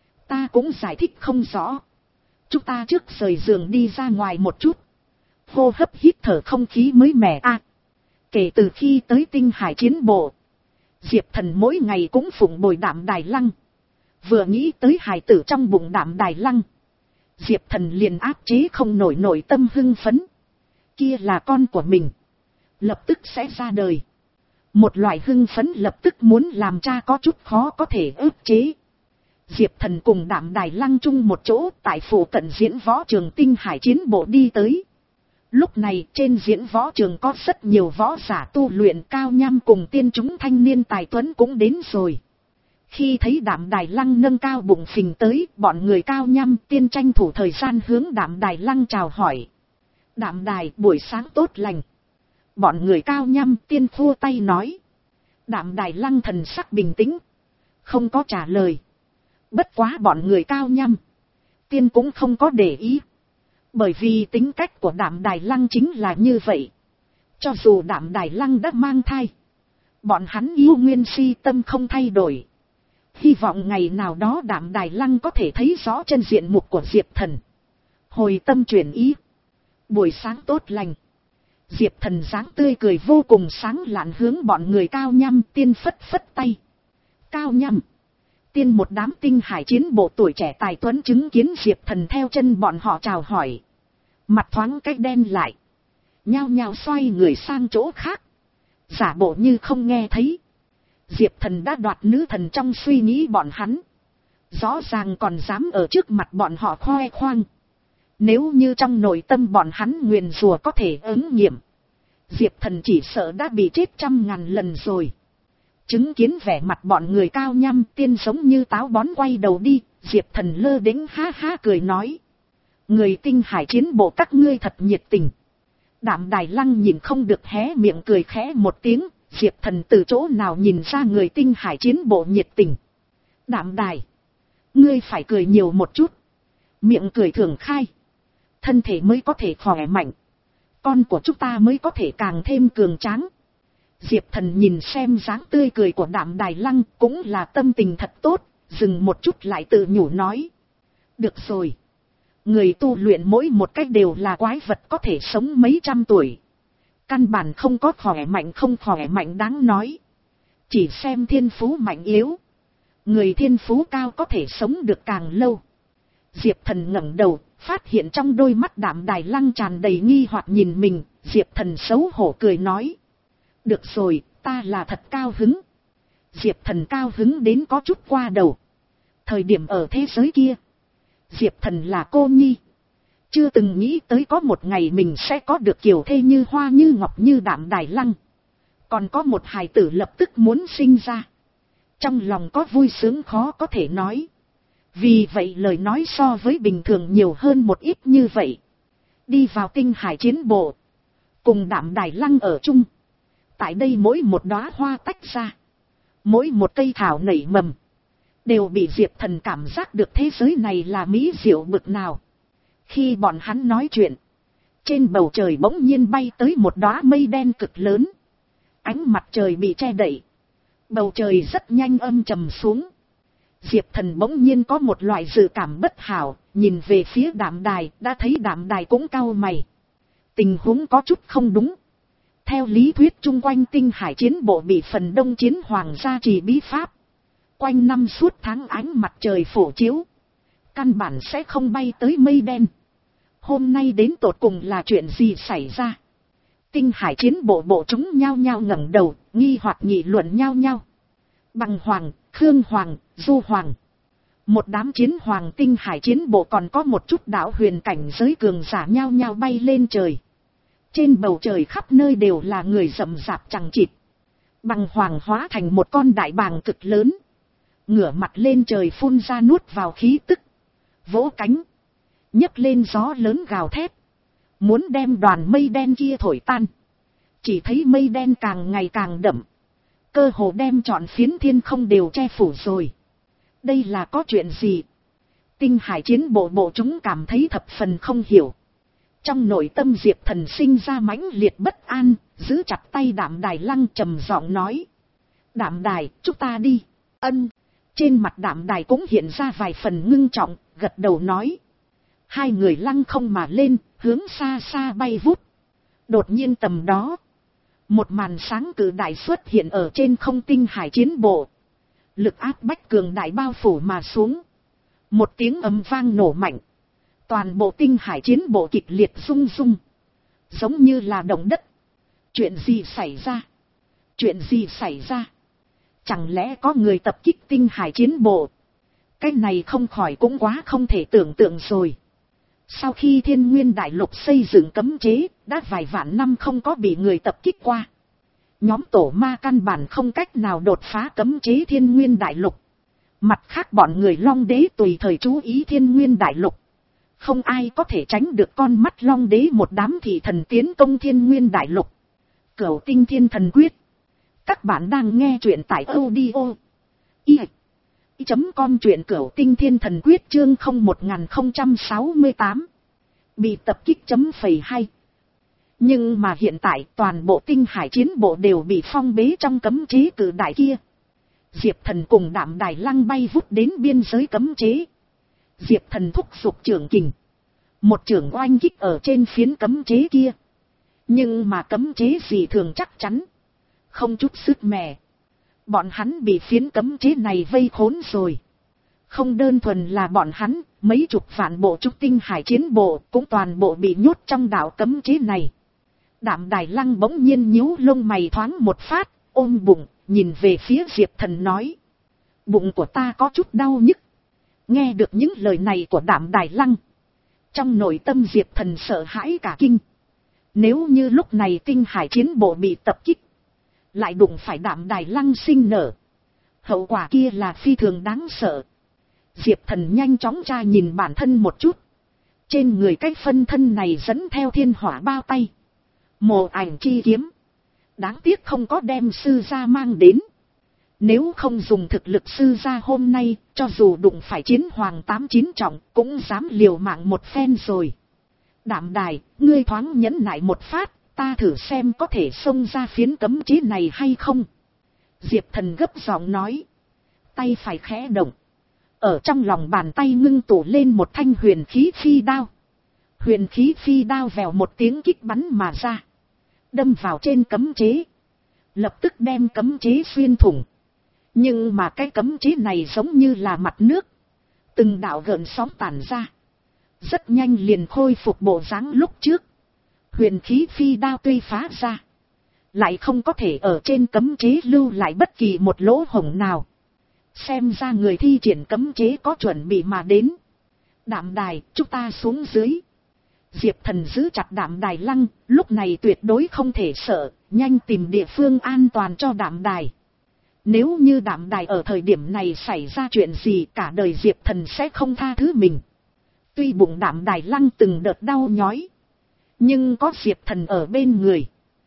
ta cũng giải thích không rõ. Chúng ta trước rời giường đi ra ngoài một chút. Hô hấp hít thở không khí mới mẻ a. À, kể từ khi tới Tinh Hải chiến bộ, Diệp Thần mỗi ngày cũng phụng bồi Đạm Đài Lăng. Vừa nghĩ tới hài tử trong bụng Đạm Đài Lăng, Diệp Thần liền áp chế không nổi nội tâm hưng phấn. Kia là con của mình, lập tức sẽ ra đời. Một loại hưng phấn lập tức muốn làm cha có chút khó có thể ức chế. Diệp Thần cùng Đạm Đài Lăng chung một chỗ tại phủ cận diễn võ trường Tinh Hải chiến bộ đi tới. Lúc này trên diễn võ trường có rất nhiều võ giả tu luyện cao nham cùng tiên chúng thanh niên tài tuấn cũng đến rồi. Khi thấy Đạm Đài Lăng nâng cao bụng phình tới, bọn người cao nham tiên tranh thủ thời gian hướng Đạm Đài Lăng chào hỏi. Đạm Đài, buổi sáng tốt lành. Bọn người cao nham tiên khua tay nói. Đạm Đài Lăng thần sắc bình tĩnh, không có trả lời. Bất quá bọn người cao nham tiên cũng không có để ý. Bởi vì tính cách của Đạm Đài Lăng chính là như vậy. Cho dù Đạm Đài Lăng đã mang thai, bọn hắn yêu nguyên si tâm không thay đổi. Hy vọng ngày nào đó Đạm Đài Lăng có thể thấy rõ chân diện mục của Diệp Thần. Hồi tâm chuyển ý. Buổi sáng tốt lành. Diệp Thần dáng tươi cười vô cùng sáng lạn hướng bọn người cao nham tiên phất phất tay. Cao nham tiên một đám Tinh Hải chiến bộ tuổi trẻ tài tuấn chứng kiến Diệp Thần theo chân bọn họ chào hỏi. Mặt thoáng cách đen lại. Nhao nhao xoay người sang chỗ khác. Giả bộ như không nghe thấy. Diệp Thần đã đoạt nữ thần trong suy nghĩ bọn hắn. Rõ ràng còn dám ở trước mặt bọn họ khoe khoang. Nếu như trong nội tâm bọn hắn nguyền rủa có thể ứng nghiệm, Diệp Thần chỉ sợ đã bị chết trăm ngàn lần rồi. Chứng kiến vẻ mặt bọn người cao nham tiên giống như táo bón quay đầu đi, Diệp Thần lơ đễnh ha ha cười nói. Người Tinh Hải chiến bộ các ngươi thật nhiệt tình. Đạm Đài Lăng nhìn không được hé miệng cười khẽ một tiếng, Diệp Thần từ chỗ nào nhìn ra người Tinh Hải chiến bộ nhiệt tình. Đạm Đài, ngươi phải cười nhiều một chút. Miệng cười thường khai, thân thể mới có thể khỏe mạnh. Con của chúng ta mới có thể càng thêm cường tráng. Diệp Thần nhìn xem dáng tươi cười của Đạm Đài Lăng cũng là tâm tình thật tốt, dừng một chút lại tự nhủ nói. Được rồi. Người tu luyện mỗi một cách đều là quái vật có thể sống mấy trăm tuổi. Căn bản không có khỏe mạnh không khỏe mạnh đáng nói. Chỉ xem thiên phú mạnh yếu. Người thiên phú cao có thể sống được càng lâu. Diệp Thần ngẩng đầu, phát hiện trong đôi mắt Đạm Đài Lăng tràn đầy nghi hoặc nhìn mình. Diệp Thần xấu hổ cười nói. Được rồi, ta là thật cao hứng. Diệp Thần cao hứng đến có chút qua đầu. Thời điểm ở thế giới kia, Diệp Thần là cô nhi. Chưa từng nghĩ tới có một ngày mình sẽ có được kiều thê như hoa như ngọc như Đạm Đài Lăng. Còn có một hài tử lập tức muốn sinh ra. Trong lòng có vui sướng khó có thể nói. Vì vậy lời nói so với bình thường nhiều hơn một ít như vậy. Đi vào Tinh Hải chiến bộ, cùng Đạm Đài Lăng ở chung. Tại đây mỗi một đóa hoa tách ra, mỗi một cây thảo nảy mầm, đều bị Diệp Thần cảm giác được thế giới này là mỹ diệu bực nào. Khi bọn hắn nói chuyện, trên bầu trời bỗng nhiên bay tới một đóa mây đen cực lớn. Ánh mặt trời bị che đậy, bầu trời rất nhanh âm trầm xuống. Diệp Thần bỗng nhiên có một loại dự cảm bất hảo, nhìn về phía Đạm Đài, đã thấy Đạm Đài cũng cau mày. Tình huống có chút không đúng. Theo lý thuyết chung quanh Tinh Hải chiến bộ bị phần đông chiến hoàng gia trì bí pháp. Quanh năm suốt tháng ánh mặt trời phổ chiếu. Căn bản sẽ không bay tới mây đen. Hôm nay đến tột cùng là chuyện gì xảy ra? Tinh Hải chiến bộ bộ chúng nhao nhao ngẩng đầu, nghi hoặc nghị luận nhao nhao. Bằng Hoàng, Khương Hoàng, Du Hoàng. Một đám chiến hoàng Tinh Hải chiến bộ còn có một chút đạo huyền cảnh giới cường giả nhao nhao bay lên trời. Trên bầu trời khắp nơi đều là người rậm rạp chằng chịt. Bằng Hoàng hóa thành một con đại bàng cực lớn. Ngửa mặt lên trời phun ra nuốt vào khí tức. Vỗ cánh. nhấc lên gió lớn gào thét. Muốn đem đoàn mây đen kia thổi tan. Chỉ thấy mây đen càng ngày càng đậm. Cơ hồ đem trọn phiến thiên không đều che phủ rồi. Đây là có chuyện gì? Tinh Hải chiến bộ bộ chúng cảm thấy thập phần không hiểu. Trong nội tâm Diệp Thần sinh ra mãnh liệt bất an, giữ chặt tay Đạm Đài Lăng trầm giọng nói. Đạm Đài, chúng ta đi. Ân. Trên mặt Đạm Đài cũng hiện ra vài phần ngưng trọng, gật đầu nói. Hai người lăng không mà lên, hướng xa xa bay vút. Đột nhiên tầm đó. Một màn sáng cử đại xuất hiện ở trên không Tinh Hải chiến bộ. Lực áp bách cường đại bao phủ mà xuống. Một tiếng ầm vang nổ mạnh. Toàn bộ Tinh Hải chiến bộ kịch liệt rung rung. Giống như là động đất. Chuyện gì xảy ra? Chuyện gì xảy ra? Chẳng lẽ có người tập kích Tinh Hải chiến bộ? Cái này không khỏi cũng quá không thể tưởng tượng rồi. Sau khi Thiên Nguyên Đại Lục xây dựng cấm chế, đã vài vạn năm không có bị người tập kích qua. Nhóm tổ ma căn bản không cách nào đột phá cấm chế Thiên Nguyên Đại Lục. Mặt khác bọn người Long Đế tùy thời chú ý Thiên Nguyên Đại Lục. Không ai có thể tránh được con mắt Long Đế một đám thị thần tiến công Thiên Nguyên Đại Lục. Cửu Tinh Thiên Thần Quyết. Các bạn đang nghe truyện tại audio i chấm com truyện Cửu Tinh Thiên Thần Quyết chương không một không sáu tám. Bị tập kích chấm phẩy hai. Nhưng mà hiện tại toàn bộ Tinh Hải chiến bộ đều bị phong bế trong cấm chế cử đại kia. Diệp Thần cùng Đạm Đài Lăng bay vút đến biên giới cấm chế. Diệp Thần thúc giục trưởng kình. Một trưởng oanh kích ở trên phiến cấm chế kia. Nhưng mà cấm chế gì thường chắc chắn. Không chút sức mẻ. Bọn hắn bị phiến cấm chế này vây khốn rồi. Không đơn thuần là bọn hắn, mấy chục vạn bộ trúc Tinh Hải chiến bộ cũng toàn bộ bị nhốt trong đảo cấm chế này. Đạm Đài Lăng bỗng nhiên nhíu lông mày thoáng một phát, ôm bụng, nhìn về phía Diệp Thần nói. Bụng của ta có chút đau nhức. Nghe được những lời này của Đạm Đài Lăng. Trong nội tâm Diệp Thần sợ hãi cả kinh. Nếu như lúc này Tinh Hải chiến bộ bị tập kích. Lại đụng phải Đạm Đài Lăng sinh nở. Hậu quả kia là phi thường đáng sợ. Diệp Thần nhanh chóng tra nhìn bản thân một chút. Trên người cái phân thân này dẫn theo thiên hỏa bao tay. Mộ ảnh chi kiếm. Đáng tiếc không có đem sư gia mang đến. Nếu không dùng thực lực sư gia hôm nay, cho dù đụng phải chiến hoàng tám chín trọng, cũng dám liều mạng một phen rồi. Đạm Đài, ngươi thoáng nhẫn nại một phát, ta thử xem có thể xông ra phiến cấm chế này hay không. Diệp Thần gấp giọng nói. Tay phải khẽ động. Ở trong lòng bàn tay ngưng tụ lên một thanh huyền khí phi đao. Huyền khí phi đao vèo một tiếng kích bắn mà ra. Đâm vào trên cấm chế. Lập tức đem cấm chế xuyên thủng. Nhưng mà cái cấm chế này giống như là mặt nước. Từng đạo gợn sóng tản ra. Rất nhanh liền khôi phục bộ dáng lúc trước. Huyền khí phi đao tuy phá ra. Lại không có thể ở trên cấm chế lưu lại bất kỳ một lỗ hổng nào. Xem ra người thi triển cấm chế có chuẩn bị mà đến. Đạm Đài, chúng ta xuống dưới. Diệp Thần giữ chặt Đạm Đài Lăng, lúc này tuyệt đối không thể sợ, nhanh tìm địa phương an toàn cho Đạm Đài. Nếu như Đạm Đài ở thời điểm này xảy ra chuyện gì, cả đời Diệp Thần sẽ không tha thứ mình. Tuy bụng Đạm Đài Lăng từng đợt đau nhói, nhưng có Diệp Thần ở bên người.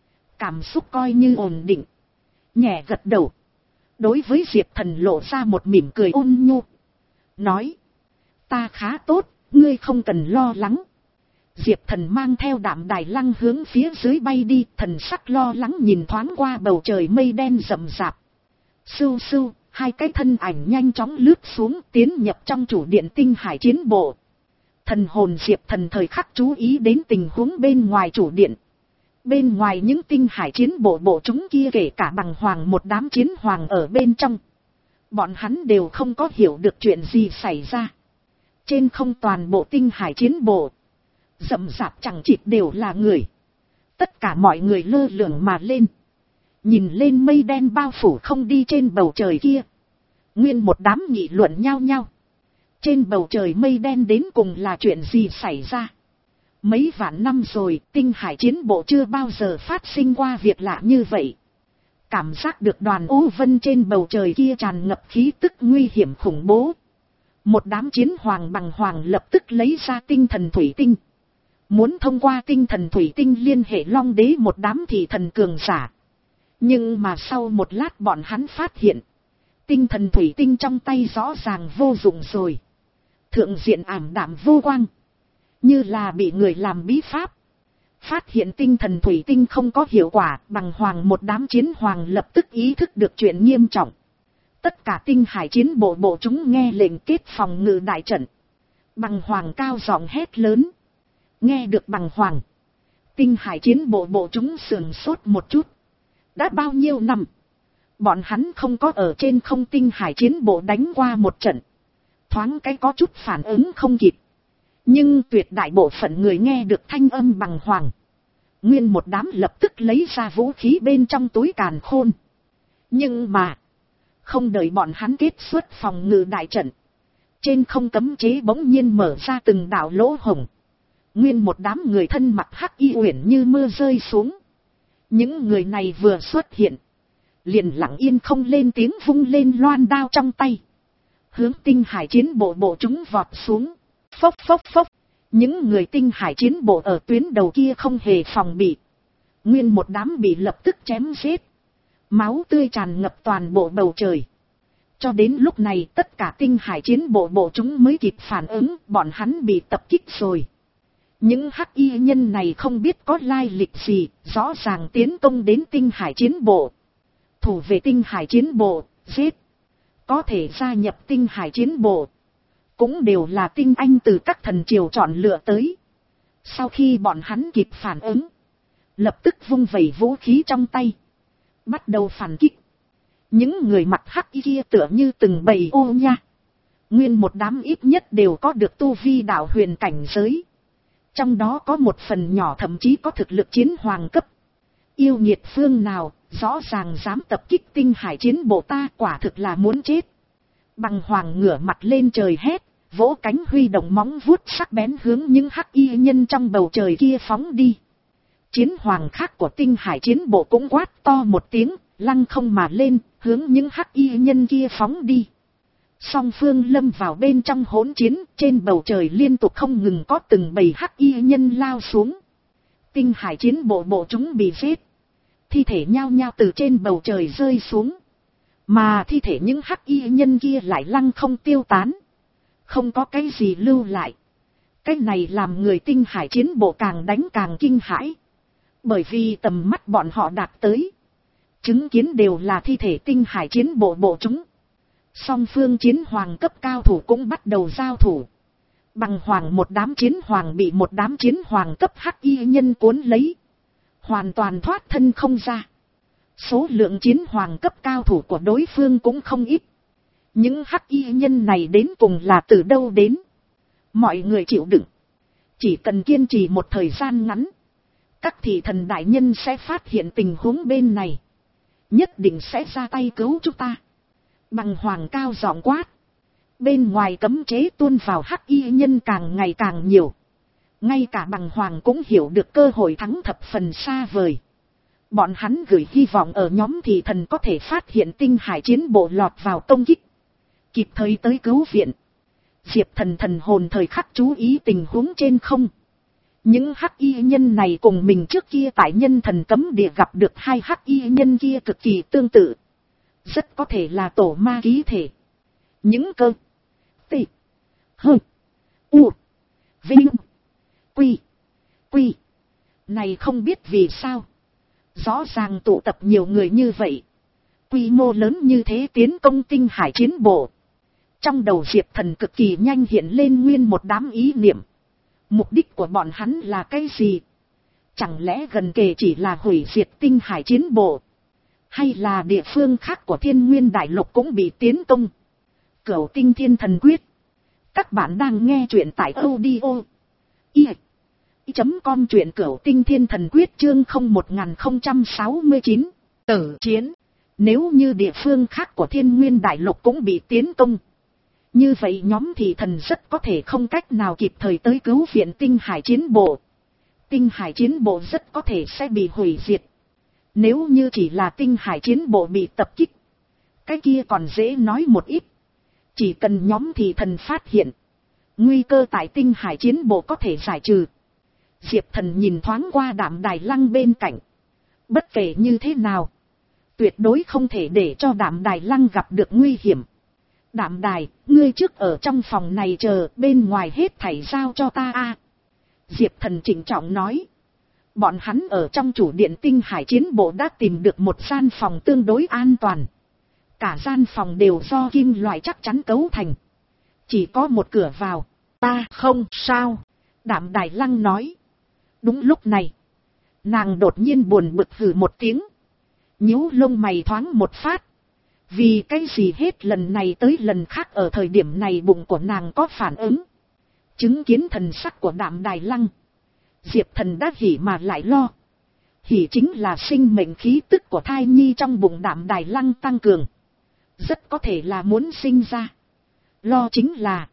Cảm xúc coi như ổn định. Nhẹ gật đầu. Đối với Diệp Thần lộ ra một mỉm cười ôn nhu. Nói. Ta khá tốt, ngươi không cần lo lắng. Diệp Thần mang theo Đạm Đài Lăng hướng phía dưới bay đi. Thần sắc lo lắng nhìn thoáng qua bầu trời mây đen rậm rạp. Sưu sưu, Hai cái thân ảnh nhanh chóng lướt xuống tiến nhập trong chủ điện tinh hải chiến bộ. Thần hồn Diệp Thần thời khắc chú ý đến tình huống bên ngoài chủ điện. Bên ngoài những tinh hải chiến bộ bộ chúng kia kể cả bằng hoàng một đám chiến hoàng ở bên trong. Bọn hắn đều không có hiểu được chuyện gì xảy ra. Trên không toàn bộ tinh hải chiến bộ. Rậm rạp chẳng chịt đều là người. Tất cả mọi người lơ lửng mà lên. Nhìn lên mây đen bao phủ không đi trên bầu trời kia. Nguyên một đám nghị luận nhau nhau. Trên bầu trời mây đen đến cùng là chuyện gì xảy ra? Mấy vạn năm rồi, tinh hải chiến bộ chưa bao giờ phát sinh qua việc lạ như vậy. Cảm giác được đoàn u vân trên bầu trời kia tràn ngập khí tức nguy hiểm khủng bố. Một đám chiến hoàng bằng hoàng lập tức lấy ra tinh thần thủy tinh. Muốn thông qua tinh thần thủy tinh liên hệ Long Đế một đám thị thần cường giả. Nhưng mà sau một lát bọn hắn phát hiện. Tinh thần thủy tinh trong tay rõ ràng vô dụng rồi. Thượng diện ảm đạm vô quang. Như là bị người làm bí pháp. Phát hiện tinh thần thủy tinh không có hiệu quả, bằng hoàng một đám chiến hoàng lập tức ý thức được chuyện nghiêm trọng. Tất cả tinh hải chiến bộ bộ chúng nghe lệnh kết phòng ngự đại trận. Bằng hoàng cao giọng hét lớn. Nghe được bằng hoàng. Tinh hải chiến bộ bộ chúng sườn sốt một chút. Đã bao nhiêu năm. Bọn hắn không có ở trên không tinh hải chiến bộ đánh qua một trận. Thoáng cái có chút phản ứng không kịp. Nhưng tuyệt đại bộ phận người nghe được thanh âm bằng hoàng. Nguyên một đám lập tức lấy ra vũ khí bên trong túi càn khôn. Nhưng mà. Không đợi bọn hắn kết xuất phòng ngự đại trận. Trên không cấm chế bỗng nhiên mở ra từng đạo lỗ hổng. Nguyên một đám người thân mặc hắc y uyển như mưa rơi xuống. Những người này vừa xuất hiện. Liền lặng yên không lên tiếng vung lên loan đao trong tay. Hướng tinh hải chiến bộ bộ chúng vọt xuống. Phốc phốc phốc. Những người tinh hải chiến bộ ở tuyến đầu kia không hề phòng bị. Nguyên một đám bị lập tức chém giết. Máu tươi tràn ngập toàn bộ bầu trời. Cho đến lúc này tất cả tinh hải chiến bộ bộ chúng mới kịp phản ứng. Bọn hắn bị tập kích rồi. Những hắc y nhân này không biết có lai lịch gì. Rõ ràng tiến công đến tinh hải chiến bộ. Thủ về tinh hải chiến bộ, giết. Có thể gia nhập tinh hải chiến bộ. Cũng đều là tinh anh từ các thần triều chọn lựa tới. Sau khi bọn hắn kịp phản ứng. Lập tức vung vẩy vũ khí trong tay. Bắt đầu phản kích. Những người mặc hắc y kia tựa như từng bầy ô nha. Nguyên một đám ít nhất đều có được tu vi đạo huyền cảnh giới. Trong đó có một phần nhỏ thậm chí có thực lực chiến hoàng cấp. Yêu nghiệt phương nào, rõ ràng dám tập kích tinh hải chiến bộ ta, quả thực là muốn chết. Bằng hoàng ngửa mặt lên trời hét, vỗ cánh huy động móng vuốt sắc bén hướng những hắc y nhân trong bầu trời kia phóng đi. Chiến hoàng khác của tinh hải chiến bộ cũng quát to một tiếng, lăng không mà lên, hướng những hắc y nhân kia phóng đi. Song phương lâm vào bên trong hỗn chiến, trên bầu trời liên tục không ngừng có từng bầy hắc y nhân lao xuống. Tinh hải chiến bộ bộ chúng bị giết. Thi thể nhao nhao từ trên bầu trời rơi xuống. Mà thi thể những hắc y nhân kia lại lăng không tiêu tán. Không có cái gì lưu lại. Cái này làm người tinh hải chiến bộ càng đánh càng kinh hãi. Bởi vì tầm mắt bọn họ đạt tới. Chứng kiến đều là thi thể tinh hải chiến bộ bộ chúng. Song phương chiến hoàng cấp cao thủ cũng bắt đầu giao thủ. Bằng hoàng một đám chiến hoàng bị một đám chiến hoàng cấp hắc y nhân cuốn lấy. Hoàn toàn thoát thân không ra. Số lượng chiến hoàng cấp cao thủ của đối phương cũng không ít. Những hắc y nhân này đến cùng là từ đâu đến? Mọi người chịu đựng. Chỉ cần kiên trì một thời gian ngắn. Các thị thần đại nhân sẽ phát hiện tình huống bên này. Nhất định sẽ ra tay cứu chúng ta. Bằng hoàng cao giọng quát. Bên ngoài cấm chế tuôn vào hắc y nhân càng ngày càng nhiều. Ngay cả bằng hoàng cũng hiểu được cơ hội thắng thập phần xa vời. Bọn hắn gửi hy vọng ở nhóm thị thần có thể phát hiện tinh hải chiến bộ lọt vào công kích. Kịp thời tới cứu viện. Diệp Thần thần hồn thời khắc chú ý tình huống trên không. Những hắc y nhân này cùng mình trước kia tại nhân thần cấm địa gặp được hai hắc y nhân kia cực kỳ tương tự. Rất có thể là tổ ma ký thể. Những cơ. Tị. Hơ. U. Vinh. Quy. Quy. Này không biết vì sao. Rõ ràng tụ tập nhiều người như vậy. Quy mô lớn như thế tiến công tinh hải chiến bộ. Trong đầu Diệp Thần cực kỳ nhanh hiện lên nguyên một đám ý niệm. Mục đích của bọn hắn là cái gì? Chẳng lẽ gần kề chỉ là hủy diệt tinh hải chiến bộ? Hay là địa phương khác của Thiên Nguyên Đại Lục cũng bị tiến công? Cửu Tinh Thiên Thần Quyết. Các bạn đang nghe truyện tại audio i chấm com, truyện Cửu Tinh Thiên Thần Quyết chương không một không sáu chín. Tử chiến. Nếu như địa phương khác của Thiên Nguyên Đại Lục cũng bị tiến công, như vậy nhóm thị thần rất có thể không cách nào kịp thời tới cứu viện tinh hải chiến bộ. Tinh hải chiến bộ rất có thể sẽ bị hủy diệt. Nếu như chỉ là tinh hải chiến bộ bị tập kích, cái kia còn dễ nói một ít. Chỉ cần nhóm thị thần phát hiện, nguy cơ tại tinh hải chiến bộ có thể giải trừ. Diệp Thần nhìn thoáng qua Đạm Đài Lăng bên cạnh. Bất kể như thế nào, tuyệt đối không thể để cho Đạm Đài Lăng gặp được nguy hiểm. Đạm Đài, ngươi trước ở trong phòng này chờ, bên ngoài hết thảy giao cho ta a. Diệp Thần trịnh trọng nói. Bọn hắn ở trong chủ điện tinh hải chiến bộ đã tìm được một gian phòng tương đối an toàn. Cả gian phòng đều do kim loại chắc chắn cấu thành. Chỉ có một cửa vào. Ta không sao. Đạm Đài Lăng nói. Đúng lúc này, nàng đột nhiên buồn bực hừ một tiếng. Nhíu lông mày thoáng một phát. Vì cái gì hết lần này tới lần khác ở thời điểm này bụng của nàng có phản ứng. Chứng kiến thần sắc của Đạm Đài Lăng, Diệp Thần đã hỉ mà lại lo. Hỉ chính là sinh mệnh khí tức của thai nhi trong bụng Đạm Đài Lăng tăng cường. Rất có thể là muốn sinh ra. Lo chính là,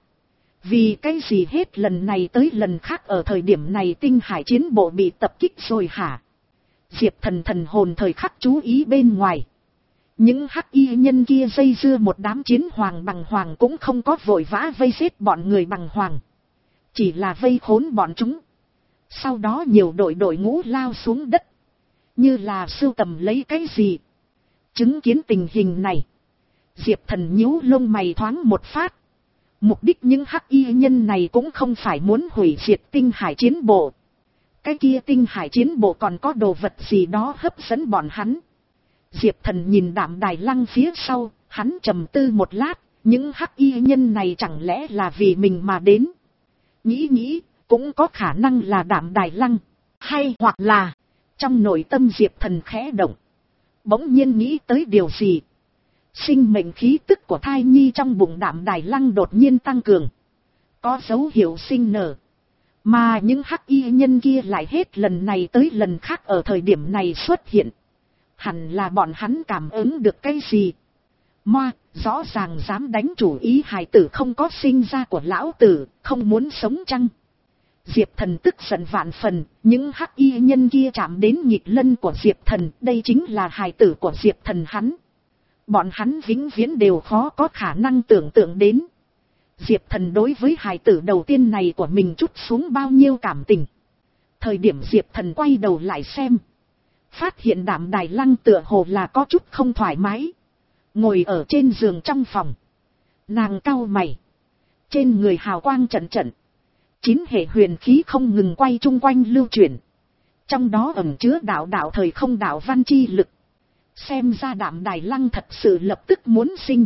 vì cái gì hết lần này tới lần khác ở thời điểm này tinh hải chiến bộ bị tập kích rồi hả? Diệp Thần thần hồn thời khắc chú ý bên ngoài. Những hắc y nhân kia dây dưa một đám chiến hoàng bằng hoàng cũng không có vội vã vây giết bọn người bằng hoàng. Chỉ là vây khốn bọn chúng. Sau đó nhiều đội đội ngũ lao xuống đất. Như là sưu tầm lấy cái gì. Chứng kiến tình hình này, Diệp Thần nhíu lông mày thoáng một phát. Mục đích những hắc y nhân này cũng không phải muốn hủy diệt tinh hải chiến bộ. Cái kia tinh hải chiến bộ còn có đồ vật gì đó hấp dẫn bọn hắn. Diệp Thần nhìn Đạm Đài Lăng phía sau, hắn trầm tư một lát, những hắc y nhân này chẳng lẽ là vì mình mà đến. Nghĩ nghĩ, cũng có khả năng là Đạm Đài Lăng, hay hoặc là, trong nội tâm Diệp Thần khẽ động. Bỗng nhiên nghĩ tới điều gì. Sinh mệnh khí tức của thai nhi trong bụng Đạm Đài Lăng đột nhiên tăng cường. Có dấu hiệu sinh nở. Mà những hắc y nhân kia lại hết lần này tới lần khác ở thời điểm này xuất hiện. Hẳn là bọn hắn cảm ứng được cái gì. Moa, rõ ràng dám đánh chủ ý hài tử không có sinh ra của lão tử, không muốn sống chăng? Diệp Thần tức giận vạn phần, những hắc y nhân kia chạm đến nhịp lân của Diệp Thần, đây chính là hài tử của Diệp Thần hắn. Bọn hắn vĩnh viễn đều khó có khả năng tưởng tượng đến. Diệp Thần đối với hài tử đầu tiên này của mình trút xuống bao nhiêu cảm tình. Thời điểm Diệp Thần quay đầu lại xem, phát hiện Đạm Đài Lăng tựa hồ là có chút không thoải mái. Ngồi ở trên giường trong phòng. Nàng cau mày. Trên người hào quang trận trận. Chín hệ huyền khí không ngừng quay chung quanh lưu chuyển. Trong đó ẩn chứa đạo đạo thời không đạo văn chi lực. Xem ra Đạm Đài Lăng thật sự lập tức muốn sinh.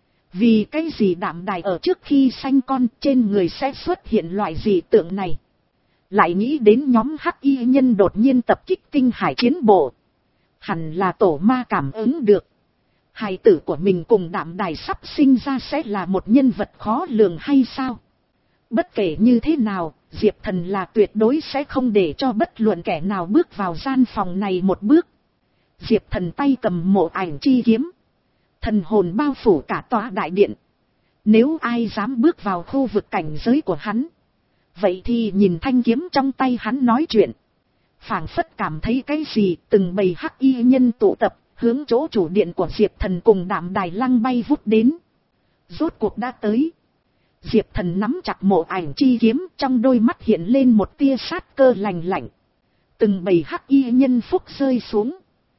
Vì cái gì Đạm Đài ở trước khi sanh con trên người sẽ xuất hiện loại dị tượng này. Lại nghĩ đến nhóm hắc y nhân đột nhiên tập kích tinh hải chiến bộ. Hẳn là tổ ma cảm ứng được. Hài tử của mình cùng Đạm Đài sắp sinh ra sẽ là một nhân vật khó lường hay sao? Bất kể như thế nào, Diệp Thần là tuyệt đối sẽ không để cho bất luận kẻ nào bước vào gian phòng này một bước. Diệp Thần tay cầm mộ ảnh chi kiếm. Thần hồn bao phủ cả tòa đại điện. Nếu ai dám bước vào khu vực cảnh giới của hắn, vậy thì nhìn thanh kiếm trong tay hắn nói chuyện. Phảng phất cảm thấy cái gì, từng bầy hắc y nhân tụ tập, hướng chỗ chủ điện của Diệp Thần cùng Đạm Đài Lăng bay vút đến. Rốt cuộc đã tới. Diệp Thần nắm chặt mộ ảnh chi kiếm, trong đôi mắt hiện lên một tia sát cơ lạnh lạnh. Từng bầy hắc y nhân phúc rơi xuống,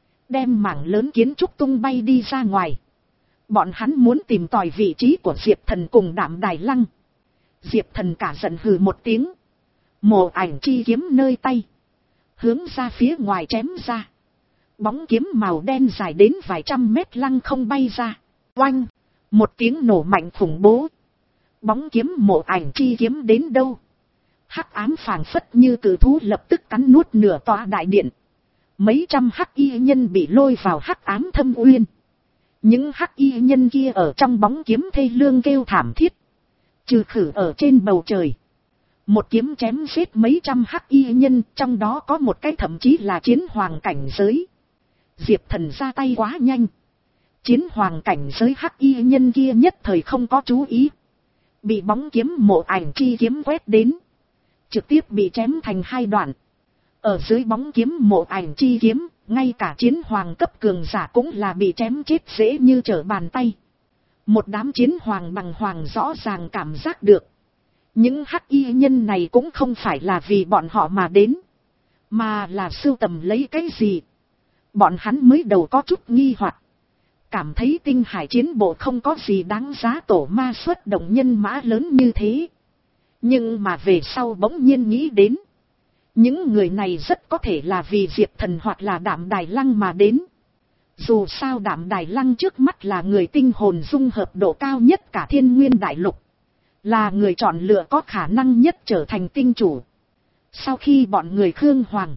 đem mảng lớn kiến trúc tung bay đi ra ngoài. Bọn hắn muốn tìm tòi vị trí của Diệp Thần cùng Đạm Đài Lăng. Diệp Thần cả giận hừ một tiếng. Mộ ảnh chi kiếm nơi tay, hướng ra phía ngoài chém ra. Bóng kiếm màu đen dài đến vài trăm mét lăng không bay ra. Oanh, một tiếng nổ mạnh khủng bố. Bóng kiếm mộ ảnh chi kiếm đến đâu? Hắc ám phảng phất như cự thú lập tức cắn nuốt nửa tòa đại điện. Mấy trăm hắc y nhân bị lôi vào hắc ám thâm uyên. Những hắc y nhân kia ở trong bóng kiếm thê lương kêu thảm thiết. Trừ khử ở trên bầu trời. Một kiếm chém giết mấy trăm hắc y nhân, trong đó có một cái thậm chí là chiến hoàng cảnh giới. Diệp Thần ra tay quá nhanh. Chiến hoàng cảnh giới hắc y nhân kia nhất thời không có chú ý. Bị bóng kiếm mộ ảnh chi kiếm quét đến. Trực tiếp bị chém thành hai đoạn. Ở dưới bóng kiếm mộ ảnh chi kiếm, ngay cả chiến hoàng cấp cường giả cũng là bị chém chết dễ như trở bàn tay. Một đám chiến hoàng bằng hoàng rõ ràng cảm giác được. Những hắc y nhân này cũng không phải là vì bọn họ mà đến. Mà là sưu tầm lấy cái gì. Bọn hắn mới đầu có chút nghi hoặc. Cảm thấy tinh hải chiến bộ không có gì đáng giá tổ ma xuất động nhân mã lớn như thế. Nhưng mà về sau bỗng nhiên nghĩ đến. Những người này rất có thể là vì Diệp Thần hoặc là Đạm Đài Lăng mà đến. Dù sao Đạm Đài Lăng trước mắt là người tinh hồn dung hợp độ cao nhất cả thiên nguyên đại lục. Là người chọn lựa có khả năng nhất trở thành tinh chủ. Sau khi bọn người Khương Hoàng,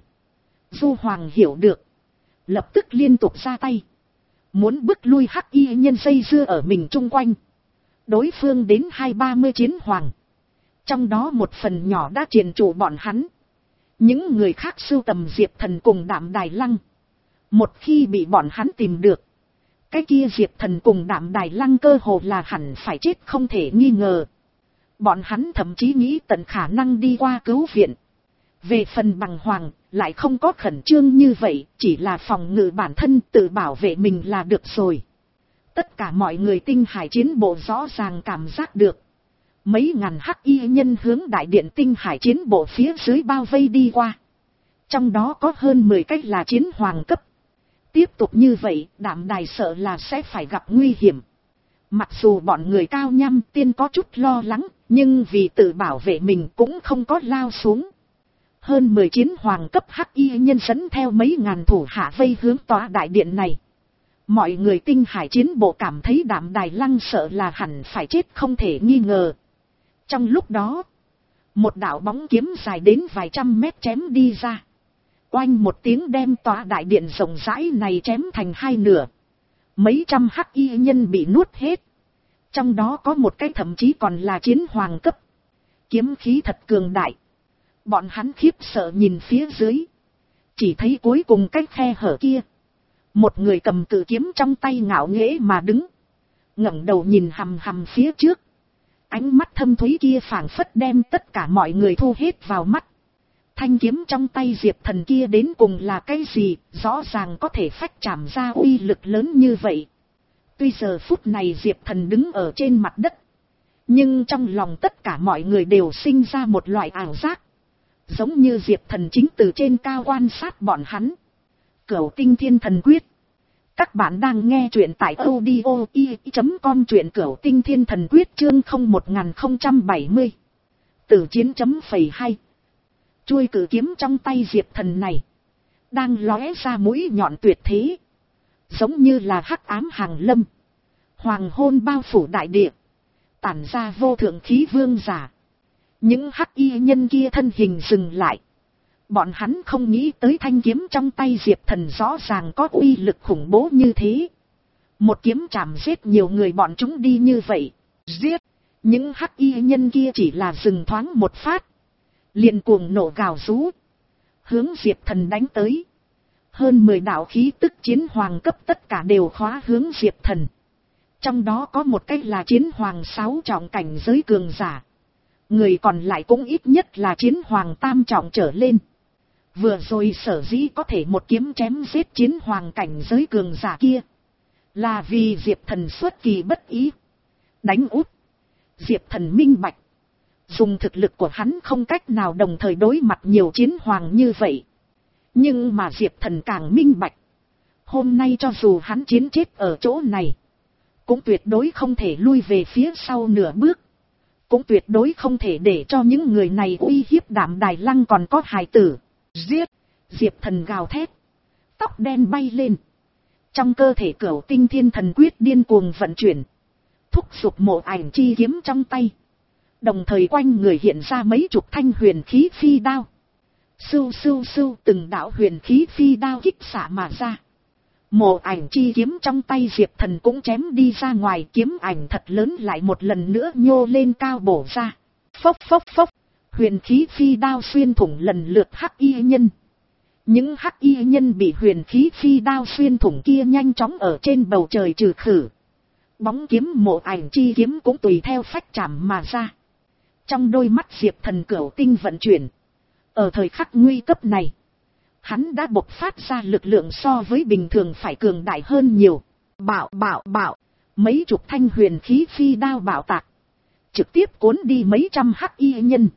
Du Hoàng hiểu được. Lập tức liên tục ra tay. Muốn bức lui hắc y nhân dây dưa ở mình chung quanh. Đối phương đến hai ba mươi chiến hoàng. Trong đó một phần nhỏ đã triền chủ bọn hắn. Những người khác sưu tầm Diệp Thần cùng Đạm Đài Lăng. Một khi bị bọn hắn tìm được. Cái kia Diệp Thần cùng Đạm Đài Lăng cơ hồ là hẳn phải chết không thể nghi ngờ. Bọn hắn thậm chí nghĩ tận khả năng đi qua cứu viện. Về phần bằng hoàng, lại không có khẩn trương như vậy, chỉ là phòng ngự bản thân tự bảo vệ mình là được rồi. Tất cả mọi người tinh hải chiến bộ rõ ràng cảm giác được. Mấy ngàn hắc y nhân hướng đại điện tinh hải chiến bộ phía dưới bao vây đi qua. Trong đó có hơn mười cách là chiến hoàng cấp. Tiếp tục như vậy, Đạm Đài sợ là sẽ phải gặp nguy hiểm. Mặc dù bọn người Cao Nham Tiên có chút lo lắng, nhưng vì tự bảo vệ mình cũng không có lao xuống. Hơn mười chiến hoàng cấp hắc y nhân dẫn theo mấy ngàn thủ hạ vây hướng tòa đại điện này. Mọi người tinh hải chiến bộ cảm thấy Đạm Đài Lăng sợ là hẳn phải chết không thể nghi ngờ. Trong lúc đó, một đạo bóng kiếm dài đến vài trăm mét chém đi ra. Oanh một tiếng đem tòa đại điện rộng rãi này chém thành hai nửa. Mấy trăm hắc y nhân bị nuốt hết. Trong đó có một cái thậm chí còn là chiến hoàng cấp. Kiếm khí thật cường đại. Bọn hắn khiếp sợ nhìn phía dưới. Chỉ thấy cuối cùng cái khe hở kia. Một người cầm cự kiếm trong tay ngạo nghễ mà đứng. ngẩng đầu nhìn hằm hằm phía trước. Ánh mắt thâm thúy kia phảng phất đem tất cả mọi người thu hết vào mắt. Thanh kiếm trong tay Diệp Thần kia đến cùng là cái gì, rõ ràng có thể phách chạm ra uy lực lớn như vậy. Tuy giờ phút này Diệp Thần đứng ở trên mặt đất. Nhưng trong lòng tất cả mọi người đều sinh ra một loại ảo giác. Giống như Diệp Thần chính từ trên cao quan sát bọn hắn. Cửu Tinh Thiên Thần Quyết. Các bạn đang nghe truyện tại audio i chấm com, truyện Cửu Tinh Thiên Thần Quyết chương không một không bảy không. Tử chiến chấm phẩy hai. Chuôi cử kiếm trong tay Diệp Thần này. Đang lóe ra mũi nhọn tuyệt thế. Giống như là hắc ám hàng lâm. Hoàng hôn bao phủ đại địa. Tản ra vô thượng khí vương giả. Những hắc y nhân kia thân hình dừng lại. Bọn hắn không nghĩ tới thanh kiếm trong tay Diệp Thần rõ ràng có uy lực khủng bố như thế. Một kiếm chạm giết nhiều người bọn chúng đi như vậy. Giết! Những hắc y nhân kia chỉ là dừng thoáng một phát. Liền cuồng nổ gào rú. Hướng Diệp Thần đánh tới. Hơn mười đạo khí tức chiến hoàng cấp tất cả đều khóa hướng Diệp Thần. Trong đó có một cách là chiến hoàng sáu trọng cảnh giới cường giả. Người còn lại cũng ít nhất là chiến hoàng tam trọng trở lên. Vừa rồi sở dĩ có thể một kiếm chém giết chiến hoàng cảnh giới cường giả kia. Là vì Diệp Thần xuất kỳ bất ý. Đánh úp. Diệp Thần minh bạch. Dùng thực lực của hắn không cách nào đồng thời đối mặt nhiều chiến hoàng như vậy. Nhưng mà Diệp Thần càng minh bạch. Hôm nay cho dù hắn chiến chết ở chỗ này. Cũng tuyệt đối không thể lui về phía sau nửa bước. Cũng tuyệt đối không thể để cho những người này uy hiếp Đạm Đài Lăng còn có hài tử. Giết! Diệp Thần gào thét. Tóc đen bay lên. Trong cơ thể Cửu Tinh Thiên Thần Quyết điên cuồng vận chuyển. Thúc giục Mộ Ảnh chi kiếm trong tay. Đồng thời quanh người hiện ra mấy chục thanh huyền khí phi đao. Sưu sưu sưu từng đạo huyền khí phi đao kích xạ mà ra. Mộ Ảnh chi kiếm trong tay Diệp Thần cũng chém đi ra ngoài, kiếm ảnh thật lớn lại một lần nữa nhô lên cao bổ ra. Phốc phốc phốc, huyền khí phi đao xuyên thủng lần lượt hắc y nhân. Những hắc y nhân bị huyền khí phi đao xuyên thủng kia nhanh chóng ở trên bầu trời trừ khử. Bóng kiếm Mộ Ảnh chi kiếm cũng tùy theo phách chạm mà ra. Trong đôi mắt Diệp Thần Cửu tinh vận chuyển. Ở thời khắc nguy cấp này, hắn đã bộc phát ra lực lượng so với bình thường phải cường đại hơn nhiều. Bạo bạo bạo, mấy chục thanh huyền khí phi đao bạo tạc, trực tiếp cuốn đi mấy trăm hắc y nhân.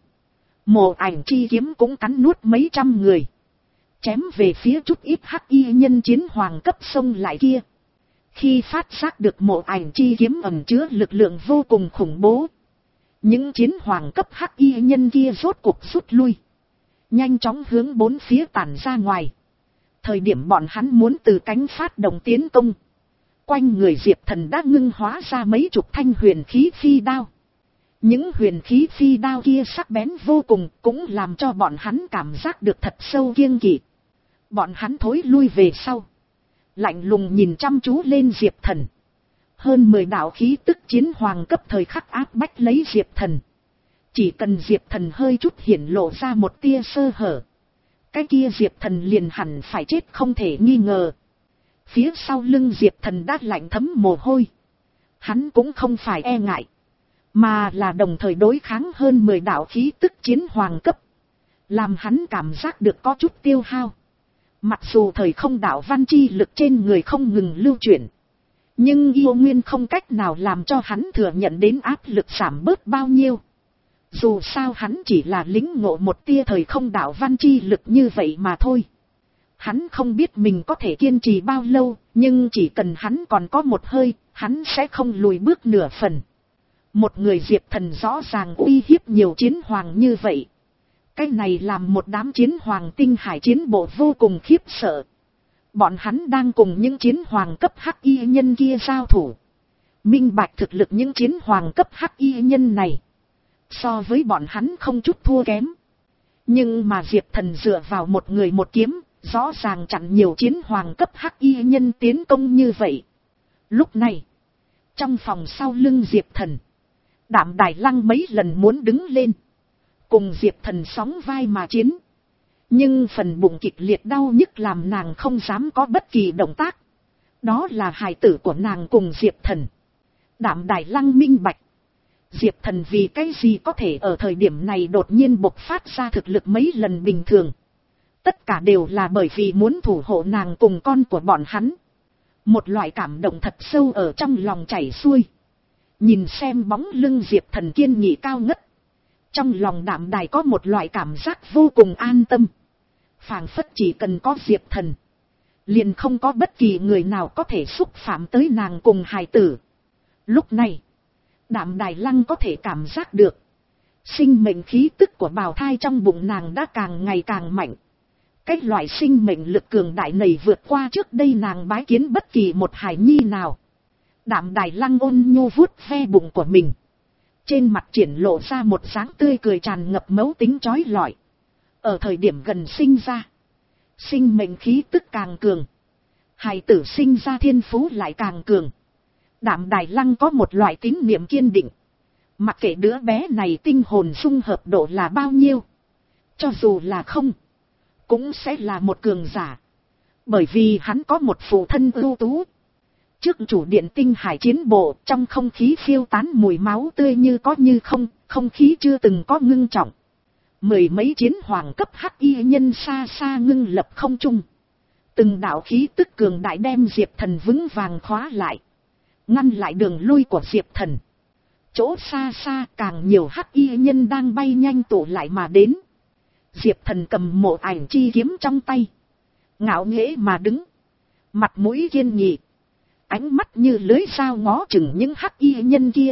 Mộ Ảnh chi kiếm cũng cắn nuốt mấy trăm người, chém về phía chút ít hắc y nhân chiến hoàng cấp xông lại kia. Khi phát giác được Mộ Ảnh chi kiếm ẩn chứa lực lượng vô cùng khủng bố, những chiến hoàng cấp hắc y nhân kia rốt cuộc rút lui, nhanh chóng hướng bốn phía tản ra ngoài. Thời điểm bọn hắn muốn từ cánh phát động tiến công, quanh người Diệp Thần đã ngưng hóa ra mấy chục thanh huyền khí phi đao. Những huyền khí phi đao kia sắc bén vô cùng, cũng làm cho bọn hắn cảm giác được thật sâu kiêng kỵ. Bọn hắn thối lui về sau, lạnh lùng nhìn chăm chú lên Diệp Thần. Hơn mười đạo khí tức chiến hoàng cấp thời khắc áp bách lấy Diệp Thần. Chỉ cần Diệp Thần hơi chút hiển lộ ra một tia sơ hở, cái kia Diệp Thần liền hẳn phải chết không thể nghi ngờ. Phía sau lưng Diệp Thần đã lạnh thấm mồ hôi. Hắn cũng không phải e ngại, mà là đồng thời đối kháng hơn mười đạo khí tức chiến hoàng cấp, làm hắn cảm giác được có chút tiêu hao. Mặc dù thời không đạo văn chi lực trên người không ngừng lưu chuyển, nhưng yêu nguyên không cách nào làm cho hắn thừa nhận đến áp lực giảm bớt bao nhiêu. Dù sao hắn chỉ là lĩnh ngộ một tia thời không đạo văn chi lực như vậy mà thôi. Hắn không biết mình có thể kiên trì bao lâu, nhưng chỉ cần hắn còn có một hơi, hắn sẽ không lùi bước nửa phần. Một người Diệp Thần rõ ràng uy hiếp nhiều chiến hoàng như vậy. Cái này làm một đám chiến hoàng tinh hải chiến bộ vô cùng khiếp sợ. Bọn hắn đang cùng những chiến hoàng cấp hắc y nhân kia giao thủ. Minh bạch thực lực những chiến hoàng cấp hắc y nhân này, so với bọn hắn không chút thua kém. Nhưng mà Diệp Thần dựa vào một người một kiếm, rõ ràng chặn nhiều chiến hoàng cấp hắc y nhân tiến công như vậy. Lúc này, trong phòng sau lưng Diệp Thần, Đạm Đài Lăng mấy lần muốn đứng lên, cùng Diệp Thần sóng vai mà chiến. Nhưng phần bụng kịch liệt đau nhức làm nàng không dám có bất kỳ động tác. Đó là hài tử của nàng cùng Diệp Thần. Đạm Đài Lăng minh bạch, Diệp Thần vì cái gì có thể ở thời điểm này đột nhiên bộc phát ra thực lực mấy lần bình thường. Tất cả đều là bởi vì muốn thủ hộ nàng cùng con của bọn hắn. Một loại cảm động thật sâu ở trong lòng chảy xuôi. Nhìn xem bóng lưng Diệp Thần kiên nghị cao ngất, trong lòng Đạm Đài có một loại cảm giác vô cùng an tâm. Phảng phất chỉ cần có Diệp Thần, liền không có bất kỳ người nào có thể xúc phạm tới nàng cùng hài tử. Lúc này, Đạm Đài Lăng có thể cảm giác được, sinh mệnh khí tức của bào thai trong bụng nàng đã càng ngày càng mạnh. Cái loại sinh mệnh lực cường đại này vượt qua trước đây nàng bái kiến bất kỳ một hài nhi nào. Đạm Đài Lăng ôn nhu vuốt ve bụng của mình, trên mặt triển lộ ra một dáng tươi cười tràn ngập mẫu tính chói lọi. Ở thời điểm gần sinh ra, sinh mệnh khí tức càng cường, hài tử sinh ra thiên phú lại càng cường. Đạm Đài Lăng có một loại tín niệm kiên định. Mặc kệ đứa bé này tinh hồn dung hợp độ là bao nhiêu, cho dù là không, cũng sẽ là một cường giả. Bởi vì hắn có một phụ thân ưu tú. Trước chủ điện tinh hải chiến bộ, trong không khí phiêu tán mùi máu tươi như có như không, không khí chưa từng có ngưng trọng. Mười mấy chiến hoàng cấp hắc y nhân xa xa ngưng lập không trung. Từng đạo khí tức cường đại đem Diệp Thần vững vàng khóa lại, ngăn lại đường lui của Diệp Thần. Chỗ xa xa càng nhiều hắc y nhân đang bay nhanh tụ lại mà đến. Diệp Thần cầm Mộ Ảnh chi kiếm trong tay, ngạo nghễ mà đứng, mặt mũi kiên nghị, ánh mắt như lưới dao ngó chừng những hắc y nhân kia.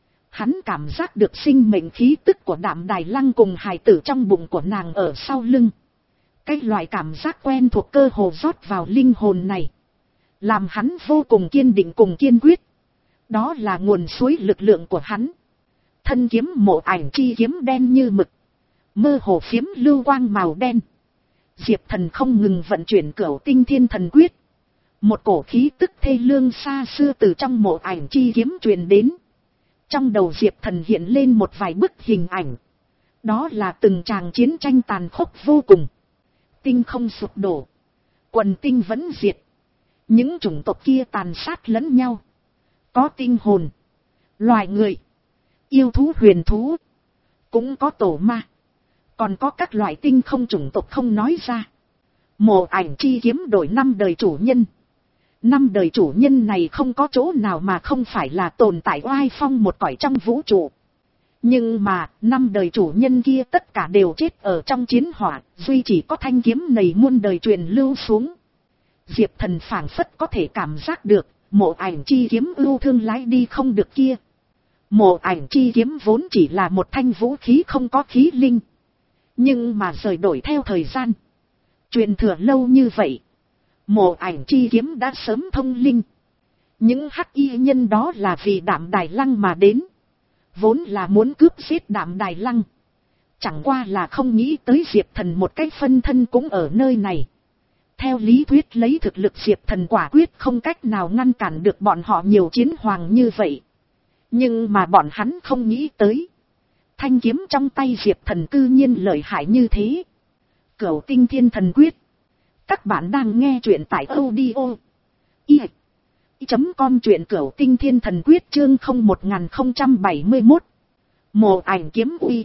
Hắn cảm giác được sinh mệnh khí tức của Đạm Đài Lăng cùng hài tử trong bụng của nàng ở sau lưng. cái loại cảm giác quen thuộc cơ hồ rót vào linh hồn này. Làm hắn vô cùng kiên định cùng kiên quyết. Đó là nguồn suối lực lượng của hắn. Thân kiếm Mộ Ảnh chi kiếm đen như mực. Mơ hồ phiếm lưu quang màu đen. Diệp Thần không ngừng vận chuyển Cửu Tinh Thiên Thần Quyết. Một cổ khí tức thê lương xa xưa từ trong Mộ Ảnh chi kiếm truyền đến. Trong đầu Diệp Thần hiện lên một vài bức hình ảnh. Đó là từng tràng chiến tranh tàn khốc vô cùng. Tinh không sụp đổ. Quần tinh vẫn diệt. Những chủng tộc kia tàn sát lẫn nhau. Có tinh hồn. Loài người. Yêu thú huyền thú. Cũng có tổ ma. Còn có các loại tinh không chủng tộc không nói ra. Mộ Ảnh chi kiếm đổi năm đời chủ nhân. Năm đời chủ nhân này không có chỗ nào mà không phải là tồn tại oai phong một cõi trong vũ trụ. Nhưng mà, năm đời chủ nhân kia tất cả đều chết ở trong chiến hỏa, duy chỉ có thanh kiếm này muôn đời truyền lưu xuống. Diệp Thần phảng phất có thể cảm giác được, Mộ Ảnh chi kiếm ưu thương lái đi không được kia. Mộ Ảnh chi kiếm vốn chỉ là một thanh vũ khí không có khí linh. Nhưng mà rời đổi theo thời gian. Truyền thừa lâu như vậy. Mộ Ảnh chi kiếm đã sớm thông linh. Những hắc y nhân đó là vì Đạm Đài Lăng mà đến. Vốn là muốn cướp giết Đạm Đài Lăng. Chẳng qua là không nghĩ tới Diệp Thần một cái phân thân cũng ở nơi này. Theo lý thuyết lấy thực lực Diệp Thần quả quyết không cách nào ngăn cản được bọn họ nhiều chiến hoàng như vậy. Nhưng mà bọn hắn không nghĩ tới. Thanh kiếm trong tay Diệp Thần cư nhiên lợi hại như thế. Cửu Tinh Thiên Thần Quyết. Các bạn đang nghe truyện tại audio i chấm com truyện Cửu Tinh Thiên Thần Quyết chương không một không bảy mốt. Mộ Ảnh kiếm uy.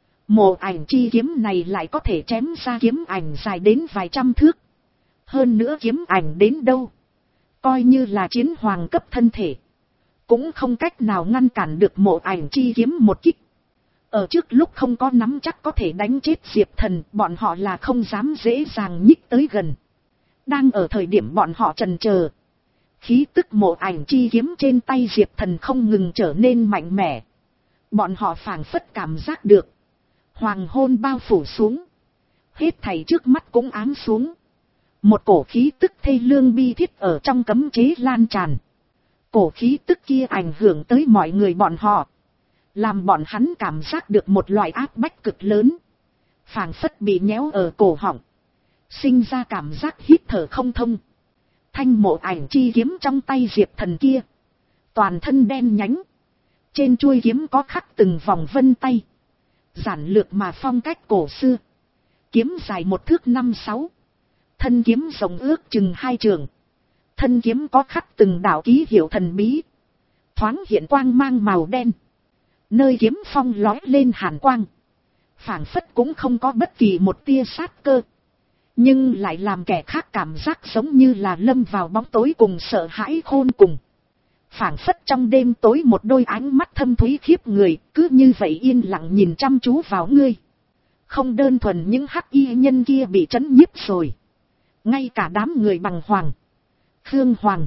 Mộ Ảnh chi kiếm này lại có thể chém ra kiếm ảnh dài đến vài trăm thước. Hơn nữa kiếm ảnh đến đâu. Coi như là chiến hoàng cấp thân thể. Cũng không cách nào ngăn cản được Mộ Ảnh chi kiếm một kích. Ở trước lúc không có nắm chắc có thể đánh chết Diệp Thần, bọn họ là không dám dễ dàng nhích tới gần. Đang ở thời điểm bọn họ chần chờ. Khí tức Mộ Ảnh chi kiếm trên tay Diệp Thần không ngừng trở nên mạnh mẽ. Bọn họ phảng phất cảm giác được. Hoàng hôn bao phủ xuống. Hết thảy trước mắt cũng ám xuống. Một cổ khí tức thê lương bi thiết ở trong cấm chế lan tràn. Cổ khí tức kia ảnh hưởng tới mọi người bọn họ. Làm bọn hắn cảm giác được một loại áp bách cực lớn. Phảng phất bị nhéo ở cổ họng. Sinh ra cảm giác hít thở không thông. Thanh Mộ Ảnh chi kiếm trong tay Diệp Thần kia. Toàn thân đen nhánh. Trên chuôi kiếm có khắc từng vòng vân tay. Giản lược mà phong cách cổ xưa. Kiếm dài một thước năm sáu. Thân kiếm rộng ước chừng hai trường. Thân kiếm có khắc từng đạo ký hiệu thần bí. Thoáng hiện quang mang màu đen. Nơi kiếm phong lói lên hàn quang. Phảng phất cũng không có bất kỳ một tia sát cơ. Nhưng lại làm kẻ khác cảm giác giống như là lâm vào bóng tối cùng sợ hãi khôn cùng. Phảng phất trong đêm tối một đôi ánh mắt thâm thúy khiếp người, cứ như vậy yên lặng nhìn chăm chú vào ngươi. Không đơn thuần những hắc y nhân kia bị trấn nhiếp rồi. Ngay cả đám người Bằng Hoàng, Khương Hoàng,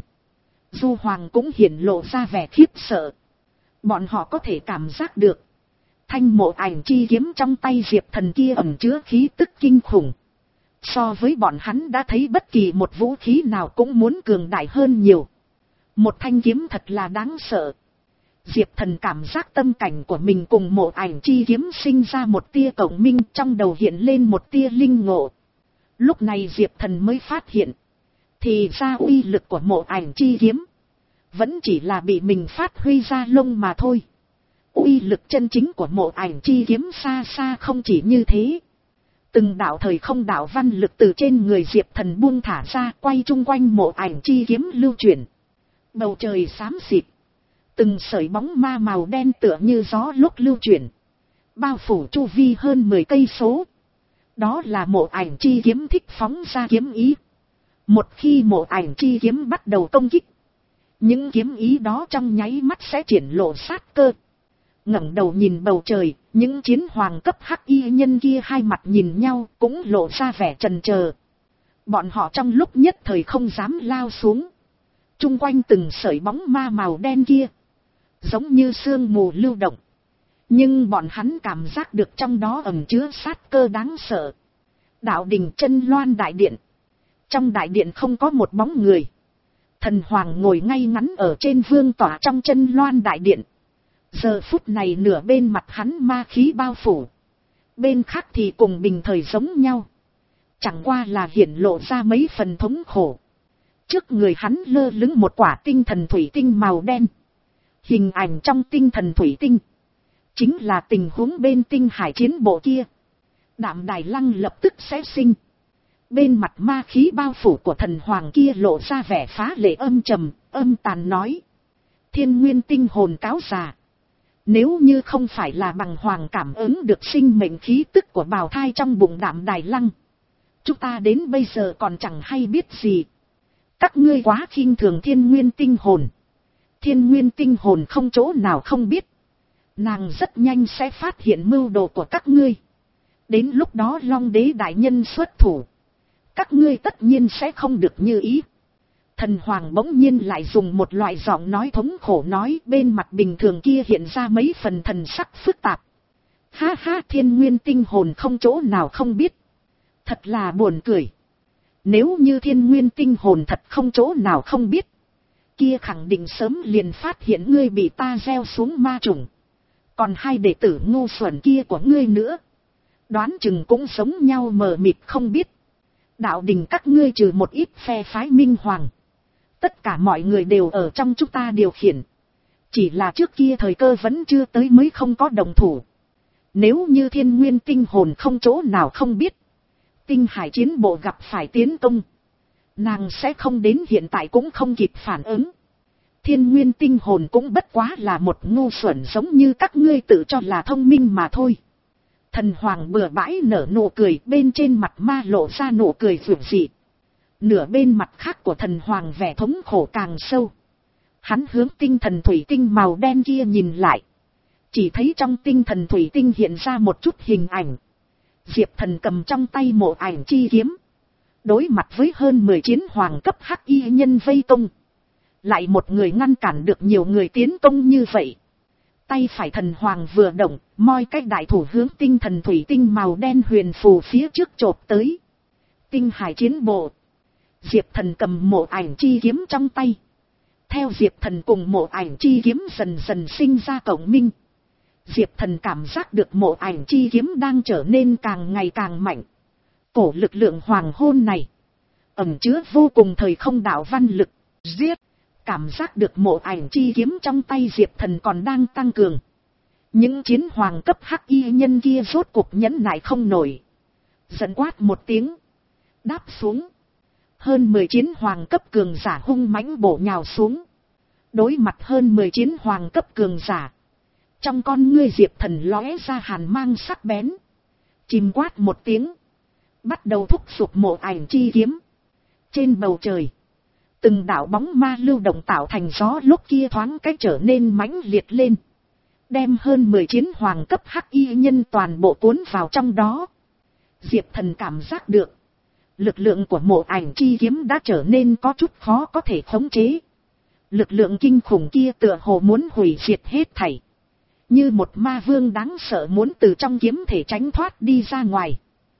Du Hoàng cũng hiển lộ ra vẻ khiếp sợ. Bọn họ có thể cảm giác được. Thanh Mộ Ảnh chi kiếm trong tay Diệp Thần kia ẩn chứa khí tức kinh khủng. So với bọn hắn đã thấy bất kỳ một vũ khí nào cũng muốn cường đại hơn nhiều. Một thanh kiếm thật là đáng sợ. Diệp Thần cảm giác tâm cảnh của mình cùng Mộ Ảnh chi kiếm sinh ra một tia cộng minh, trong đầu hiện lên một tia linh ngộ. Lúc này Diệp Thần mới phát hiện. Thì ra uy lực của Mộ Ảnh chi kiếm vẫn chỉ là bị mình phát huy ra lông mà thôi. Uy lực chân chính của Mộ Ảnh chi kiếm xa xa không chỉ như thế. Từng đạo thời không đạo văn lực từ trên người Diệp Thần buông thả ra, quay chung quanh Mộ Ảnh chi kiếm lưu chuyển. Bầu trời xám xịt. Từng sợi bóng ma màu đen tựa như gió lúc lưu chuyển. Bao phủ chu vi hơn mười cây số. Đó là Mộ Ảnh chi kiếm thích phóng ra kiếm ý. Một khi Mộ Ảnh chi kiếm bắt đầu công kích, những kiếm ý đó trong nháy mắt sẽ triển lộ sát cơ. Ngẩng đầu nhìn bầu trời, những chiến hoàng cấp hắc y nhân kia hai mặt nhìn nhau cũng lộ ra vẻ chần chờ. Bọn họ trong lúc nhất thời không dám lao xuống. Trung quanh từng sợi bóng ma màu đen kia, giống như sương mù lưu động. Nhưng bọn hắn cảm giác được trong đó ẩn chứa sát cơ đáng sợ. Đạo đình chân loan đại điện. Trong đại điện không có một bóng người. Thần hoàng ngồi ngay ngắn ở trên vương tỏa trong chân loan đại điện. Giờ phút này nửa bên mặt hắn ma khí bao phủ. Bên khác thì cùng bình thời giống nhau. Chẳng qua là hiển lộ ra mấy phần thống khổ. Trước người hắn lơ lửng một quả tinh thần thủy tinh màu đen. Hình ảnh trong tinh thần thủy tinh chính là tình huống bên tinh hải chiến bộ kia. Đạm Đài Lăng lập tức sẽ sinh. Bên mặt ma khí bao phủ của thần hoàng kia lộ ra vẻ phá lệ âm trầm, âm tàn nói. Thiên nguyên tinh hồn cáo già. Nếu như không phải là bằng hoàng cảm ứng được sinh mệnh khí tức của bào thai trong bụng Đạm Đài Lăng, chúng ta đến bây giờ còn chẳng hay biết gì. Các ngươi quá khinh thường thiên nguyên tinh hồn. Thiên nguyên tinh hồn không chỗ nào không biết. Nàng rất nhanh sẽ phát hiện mưu đồ của các ngươi. Đến lúc đó Long đế đại nhân xuất thủ, các ngươi tất nhiên sẽ không được như ý. Thần hoàng bỗng nhiên lại dùng một loại giọng nói thống khổ nói, bên mặt bình thường kia hiện ra mấy phần thần sắc phức tạp. Ha ha, thiên nguyên tinh hồn không chỗ nào không biết. Thật là buồn cười. Nếu như thiên nguyên tinh hồn thật không chỗ nào không biết, kia khẳng định sớm liền phát hiện ngươi bị ta gieo xuống ma trùng. Còn hai đệ tử ngu xuẩn kia của ngươi nữa, đoán chừng cũng giống nhau mờ mịt không biết. Đạo đình các ngươi trừ một ít phe phái minh hoàng, tất cả mọi người đều ở trong chúng ta điều khiển. Chỉ là trước kia thời cơ vẫn chưa tới mới không có đồng thủ. Nếu như thiên nguyên tinh hồn không chỗ nào không biết, tinh hải chiến bộ gặp phải tiến công, nàng sẽ không đến hiện tại cũng không kịp phản ứng. Thiên nguyên tinh hồn cũng bất quá là một ngu xuẩn giống như các ngươi tự cho là thông minh mà thôi. Thần hoàng bừa bãi nở nụ cười, bên trên mặt ma lộ ra nụ cười vượt dị. Nửa bên mặt khác của thần hoàng vẻ thống khổ càng sâu. Hắn hướng tinh thần thủy tinh màu đen kia nhìn lại. Chỉ thấy trong tinh thần thủy tinh hiện ra một chút hình ảnh. Diệp Thần cầm trong tay mộ ảnh chi kiếm, đối mặt với hơn mười chiến hoàng cấp hắc y nhân vây công. Lại một người ngăn cản được nhiều người tiến công như vậy. Tay phải thần hoàng vừa động, moi cái đại thủ hướng tinh thần thủy tinh màu đen huyền phù phía trước chộp tới. Tinh hải chiến bộ. Diệp Thần cầm mộ ảnh chi kiếm trong tay. Theo Diệp Thần cùng mộ ảnh chi kiếm dần dần sinh ra cộng minh, Diệp Thần cảm giác được mộ ảnh chi kiếm đang trở nên càng ngày càng mạnh. Cổ lực lượng hoàng hôn này ẩn chứa vô cùng thời không đạo văn lực. Giết! Cảm giác được mộ ảnh chi kiếm trong tay Diệp Thần còn đang tăng cường. Những chiến hoàng cấp hắc y nhân kia rốt cuộc nhẫn nại không nổi, giận quát một tiếng, đáp xuống. Hơn mười chiến hoàng cấp cường giả hung mãnh bổ nhào xuống. Đối mặt hơn mười chiến hoàng cấp cường giả, trong con ngươi Diệp Thần lóe ra hàn mang sắc bén. Chìm quát một tiếng, bắt đầu thúc giục mộ ảnh chi kiếm. Trên bầu trời, từng đạo bóng ma lưu động tạo thành gió lúc kia thoáng cách trở nên mãnh liệt lên, đem hơn mười chiến hoàng cấp hắc y nhân toàn bộ cuốn vào trong đó. Diệp Thần cảm giác được lực lượng của mộ ảnh chi kiếm đã trở nên có chút khó có thể khống chế. Lực lượng kinh khủng kia tựa hồ muốn hủy diệt hết thảy, như một ma vương đáng sợ muốn từ trong kiếm thể tránh thoát đi ra ngoài.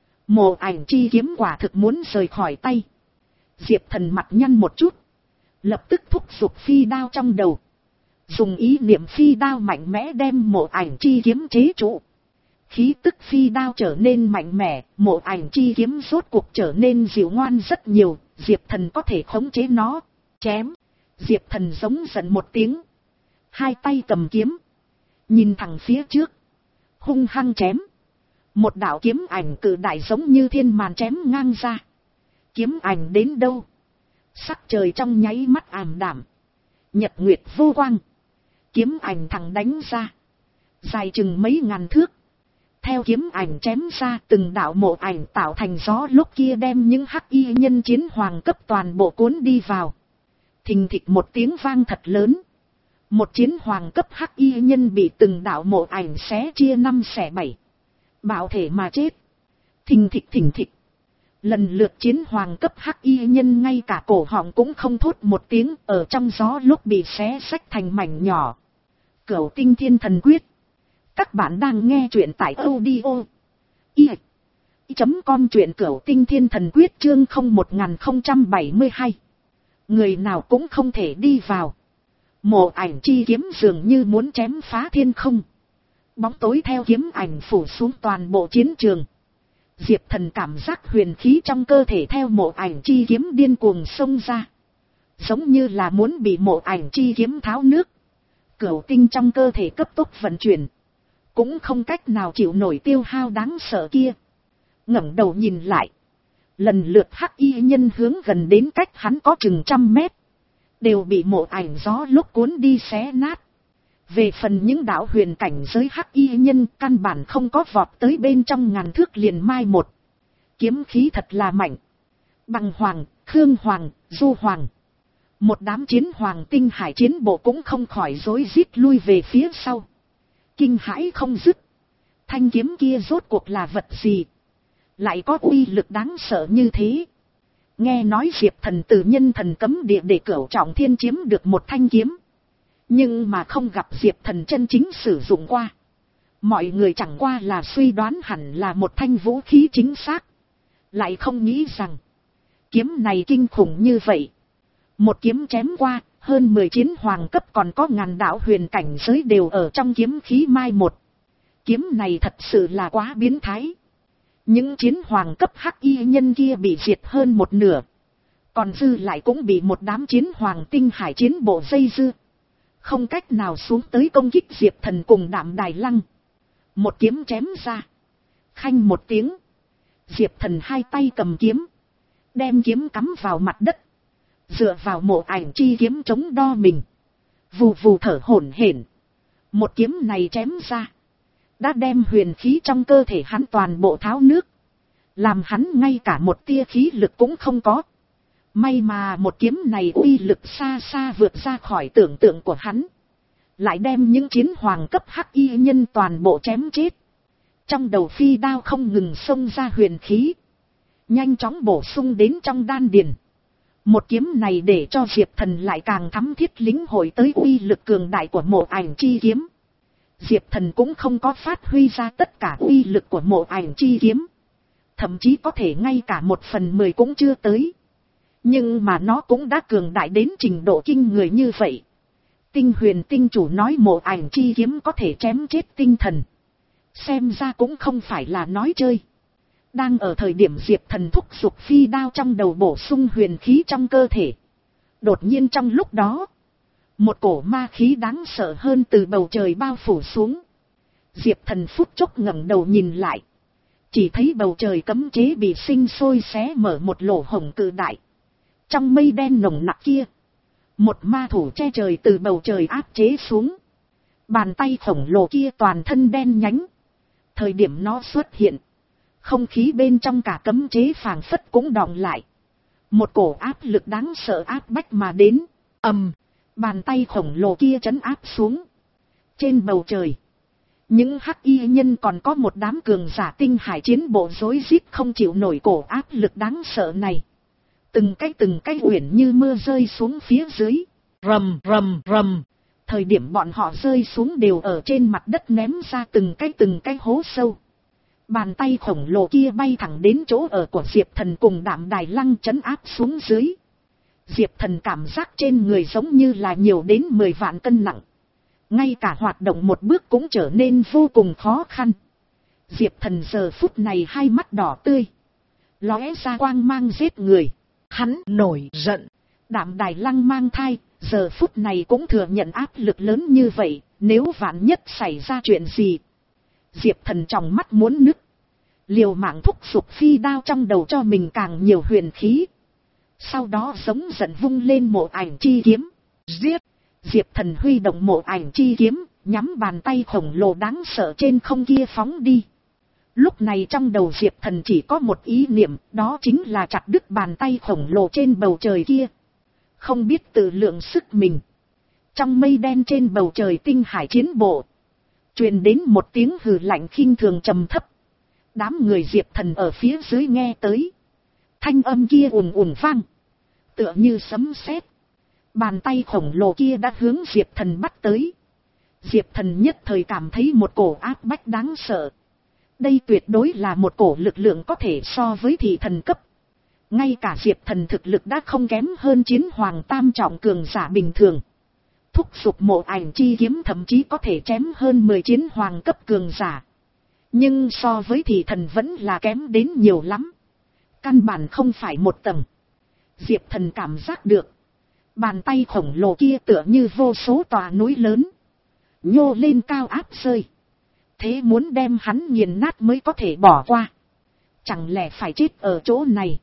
Mộ ảnh chi kiếm quả thực muốn rời khỏi tay. Diệp Thần mặt nhăn một chút, lập tức thúc giục phi đao trong đầu, dùng ý niệm phi đao mạnh mẽ đem mộ ảnh chi kiếm chế trụ. Khí tức phi đao trở nên mạnh mẽ, mộ ảnh chi kiếm rốt cuộc trở nên dịu ngoan rất nhiều. Diệp Thần có thể khống chế nó. Chém! Diệp Thần giống giận một tiếng, hai tay cầm kiếm, nhìn thẳng phía trước, hung hăng chém. Một đạo kiếm ảnh cự đại giống như thiên màn chém ngang ra. Kiếm ảnh đến đâu, sắc trời trong nháy mắt ảm đạm, nhật nguyệt vô quang. Kiếm ảnh thẳng đánh ra, dài chừng mấy ngàn thước. Theo kiếm ảnh chém ra, từng đạo mộ ảnh tạo thành gió lúc kia đem những hắc y nhân chiến hoàng cấp toàn bộ cuốn đi vào. Thình thịch một tiếng vang thật lớn. Một chiến hoàng cấp hắc y nhân bị từng đạo mộ ảnh xé chia năm xẻ bảy, bạo thể mà chết. Thình thịch thình thịch. Lần lượt chiến hoàng cấp hắc y nhân ngay cả cổ họng cũng không thốt một tiếng, ở trong gió lúc bị xé xách thành mảnh nhỏ. Cửu Tinh Thiên Thần Quyết. Các bạn đang nghe truyện tại audio i Chấm com chuyện cửu tinh thiên thần quyết chương không một nghìn không trăm bảy mươi hai. Người nào cũng không thể đi vào. Mộ ảnh chi kiếm dường như muốn chém phá thiên không. Bóng tối theo kiếm ảnh phủ xuống toàn bộ chiến trường. Diệp Thần cảm giác huyền khí trong cơ thể theo mộ ảnh chi kiếm điên cuồng xông ra. Giống như là muốn bị mộ ảnh chi kiếm tháo nước. Cửu tinh trong cơ thể cấp tốc vận chuyển. Cũng không cách nào chịu nổi tiêu hao đáng sợ kia. Ngẩng đầu nhìn lại. Lần lượt hắc y nhân hướng gần đến cách hắn có chừng trăm mét. Đều bị mộ ảnh gió lúc cuốn đi xé nát. Về phần những đạo huyền cảnh giới hắc y nhân căn bản không có vọt tới bên trong ngàn thước liền mai một. Kiếm khí thật là mạnh. Bằng Hoàng, Khương Hoàng, Du Hoàng. Một đám chiến hoàng tinh hải chiến bộ cũng không khỏi rối rít lui về phía sau. Kinh hãi không dứt. Thanh kiếm kia rốt cuộc là vật gì? Lại có uy lực đáng sợ như thế. Nghe nói Diệp Thần từ nhân thần cấm địa để cửu trọng thiên chiếm được một thanh kiếm. Nhưng mà không gặp Diệp Thần chân chính sử dụng qua. Mọi người chẳng qua là suy đoán hẳn là một thanh vũ khí chính xác. Lại không nghĩ rằng kiếm này kinh khủng như vậy. Một kiếm chém qua, hơn mười chiến hoàng cấp còn có ngàn đạo huyền cảnh giới đều ở trong kiếm khí mai một. Kiếm này thật sự là quá biến thái. Những chiến hoàng cấp hắc y nhân kia bị diệt hơn một nửa. Còn dư lại cũng bị một đám chiến hoàng tinh hải chiến bộ dây dưa. Không cách nào xuống tới công kích Diệp Thần cùng Đạm Đài Lăng. Một kiếm chém ra. Khanh một tiếng. Diệp Thần hai tay cầm kiếm. Đem kiếm cắm vào mặt đất. Dựa vào mộ ảnh chi kiếm chống đo mình. Vù vù thở hổn hển. Một kiếm này chém ra. Đã đem huyền khí trong cơ thể hắn toàn bộ tháo nước. Làm hắn ngay cả một tia khí lực cũng không có. May mà một kiếm này uy lực xa xa vượt ra khỏi tưởng tượng của hắn. Lại đem những chiến hoàng cấp hắc y nhân toàn bộ chém chết. Trong đầu phi đao không ngừng xông ra huyền khí. Nhanh chóng bổ sung đến trong đan điền. Một kiếm này để cho Diệp Thần lại càng thắm thiết lĩnh hội tới uy lực cường đại của mộ ảnh chi kiếm. Diệp Thần cũng không có phát huy ra tất cả uy lực của mộ ảnh chi kiếm. Thậm chí có thể ngay cả một phần mười cũng chưa tới. Nhưng mà nó cũng đã cường đại đến trình độ kinh người như vậy. Tinh huyền tinh chủ nói mộ ảnh chi kiếm có thể chém chết tinh thần. Xem ra cũng không phải là nói chơi. Đang ở thời điểm Diệp Thần thúc giục phi đao trong đầu bổ sung huyền khí trong cơ thể. Đột nhiên trong lúc đó. Một cổ ma khí đáng sợ hơn từ bầu trời bao phủ xuống. Diệp Thần phút chốc ngẩng đầu nhìn lại. Chỉ thấy bầu trời cấm chế bị sinh sôi xé mở một lỗ hổng cự đại. Trong mây đen nồng nặc kia. Một ma thủ che trời từ bầu trời áp chế xuống. Bàn tay khổng lồ kia toàn thân đen nhánh. Thời điểm nó xuất hiện. Không khí bên trong cả cấm chế phảng phất cũng đọng lại. Một cổ áp lực đáng sợ áp bách mà đến. Ầm. Bàn tay khổng lồ kia trấn áp xuống. Trên bầu trời. Những hắc y nhân còn có một đám cường giả tinh hải chiến bộ rối rít không chịu nổi cổ áp lực đáng sợ này. Từng cái từng cái uyển như mưa rơi xuống phía dưới. Rầm rầm rầm. Thời điểm bọn họ rơi xuống đều ở trên mặt đất ném ra từng cái từng cái hố sâu. Bàn tay khổng lồ kia bay thẳng đến chỗ ở của Diệp Thần cùng Đạm Đài Lăng trấn áp xuống dưới. Diệp Thần cảm giác trên người giống như là nhiều đến mười vạn cân nặng. Ngay cả hoạt động một bước cũng trở nên vô cùng khó khăn. Diệp Thần giờ phút này hai mắt đỏ tươi. Lóe ra quang mang giết người. Hắn nổi giận. Đạm Đài Lăng mang thai, giờ phút này cũng thừa nhận áp lực lớn như vậy, nếu vạn nhất xảy ra chuyện gì. Diệp Thần trong mắt muốn nứt. Liều mạng thúc giục phi đao trong đầu cho mình càng nhiều huyền khí. Sau đó giống giận vung lên mộ ảnh chi kiếm. Giết! Diệp Thần huy động mộ ảnh chi kiếm, nhắm bàn tay khổng lồ đáng sợ trên không kia phóng đi. Lúc này trong đầu Diệp Thần chỉ có một ý niệm, đó chính là chặt đứt bàn tay khổng lồ trên bầu trời kia. Không biết tự lượng sức mình. Trong mây đen trên bầu trời tinh hải chiến bộ. Truyền đến một tiếng hừ lạnh khinh thường trầm thấp. Đám người Diệp Thần ở phía dưới nghe tới. Thanh âm kia ùn ùn vang. Tựa như sấm sét. Bàn tay khổng lồ kia đã hướng Diệp Thần bắt tới. Diệp Thần nhất thời cảm thấy một cổ áp bách đáng sợ. Đây tuyệt đối là một cổ lực lượng có thể so với thị thần cấp. Ngay cả Diệp Thần thực lực đã không kém hơn chiến hoàng tam trọng cường giả bình thường. Thúc giục Mộ Ảnh chi kiếm thậm chí có thể chém hơn mười chiến hoàng cấp cường giả. Nhưng so với thị thần vẫn là kém đến nhiều lắm. Căn bản không phải một tầng. Diệp Thần cảm giác được. Bàn tay khổng lồ kia tựa như vô số tòa núi lớn. Nhô lên cao áp rơi. Thế muốn đem hắn nghiền nát mới có thể bỏ qua. Chẳng lẽ phải chết ở chỗ này.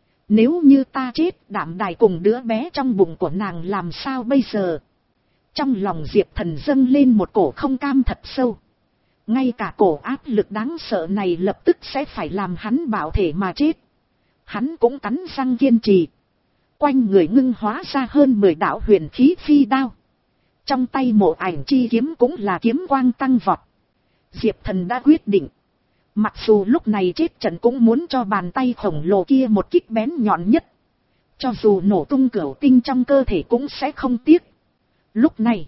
Nếu như ta chết, Đạm Đài cùng đứa bé trong bụng của nàng làm sao bây giờ? Trong lòng Diệp Thần dâng lên một cổ không cam thật sâu. Ngay cả cổ áp lực đáng sợ này lập tức sẽ phải làm hắn bảo thể mà chết. Hắn cũng cắn răng kiên trì. Quanh người ngưng hóa ra hơn mười đạo huyền khí phi đao. Trong tay Mộ Ảnh chi kiếm cũng là kiếm quang tăng vọt. Diệp Thần đã quyết định. Mặc dù lúc này chết trận cũng muốn cho bàn tay khổng lồ kia một kích bén nhọn nhất. Cho dù nổ tung cửu tinh trong cơ thể cũng sẽ không tiếc. Lúc này,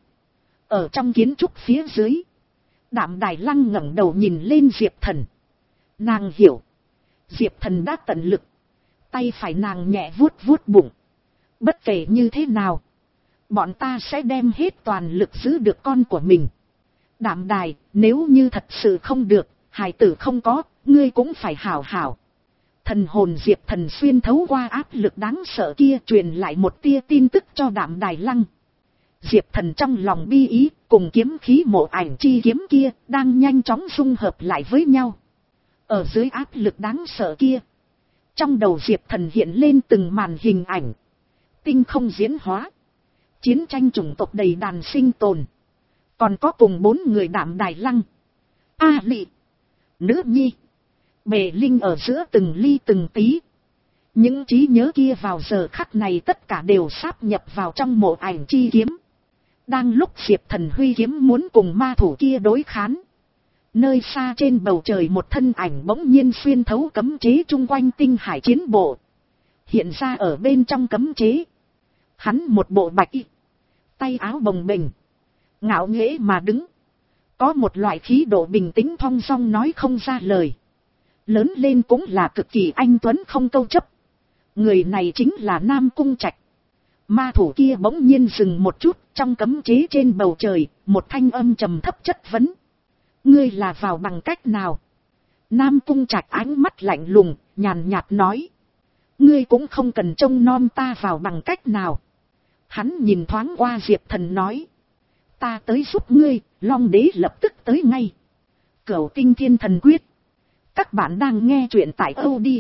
ở trong kiến trúc phía dưới, Đạm Đài Lăng ngẩng đầu nhìn lên Diệp Thần. Nàng hiểu. Diệp Thần đã tận lực. Tay phải nàng nhẹ vuốt vuốt bụng. Bất kể như thế nào, bọn ta sẽ đem hết toàn lực giữ được con của mình. Đạm Đài, nếu như thật sự không được, hài tử không có, ngươi cũng phải hảo hảo. Thần hồn Diệp Thần xuyên thấu qua áp lực đáng sợ kia truyền lại một tia tin tức cho Đạm Đài Lăng. Diệp Thần trong lòng bi ý, cùng kiếm khí Mộ Ảnh chi kiếm kia, đang nhanh chóng dung hợp lại với nhau. Ở dưới áp lực đáng sợ kia, trong đầu Diệp Thần hiện lên từng màn hình ảnh. Tinh không diễn hóa. Chiến tranh chủng tộc đầy đàn sinh tồn. Còn có cùng bốn người Đạm Đài Lăng, A Lị, Nữ Nhi, Bề Linh ở giữa từng ly từng tí. Những trí nhớ kia vào giờ khắc này tất cả đều sáp nhập vào trong Mộ Ảnh chi kiếm. Đang lúc Diệp Thần huy kiếm muốn cùng ma thủ kia đối kháng, nơi xa trên bầu trời một thân ảnh bỗng nhiên xuyên thấu cấm chế chung quanh tinh hải chiến bộ. Hiện ra ở bên trong cấm chế. Hắn một bộ bạch y, tay áo bồng bềnh, ngạo nghễ mà đứng. Có một loại khí độ bình tĩnh thong dong nói không ra lời. Lớn lên cũng là cực kỳ anh tuấn không câu chấp. Người này chính là Nam Cung Trạch. Ma thủ kia bỗng nhiên dừng một chút, trong cấm chế trên bầu trời, một thanh âm trầm thấp chất vấn. Ngươi là vào bằng cách nào? Nam Cung Trạch ánh mắt lạnh lùng, nhàn nhạt nói. Ngươi cũng không cần trông nom ta vào bằng cách nào. Hắn nhìn thoáng qua Diệp Thần nói. Ta tới giúp ngươi, Long Đế lập tức tới ngay. Cửu Tinh Thiên Thần Quyết. Các bạn đang nghe truyện tại audio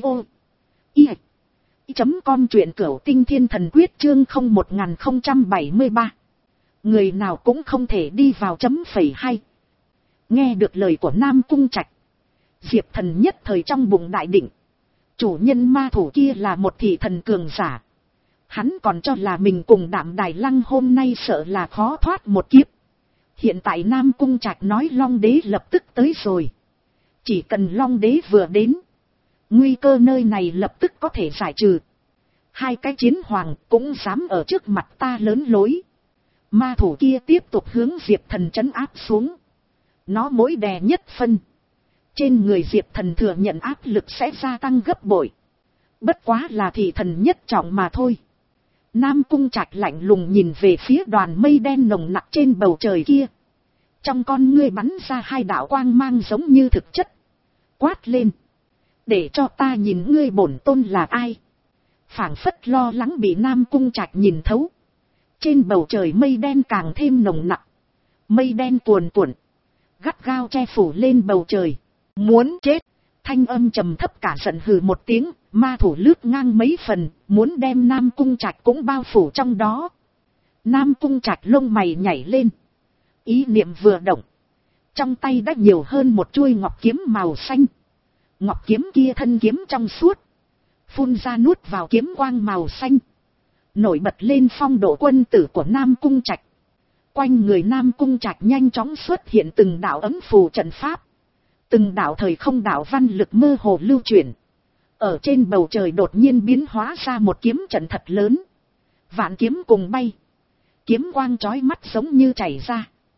i chấm com truyện Cửu Tinh Thiên Thần Quyết chương không một không bảy ba. Người nào cũng không thể đi vào chấm phẩy hay. Nghe được lời của Nam Cung Trạch, Diệp Thần nhất thời trong bụng đại định. Chủ nhân ma thủ kia là một thị thần cường giả. Hắn còn cho là mình cùng Đạm Đài Lăng hôm nay sợ là khó thoát một kiếp. Hiện tại Nam Cung Trạch nói Long Đế lập tức tới rồi. Chỉ cần Long Đế vừa đến, nguy cơ nơi này lập tức có thể giải trừ. Hai cái chiến hoàng cũng dám ở trước mặt ta lớn lối. Ma thủ kia tiếp tục hướng Diệp Thần trấn áp xuống. Nó mỗi đè nhất phân. Trên người Diệp Thần thừa nhận áp lực sẽ gia tăng gấp bội. Bất quá là thị thần nhất trọng mà thôi. Nam Cung Trạch lạnh lùng nhìn về phía đoàn mây đen nồng nặc trên bầu trời kia. Trong con ngươi bắn ra hai đạo quang mang giống như thực chất. Quát lên. Để cho ta nhìn ngươi bổn tôn là ai. Phảng phất lo lắng bị Nam Cung Trạch nhìn thấu. Trên bầu trời mây đen càng thêm nồng nặc. Mây đen cuồn cuộn. Gắt gao che phủ lên bầu trời. Muốn chết. Thanh âm trầm thấp cả giận hừ một tiếng. Ma thủ lướt ngang mấy phần. Muốn đem Nam Cung Trạch cũng bao phủ trong đó. Nam Cung Trạch lông mày nhảy lên. Ý niệm vừa động. Trong tay đã nhiều hơn một chuôi ngọc kiếm màu xanh. Ngọc kiếm kia thân kiếm trong suốt. Phun ra nuốt vào kiếm quang màu xanh. Nổi bật lên phong độ quân tử của Nam Cung Trạch. Quanh người Nam Cung Trạch nhanh chóng xuất hiện từng đạo ấm phù trận pháp. Từng đạo thời không đạo văn lực mơ hồ lưu chuyển. Ở trên bầu trời đột nhiên biến hóa ra một kiếm trận thật lớn. Vạn kiếm cùng bay. Kiếm quang chói mắt giống như chảy ra.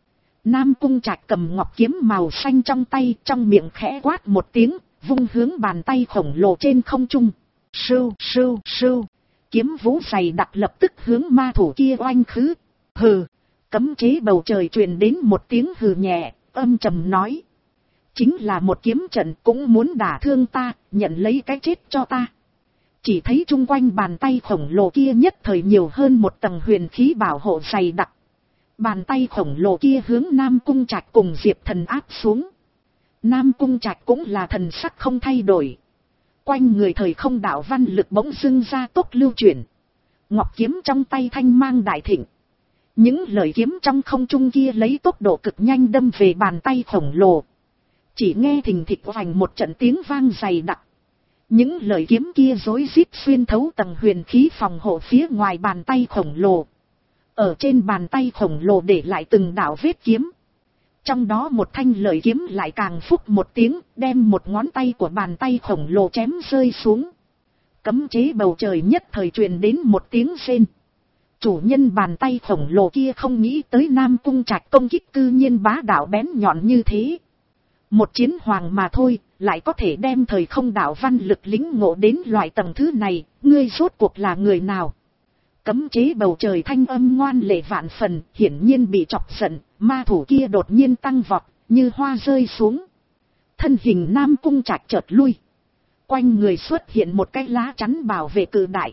Nam Cung Trạch cầm ngọc kiếm màu xanh trong tay, trong miệng khẽ quát một tiếng, vung hướng bàn tay khổng lồ trên không trung. Sưu, sưu, sưu. Kiếm vũ dày đặc lập tức hướng ma thủ kia oanh khứ. Hừ. Cấm chế bầu trời truyền đến một tiếng hừ nhẹ, âm trầm nói. Chính là một kiếm trận cũng muốn đả thương ta, nhận lấy cái chết cho ta. Chỉ thấy chung quanh bàn tay khổng lồ kia nhất thời nhiều hơn một tầng huyền khí bảo hộ dày đặc. Bàn tay khổng lồ kia hướng Nam Cung Trạch cùng Diệp Thần áp xuống. Nam Cung Trạch cũng là thần sắc không thay đổi. Quanh người thời không đạo văn lực bỗng dưng ra tốc lưu chuyển. Ngọc kiếm trong tay thanh mang đại thịnh. Những lời kiếm trong không trung kia lấy tốc độ cực nhanh đâm về bàn tay khổng lồ. Chỉ nghe thình thịch vành một trận tiếng vang dày đặc. Những lời kiếm kia rối rít xuyên thấu tầng huyền khí phòng hộ phía ngoài bàn tay khổng lồ. Ở trên bàn tay khổng lồ để lại từng đạo vết kiếm. Trong đó một thanh lợi kiếm lại càng phúc một tiếng, đem một ngón tay của bàn tay khổng lồ chém rơi xuống. Cấm chế bầu trời nhất thời truyền đến một tiếng rên. Chủ nhân bàn tay khổng lồ kia không nghĩ tới Nam Cung Trạch công kích cư nhiên bá đạo bén nhọn như thế. Một chiến hoàng mà thôi, lại có thể đem thời không đạo văn lực lĩnh ngộ đến loại tầng thứ này, ngươi rốt cuộc là người nào? Cấm chế bầu trời thanh âm ngoan lệ vạn phần, hiển nhiên bị chọc giận, ma thủ kia đột nhiên tăng vọt, như hoa rơi xuống. Thân hình Nam Cung Trạch chợt lui. Quanh người xuất hiện một cái lá chắn bảo vệ cự đại.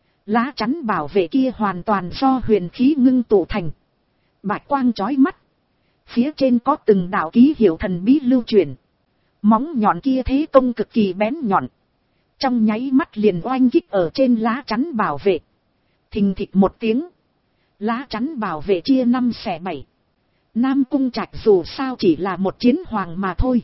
Lá chắn bảo vệ kia hoàn toàn do huyền khí ngưng tụ thành. Bạch quang chói mắt. Phía trên có từng đạo ký hiệu thần bí lưu truyền. Móng nhọn kia thế công cực kỳ bén nhọn. Trong nháy mắt liền oanh kích ở trên lá chắn bảo vệ. Thình thịch một tiếng. Lá chắn bảo vệ chia năm xẻ bảy. Nam Cung Trạch dù sao chỉ là một chiến hoàng mà thôi.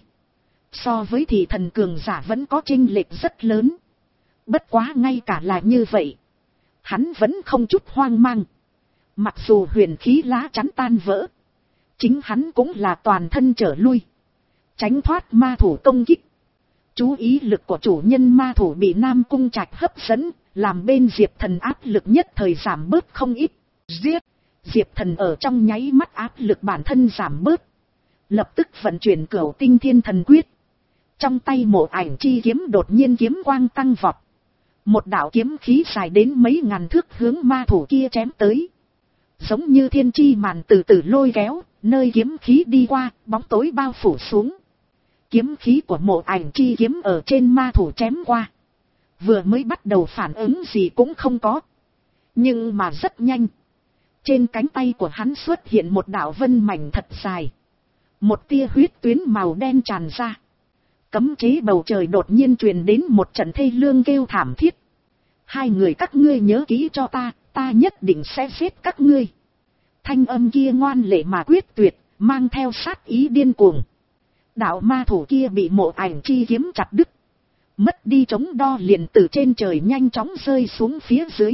So với thì thần cường giả vẫn có chênh lệch rất lớn. Bất quá ngay cả là như vậy. Hắn vẫn không chút hoang mang. Mặc dù huyền khí lá chắn tan vỡ. Chính hắn cũng là toàn thân trở lui. Tránh thoát ma thủ công kích. Chú ý lực của chủ nhân ma thủ bị Nam Cung Trạch hấp dẫn. Làm bên Diệp Thần áp lực nhất thời giảm bớt không ít. Giết. Diệp Thần ở trong nháy mắt áp lực bản thân giảm bớt. Lập tức vận chuyển cửu tinh thiên thần quyết. Trong tay mộ ảnh chi kiếm đột nhiên kiếm quang tăng vọt. Một đạo kiếm khí dài đến mấy ngàn thước hướng ma thủ kia chém tới. Giống như thiên chi màn từ từ lôi kéo, nơi kiếm khí đi qua, bóng tối bao phủ xuống. Kiếm khí của mộ ảnh chi kiếm ở trên ma thủ chém qua. Vừa mới bắt đầu phản ứng gì cũng không có. Nhưng mà rất nhanh. Trên cánh tay của hắn xuất hiện một đạo vân mảnh thật dài. Một tia huyết tuyến màu đen tràn ra. Cấm chế bầu trời đột nhiên truyền đến một trận thê lương kêu thảm thiết. Hai người các ngươi nhớ kỹ cho ta, ta nhất định sẽ giết các ngươi. Thanh âm kia ngoan lệ mà quyết tuyệt, mang theo sát ý điên cuồng. Đạo ma thủ kia bị mộ ảnh chi kiếm chặt đứt. Mất đi chống đo liền từ trên trời nhanh chóng rơi xuống phía dưới.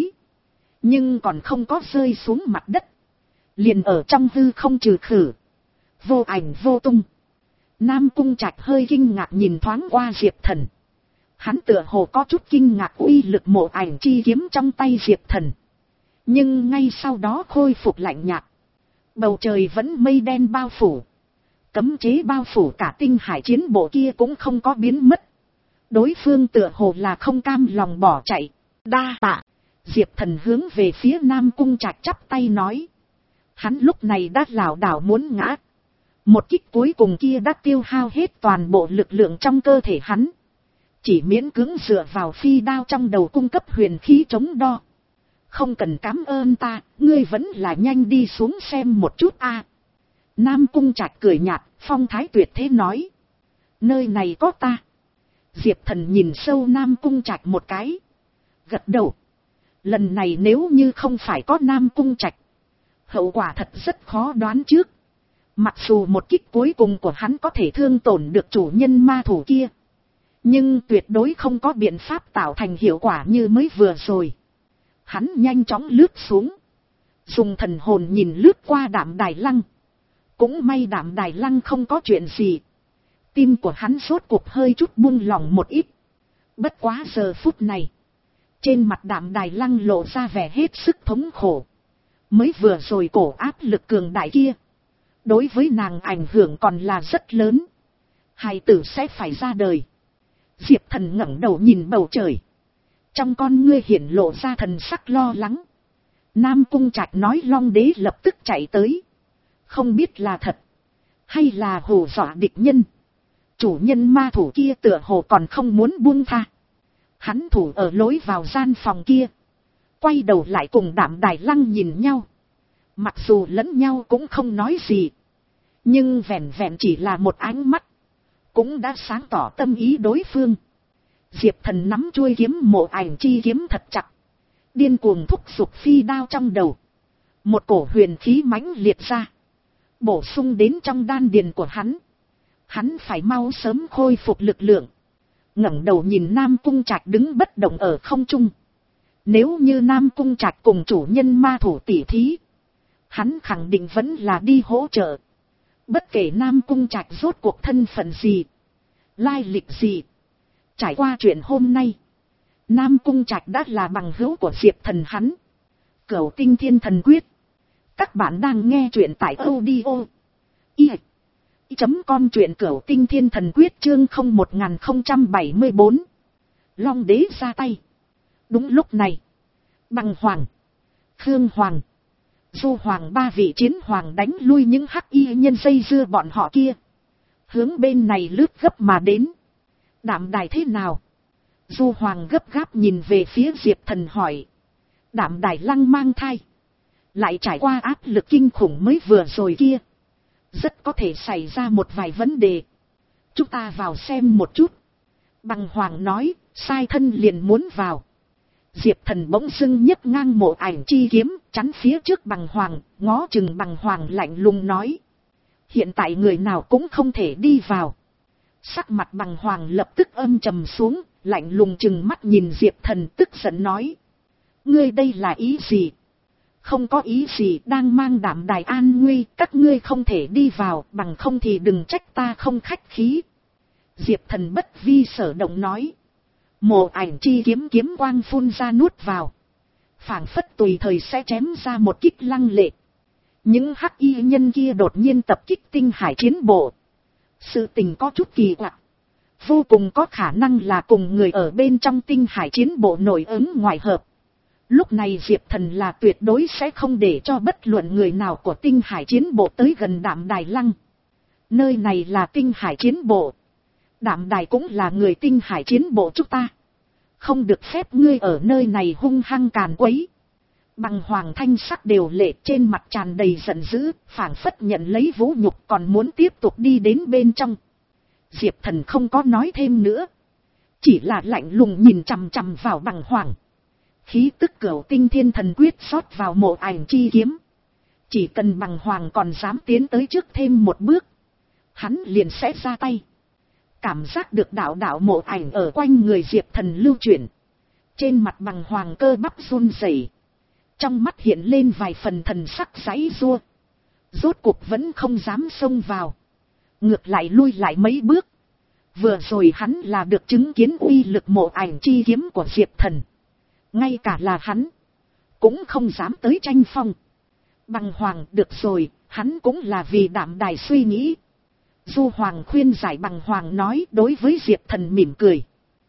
Nhưng còn không có rơi xuống mặt đất. Liền ở trong hư không trừ khử. Vô ảnh vô tung. Nam Cung Trạch hơi kinh ngạc nhìn thoáng qua Diệp Thần. Hắn tựa hồ có chút kinh ngạc uy lực mộ ảnh chi kiếm trong tay Diệp Thần. Nhưng ngay sau đó khôi phục lạnh nhạt. Bầu trời vẫn mây đen bao phủ. Cấm chế bao phủ cả tinh hải chiến bộ kia cũng không có biến mất. Đối phương tựa hồ là không cam lòng bỏ chạy. Đa tạ. Diệp Thần hướng về phía Nam Cung Trạch chắp tay nói. Hắn lúc này đã lảo đảo muốn ngã. Một kích cuối cùng kia đã tiêu hao hết toàn bộ lực lượng trong cơ thể hắn. Chỉ miễn cưỡng dựa vào phi đao trong đầu cung cấp huyền khí chống đo. Không cần cảm ơn ta, ngươi vẫn là nhanh đi xuống xem một chút a. Nam Cung Trạch cười nhạt, phong thái tuyệt thế nói. Nơi này có ta. Diệp Thần nhìn sâu Nam Cung Trạch một cái. Gật đầu. Lần này nếu như không phải có Nam Cung Trạch, hậu quả thật rất khó đoán trước. Mặc dù một kích cuối cùng của hắn có thể thương tổn được chủ nhân ma thủ kia, nhưng tuyệt đối không có biện pháp tạo thành hiệu quả như mới vừa rồi. Hắn nhanh chóng lướt xuống. Dùng thần hồn nhìn lướt qua Đạm Đài Lăng. Cũng may Đạm Đài Lăng không có chuyện gì. Tim của hắn sốt cuộc hơi chút buông lỏng một ít. Bất quá giờ phút này, trên mặt Đạm Đài Lăng lộ ra vẻ hết sức thống khổ. Mới vừa rồi cổ áp lực cường đại kia, Đối với nàng ảnh hưởng còn là rất lớn. Hài tử sẽ phải ra đời. Diệp Thần ngẩng đầu nhìn bầu trời. Trong con ngươi hiển lộ ra thần sắc lo lắng. Nam Cung Trạch nói Long Đế lập tức chạy tới. Không biết là thật hay là hù dọa địch nhân. Chủ nhân ma thủ kia tựa hồ còn không muốn buông tha. Hắn thủ ở lối vào gian phòng kia. Quay đầu lại cùng Đạm Đài Lăng nhìn nhau. Mặc dù lẫn nhau cũng không nói gì. Nhưng vẹn vẹn chỉ là một ánh mắt. Cũng đã sáng tỏ tâm ý đối phương. Diệp Thần nắm chuôi kiếm Mộ Ảnh chi kiếm thật chặt. Điên cuồng thúc giục phi đao trong đầu. Một cổ huyền khí mãnh liệt ra. Bổ sung đến trong đan điền của hắn. Hắn phải mau sớm khôi phục lực lượng. Ngẩng đầu nhìn Nam Cung Trạch đứng bất động ở không trung. Nếu như Nam Cung Trạch cùng chủ nhân ma thủ tỉ thí. Hắn khẳng định vẫn là đi hỗ trợ. Bất kể Nam Cung Trạch rốt cuộc thân phận gì. Lai lịch gì. Trải qua chuyện hôm nay. Nam Cung Trạch đã là bằng hữu của Diệp Thần hắn. Cửu Tinh Thiên Thần Quyết. Các bạn đang nghe chuyện tại audio. I. Chấm com chuyện Cửu Tinh Thiên Thần Quyết chương không một không bảy bốn. Long Đế ra tay. Đúng lúc này. Bằng Hoàng. Khương Hoàng. Du Hoàng ba vị chiến hoàng đánh lui những hắc y nhân dây dưa bọn họ kia. Hướng bên này lướt gấp mà đến. Đạm Đài thế nào? Du Hoàng gấp gáp nhìn về phía Diệp Thần hỏi. Đạm Đài Lăng mang thai. Lại trải qua áp lực kinh khủng mới vừa rồi kia. Rất có thể xảy ra một vài vấn đề. Chúng ta vào xem một chút. Bằng Hoàng nói, sai thân liền muốn vào. Diệp Thần bỗng dưng nhấc ngang Mộ Ảnh chi kiếm, chắn phía trước Bằng Hoàng, ngó chừng Bằng Hoàng lạnh lùng nói. Hiện tại người nào cũng không thể đi vào. Sắc mặt Bằng Hoàng lập tức âm trầm xuống, lạnh lùng chừng mắt nhìn Diệp Thần tức giận nói. Ngươi đây là ý gì? Không có ý gì, đang mang Đạm Đài an nguy, các ngươi không thể đi vào, bằng không thì đừng trách ta không khách khí. Diệp Thần bất vi sở động nói. Mộ Ảnh chi kiếm kiếm quang phun ra nuốt vào. Phảng phất tùy thời sẽ chém ra một kích lăng lệ. Những hắc y nhân kia đột nhiên tập kích Tinh Hải chiến bộ. Sự tình có chút kỳ quặc. Vô cùng có khả năng là cùng người ở bên trong Tinh Hải chiến bộ nổi ứng ngoại hợp. Lúc này Diệp Thần là tuyệt đối sẽ không để cho bất luận người nào của Tinh Hải chiến bộ tới gần Đạm Đài Lăng. Nơi này là Tinh Hải chiến bộ. Đạm Đài cũng là người Tinh Hải chiến bộ chúng ta. Không được phép ngươi ở nơi này hung hăng càn quấy. Bằng Hoàng thanh sắc đều lệ, trên mặt tràn đầy giận dữ, phảng phất nhận lấy vũ nhục còn muốn tiếp tục đi đến bên trong. Diệp Thần không có nói thêm nữa. Chỉ là lạnh lùng nhìn chằm chằm vào Bằng Hoàng. Khí tức Cửu Tinh Thiên Thần Quyết xót vào Mộ Ảnh chi kiếm. Chỉ cần Bằng Hoàng còn dám tiến tới trước thêm một bước. Hắn liền sẽ ra tay. Cảm giác được đạo đạo mộ ảnh ở quanh người Diệp Thần lưu chuyển. Trên mặt Bằng Hoàng cơ bắp run rẩy. Trong mắt hiện lên vài phần thần sắc giãy giụa. Rốt cuộc vẫn không dám xông vào. Ngược lại lui lại mấy bước. Vừa rồi hắn là được chứng kiến uy lực Mộ Ảnh chi kiếm của Diệp Thần. Ngay cả là hắn cũng không dám tới tranh phong. Bằng Hoàng được rồi, hắn cũng là vì Đạm Đài suy nghĩ. Du Hoàng khuyên giải Bằng Hoàng nói đối với Diệp Thần mỉm cười.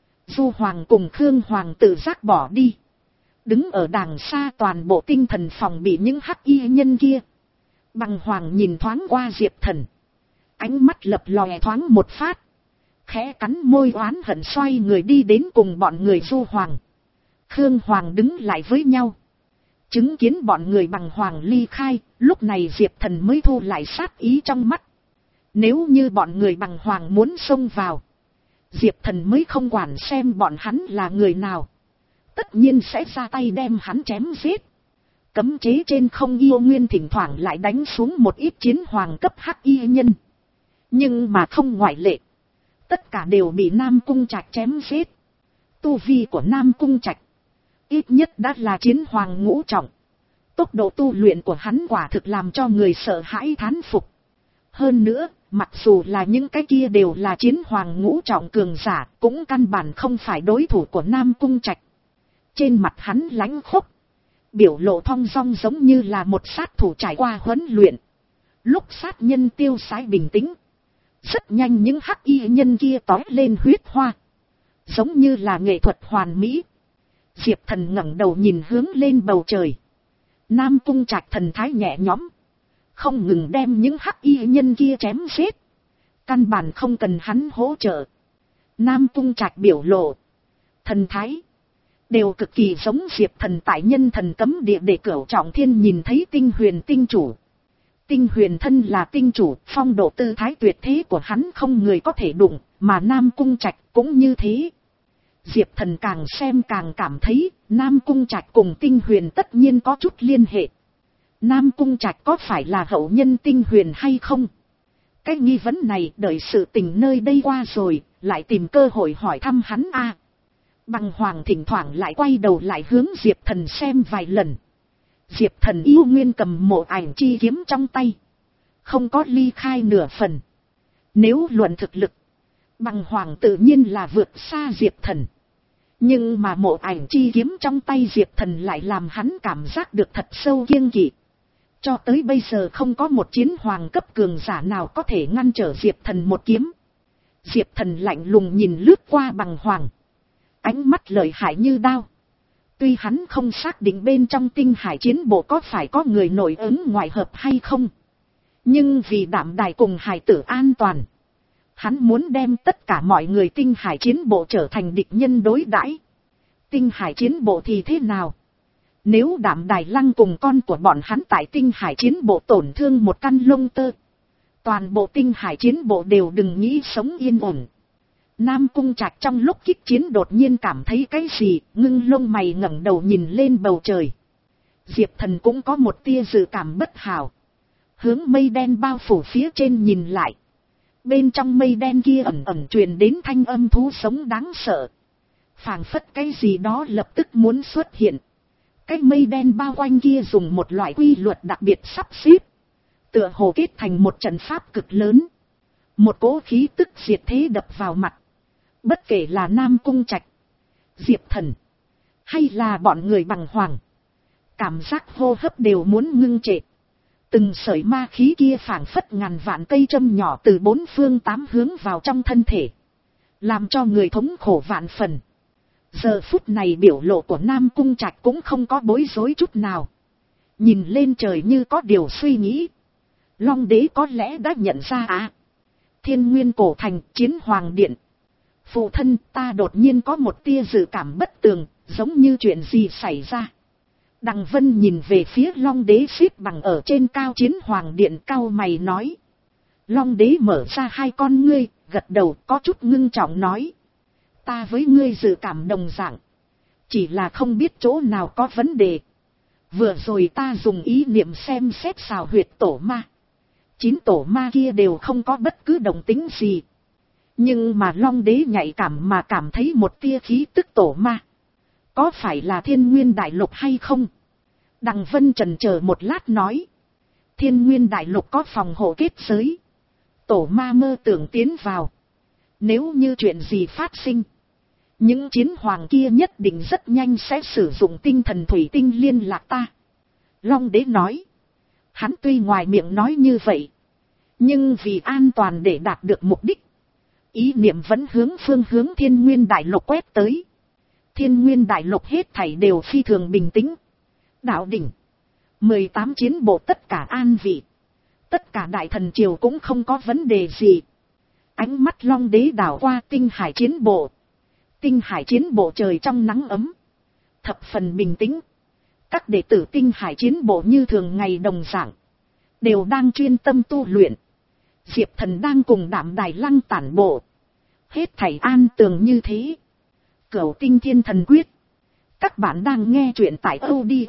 Du Hoàng cùng Khương Hoàng tự giác bỏ đi. Đứng ở đàng xa toàn bộ tinh thần phòng bị những hắc y nhân kia. Bằng Hoàng nhìn thoáng qua Diệp Thần. Ánh mắt lập lòe thoáng một phát. Khẽ cắn môi oán hận xoay người đi đến cùng bọn người Du Hoàng. Khương Hoàng đứng lại với nhau. Chứng kiến bọn người Bằng Hoàng ly khai, lúc này Diệp Thần mới thu lại sát ý trong mắt. Nếu như bọn người Bằng Hoàng muốn xông vào, Diệp Thần mới không quản xem bọn hắn là người nào. Tất nhiên sẽ ra tay đem hắn chém giết. Cấm chế trên không yêu nguyên thỉnh thoảng lại đánh xuống một ít chiến hoàng cấp hắc y nhân. Nhưng mà không ngoại lệ. Tất cả đều bị Nam Cung Trạch chém giết. Tu vi của Nam Cung Trạch ít nhất đã là chiến hoàng ngũ trọng. Tốc độ tu luyện của hắn quả thực làm cho người sợ hãi thán phục. Hơn nữa, mặc dù là những cái kia đều là chiến hoàng ngũ trọng cường giả, cũng căn bản không phải đối thủ của Nam Cung Trạch. Trên mặt hắn lãnh khốc, biểu lộ thong dong giống như là một sát thủ trải qua huấn luyện. Lúc sát nhân tiêu sái bình tĩnh, rất nhanh những hắc y nhân kia tói lên huyết hoa, giống như là nghệ thuật hoàn mỹ. Diệp Thần ngẩng đầu nhìn hướng lên bầu trời. Nam Cung Trạch thần thái nhẹ nhõm, không ngừng đem những hắc y nhân kia chém giết. Căn bản không cần hắn hỗ trợ. Nam Cung Trạch biểu lộ, thần thái đều cực kỳ giống Diệp Thần tại nhân thần cấm địa để Cửu Trọng Thiên nhìn thấy Tinh Huyền tinh chủ. Tinh Huyền thân là tinh chủ, phong độ tư thái tuyệt thế của hắn không người có thể đụng, mà Nam Cung Trạch cũng như thế. Diệp Thần càng xem càng cảm thấy, Nam Cung Trạch cùng Tinh Huyền tất nhiên có chút liên hệ. Nam Cung Trạch có phải là hậu nhân Tinh Huyền hay không? Cái nghi vấn này đợi sự tình nơi đây qua rồi, lại tìm cơ hội hỏi thăm hắn a. À, Bằng Hoàng thỉnh thoảng lại quay đầu lại hướng Diệp Thần xem vài lần. Diệp Thần yêu nguyên cầm mộ ảnh chi kiếm trong tay, không có ly khai nửa phần. Nếu luận thực lực, Bằng Hoàng tự nhiên là vượt xa Diệp Thần. Nhưng mà mộ ảnh chi kiếm trong tay Diệp Thần lại làm hắn cảm giác được thật sâu kiêng kỵ. Cho tới bây giờ không có một chiến hoàng cấp cường giả nào có thể ngăn trở Diệp Thần một kiếm. Diệp Thần lạnh lùng nhìn lướt qua Bằng Hoàng, ánh mắt lợi hại như đao. Tuy hắn không xác định bên trong Tinh Hải chiến bộ có phải có người nội ứng ngoại hợp hay không, nhưng vì Đạm Đài cùng hải tử an toàn, hắn muốn đem tất cả mọi người Tinh Hải chiến bộ trở thành địch nhân đối đãi. Tinh Hải chiến bộ thì thế nào? Nếu Đạm Đài Lăng cùng con của bọn hắn tại Tinh Hải chiến bộ tổn thương một căn lông tơ, toàn bộ Tinh Hải chiến bộ đều đừng nghĩ sống yên ổn. Nam Cung Trạch trong lúc kích chiến đột nhiên cảm thấy cái gì, ngưng lông mày ngẩng đầu nhìn lên bầu trời. Diệp Thần cũng có một tia dự cảm bất hảo. Hướng mây đen bao phủ phía trên nhìn lại. Bên trong mây đen kia ẩn ẩn truyền đến thanh âm thú sống đáng sợ. Phảng phất cái gì đó lập tức muốn xuất hiện. Cái mây đen bao quanh kia dùng một loại quy luật đặc biệt sắp xếp, tựa hồ kết thành một trận pháp cực lớn. Một cỗ khí tức diệt thế đập vào mặt. Bất kể là Nam Cung Trạch, Diệp Thần, hay là bọn người Bằng Hoàng, cảm giác hô hấp đều muốn ngưng trệ. Từng sợi ma khí kia phảng phất ngàn vạn cây châm nhỏ từ bốn phương tám hướng vào trong thân thể, làm cho người thống khổ vạn phần. Giờ phút này biểu lộ của Nam Cung Trạch cũng không có bối rối chút nào. Nhìn lên trời như có điều suy nghĩ. Long đế có lẽ đã nhận ra à. Thiên Nguyên cổ thành, Chiến Hoàng điện. Phụ thân, ta đột nhiên có một tia dự cảm bất tường, giống như chuyện gì xảy ra. Đằng Vân nhìn về phía Long đế xếp bằng ở trên cao Chiến Hoàng điện, cao mày nói. Long đế mở ra hai con ngươi, gật đầu có chút ngưng trọng nói. Ta với ngươi dự cảm đồng dạng, chỉ là không biết chỗ nào có vấn đề. Vừa rồi ta dùng ý niệm xem xét xào huyệt tổ ma. Chín tổ ma kia đều không có bất cứ động tĩnh gì. Nhưng mà Long đế nhạy cảm mà cảm thấy một tia khí tức tổ ma. Có phải là Thiên Nguyên Đại Lục hay không? Đằng Vân chần chờ một lát nói. Thiên Nguyên Đại Lục có phòng hộ kết giới. Tổ ma mơ tưởng tiến vào. Nếu như chuyện gì phát sinh, những chiến hoàng kia nhất định rất nhanh sẽ sử dụng tinh thần thủy tinh liên lạc ta. Long đế nói. Hắn tuy ngoài miệng nói như vậy, nhưng vì an toàn để đạt được mục đích, ý niệm vẫn hướng phương hướng Thiên Nguyên Đại Lục quét tới. Thiên Nguyên Đại Lục hết thảy đều phi thường bình tĩnh. Đạo đỉnh, mười tám chiến bộ tất cả an vị. Tất cả đại thần triều cũng không có vấn đề gì. Ánh mắt Long đế đảo qua Tinh Hải chiến bộ. Tinh Hải chiến bộ trời trong nắng ấm, thập phần bình tĩnh. Các đệ tử Tinh Hải chiến bộ như thường ngày đồng dạng, đều đang chuyên tâm tu luyện. Diệp Thần đang cùng Đạm Đài Lăng tản bộ. Hết thảy an tường như thế. Cửu Tinh Thiên Thần Quyết. Các bạn đang nghe truyện tại audio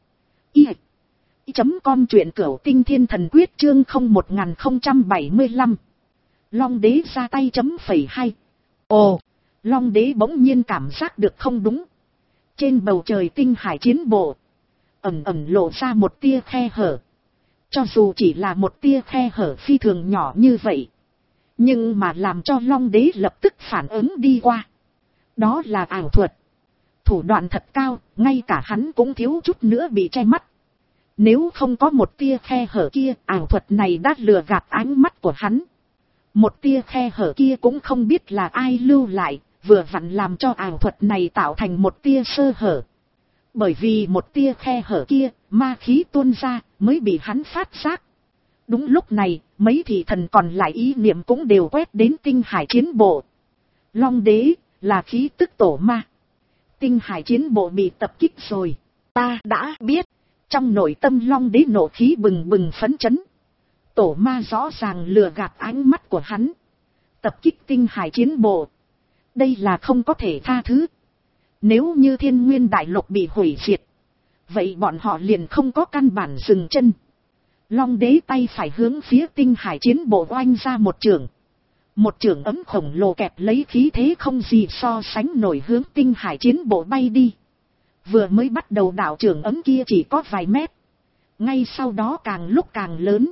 i chấm com, truyện Cửu Tinh Thiên Thần Quyết chương không một không bảy lăm. Long đế ra tay chấm phẩy hai. Ồ, Long đế bỗng nhiên cảm giác được không đúng. Trên bầu trời Tinh Hải chiến bộ ẩn ẩn lộ ra một tia khe hở. Cho dù chỉ là một tia khe hở phi thường nhỏ như vậy, nhưng mà làm cho Long đế lập tức phản ứng đi qua. Đó là ảo thuật. Thủ đoạn thật cao, ngay cả hắn cũng thiếu chút nữa bị che mắt. Nếu không có một tia khe hở kia, ảo thuật này đã lừa gạt ánh mắt của hắn. Một tia khe hở kia cũng không biết là ai lưu lại, vừa vặn làm cho ảo thuật này tạo thành một tia sơ hở. Bởi vì một tia khe hở kia, ma khí tuôn ra, mới bị hắn phát giác. Đúng lúc này, mấy thị thần còn lại ý niệm cũng đều quét đến tinh hải chiến bộ. Long đế, là khí tức tổ ma. Tinh hải chiến bộ bị tập kích rồi. Ta đã biết. Trong nội tâm long đế nộ khí bừng bừng phấn chấn. Tổ ma rõ ràng lừa gạt ánh mắt của hắn. Tập kích tinh hải chiến bộ. Đây là không có thể tha thứ. Nếu như thiên nguyên đại lục bị hủy diệt, vậy bọn họ liền không có căn bản dừng chân. Long đế tay phải hướng phía tinh hải chiến bộ oanh ra một chưởng. Một chưởng ấm khổng lồ kẹp lấy khí thế không gì so sánh nổi hướng tinh hải chiến bộ bay đi. Vừa mới bắt đầu đạo chưởng ấm kia chỉ có vài mét. Ngay sau đó càng lúc càng lớn.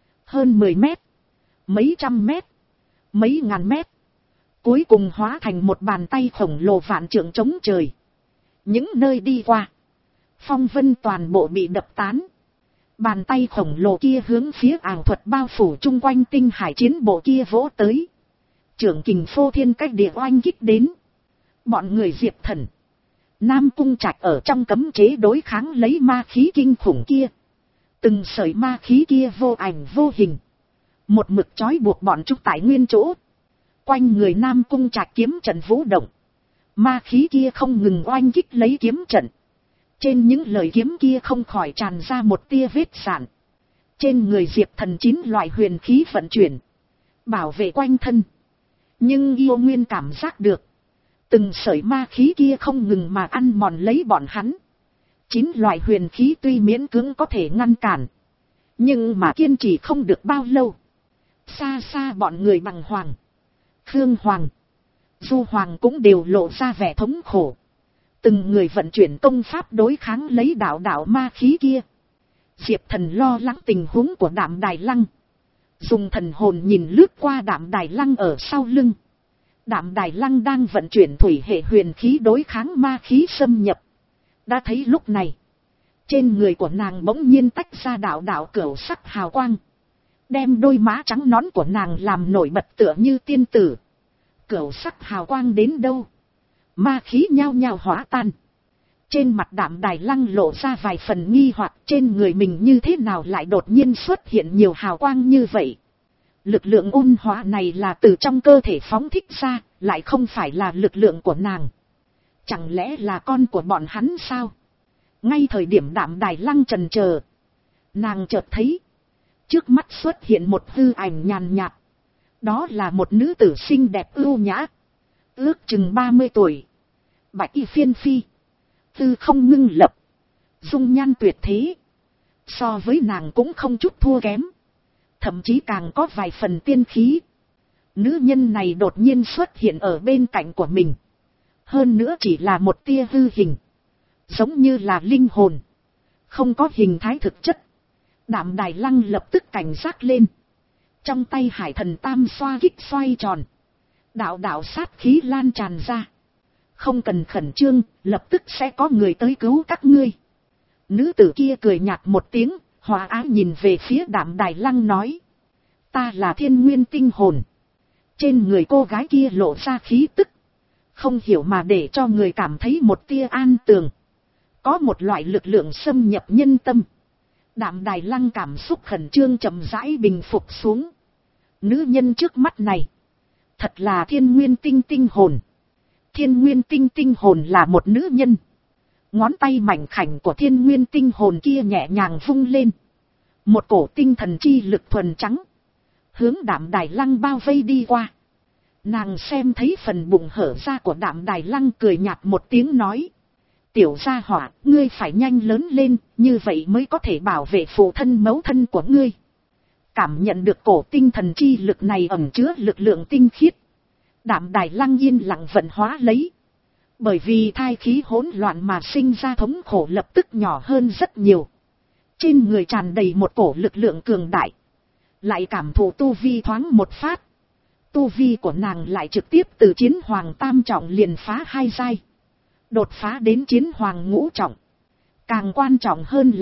Hơn mười mét. Mấy trăm mét. Mấy ngàn mét. Cuối cùng hóa thành một bàn tay khổng lồ vạn trượng chống trời. Những nơi đi qua, phong vân toàn bộ bị đập tán. Bàn tay khổng lồ kia hướng phía ảo thuật bao phủ chung quanh tinh hải chiến bộ kia vỗ tới. Trưởng kình phô thiên cách địa oanh kích đến. Bọn người Diệp Thần, Nam Cung Trạch ở trong cấm chế đối kháng lấy ma khí kinh khủng kia. Từng sợi ma khí kia vô ảnh vô hình. Một mực trói buộc bọn chúng tại nguyên chỗ. Quanh người Nam Cung Trạch kiếm trận vũ động. Ma khí kia không ngừng oanh kích lấy kiếm trận. Trên những lời kiếm kia không khỏi tràn ra một tia vết sạn. Trên người Diệp Thần chín loại huyền khí vận chuyển, bảo vệ quanh thân. Nhưng yêu nguyên cảm giác được, từng sợi ma khí kia không ngừng mà ăn mòn lấy bọn hắn. Chín loại huyền khí tuy miễn cưỡng có thể ngăn cản, nhưng mà kiên trì không được bao lâu. Xa xa bọn người Bằng Hoàng, Khương Hoàng, Du Hoàng cũng đều lộ ra vẻ thống khổ. Từng người vận chuyển công pháp đối kháng lấy đạo đạo ma khí kia. Diệp Thần lo lắng tình huống của Đạm Đài Lăng. Dùng thần hồn nhìn lướt qua Đạm Đài Lăng ở sau lưng. Đạm Đài Lăng đang vận chuyển thủy hệ huyền khí đối kháng ma khí xâm nhập. Đã thấy lúc này, trên người của nàng bỗng nhiên tách ra đạo đạo cửu sắc hào quang. Đem đôi má trắng nõn của nàng làm nổi bật tựa như tiên tử. Cửu sắc hào quang đến đâu, ma khí nhao nhao hóa tan. Trên mặt Đạm Đài Lăng lộ ra vài phần nghi hoặc, trên người mình như thế nào lại đột nhiên xuất hiện nhiều hào quang như vậy. Lực lượng ôn hóa này là từ trong cơ thể phóng thích ra, lại không phải là lực lượng của nàng. Chẳng lẽ là con của bọn hắn sao? Ngay thời điểm Đạm Đài Lăng chần chờ, nàng chợt thấy trước mắt xuất hiện một hư ảnh nhàn nhạt. Đó là một nữ tử xinh đẹp ưu nhã, ước chừng ba mươi tuổi, bạch y phiên phi, tư không ngưng lập, dung nhan tuyệt thế. So với nàng cũng không chút thua kém, thậm chí càng có vài phần tiên khí. Nữ nhân này đột nhiên xuất hiện ở bên cạnh của mình, hơn nữa chỉ là một tia hư hình, giống như là linh hồn, không có hình thái thực chất. Đạm Đài Lăng lập tức cảnh giác lên. Trong tay hải thần tam xoa kích xoay tròn, đạo đạo sát khí lan tràn ra. Không cần khẩn trương, lập tức sẽ có người tới cứu các ngươi. Nữ tử kia cười nhạt một tiếng, hòa ái nhìn về phía Đạm Đài Lăng nói: ta là Thiên Nguyên tinh hồn. Trên người cô gái kia lộ ra khí tức, không hiểu mà để cho người cảm thấy một tia an tường. Có một loại lực lượng xâm nhập nhân tâm. Đạm Đài Lăng cảm xúc khẩn trương chậm rãi bình phục xuống. Nữ nhân trước mắt này, thật là Thiên Nguyên tinh tinh hồn. Thiên Nguyên tinh tinh hồn là một nữ nhân. Ngón tay mảnh khảnh của Thiên Nguyên tinh hồn kia nhẹ nhàng vung lên. Một cổ tinh thần chi lực thuần trắng, hướng Đạm Đài Lăng bao vây đi qua. Nàng xem thấy phần bụng hở ra của Đạm Đài Lăng, cười nhạt một tiếng nói: tiểu gia hỏa, ngươi phải nhanh lớn lên, như vậy mới có thể bảo vệ phụ thân mẫu thân của ngươi. Cảm nhận được cổ tinh thần chi lực này ẩn chứa lực lượng tinh khiết, Đạm Đài Lăng yên lặng vận hóa lấy. Bởi vì thai khí hỗn loạn mà sinh ra thống khổ lập tức nhỏ hơn rất nhiều. Trên người tràn đầy một cổ lực lượng cường đại. Lại cảm thụ tu vi thoáng một phát, tu vi của nàng lại trực tiếp từ chiến hoàng tam trọng liền phá hai giai, đột phá đến chiến hoàng ngũ trọng. Càng quan trọng hơn là,